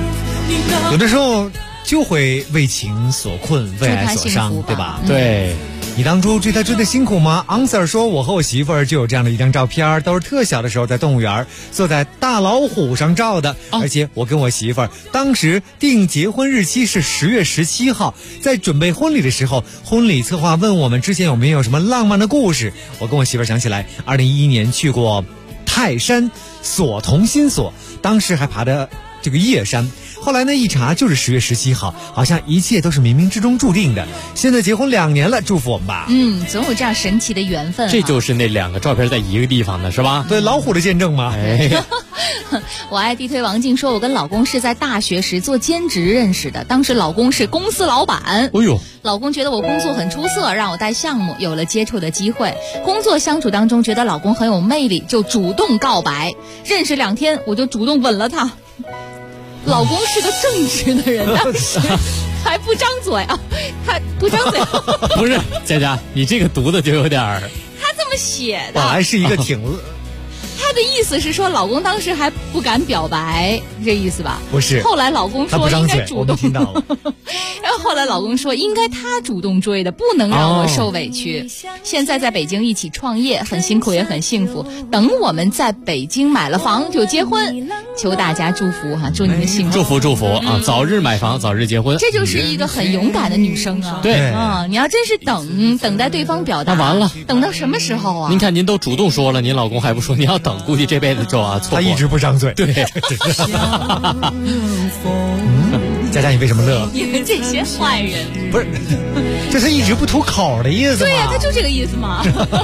有的时候就会为情所困，为爱所伤，对吧？ 对。 你当初追他追的辛苦吗？ Answer 说，我和我媳妇儿就有这样的一张照片，都是特小的时候在动物园坐在大老虎上照的，而且我跟我媳妇儿当时定结婚日期是10月17号，在准备婚礼的时候，婚礼策划问我们之前有没有什么浪漫的故事，我跟我媳妇儿想起来2011年去过泰山索同心所，当时还爬的这个夜山，后来呢一查就是10月17号，好像一切都是冥冥之中注定的。现在结婚2年了，祝福我们吧。 总有这样神奇的缘分。 这就是那2个照片在一个地方的是吧？ 对，老虎的见证吗？ 我爱地推王静说，我跟老公是在大学时做兼职认识的，当时老公是公司老板。 哎呦， 老公觉得我工作很出色，让我带项目，有了接触的机会。工作相处当中觉得老公很有魅力，就主动告白。认识2天我就主动吻了他。老公是个正直的人，当时还不张嘴啊，他不张嘴。 不是，佳佳，你这个读的就有点儿。 他这么写的。 本来是一个挺。 他的意思是说，老公当时还不敢表白，这意思吧？ 不是。 后来老公说应该主动。 听到了。 然后后来老公说，应该他主动追的，不能让我受委屈。现在在北京一起创业，很辛苦也很幸福。等我们在北京买了房就结婚，求大家祝福哈，祝你们幸福。 祝福啊！早日买房，早日结婚。 这就是一个很勇敢的女生啊！ 对啊，你要真是等待对方表达， 那完了， 等到什么时候啊？ 您看，您都主动说了，您老公还不说，您要等，估计这辈子就错过。 他一直不张嘴。 对。 佳佳，你为什么乐？ 你们这些坏人。 不是，这是一直不吐口的意思吗？ 对呀，他就这个意思嘛。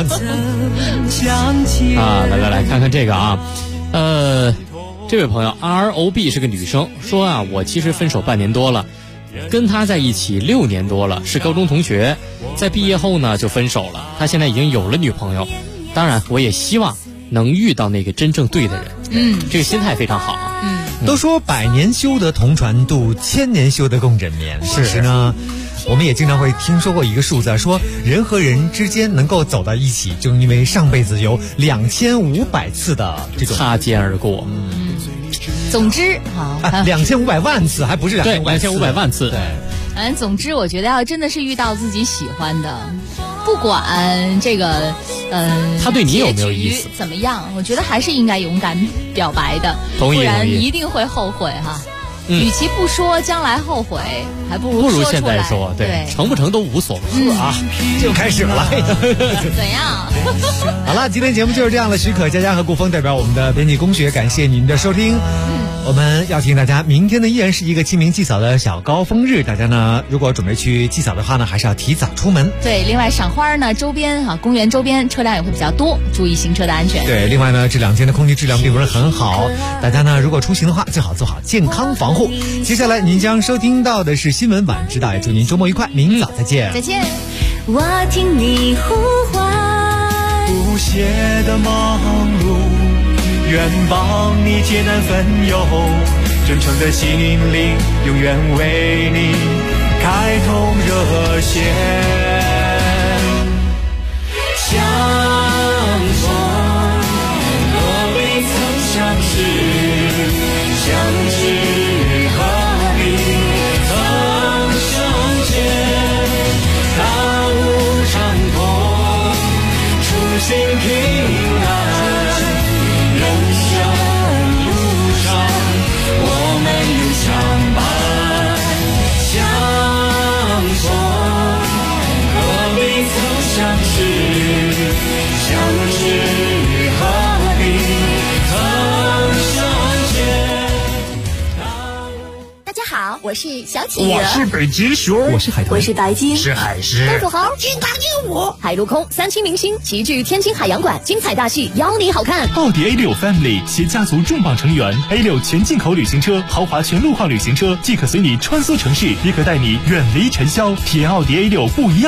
来看看这个啊，这位朋友 ROB 是个女生，说啊，我其实分手半年多了，跟她在一起6年多了，是高中同学，在毕业后呢就分手了。她现在已经有了女朋友，当然我也希望能遇到那个真正对的人。这个心态非常好。 都说100年修得同船渡，1000年修得共枕眠。其实呢，我们也经常会听说过一个数字，说人和人之间能够走到一起，就因为上辈子有2500次的这种擦肩而过。 总之 2500万次，还不是 2500万次。 对，总之我觉得要真的是遇到自己喜欢的，不管这个他对你有没有意思怎么样，我觉得还是应该勇敢表白的，不然一定会后悔哈。与其不说将来后悔，还不如现在说。对，成不成都无所谓啊。就开始了。 怎样？ 好了，今天节目就是这样了。许可、佳佳和顾峰代表我们的编辑工学，感谢您的收听。我们要提醒大家，明天呢依然是一个清明祭扫的小高峰日，大家呢如果准备去祭扫的话呢，还是要提早出门。 对，另外赏花呢，周边公园周边车辆也会比较多，注意行车的安全。 对，另外呢这2天的空气质量并不是很好，大家呢如果出行的话，最好做好健康防护。接下来您将收听到的是新闻晚知道，也祝您周末愉快，明早再见。 再见。 我听你呼唤， 不懈的忙碌，愿帮你解难分忧，真诚的心灵永远为你开通热线。相逢何必曾相识，相知何必曾相见，大雾长空，初心平安。人生路上，我们永相伴。相逢何必曾相识，相知何必曾相见。 大家好，我是小企鹅， 我是北极熊， 我是海豚， 我是白鲸， 是海狮， 公主猴，金刚鹦鹉，海陆空3栖明星齐聚天津海洋馆，精彩大戏邀你好看。 奥迪A6 Family 携家族重磅成员 A6 全进口旅行车，豪华全路况旅行车，既可随你穿梭城市，也可带你远离尘嚣，体验奥迪A6不一样。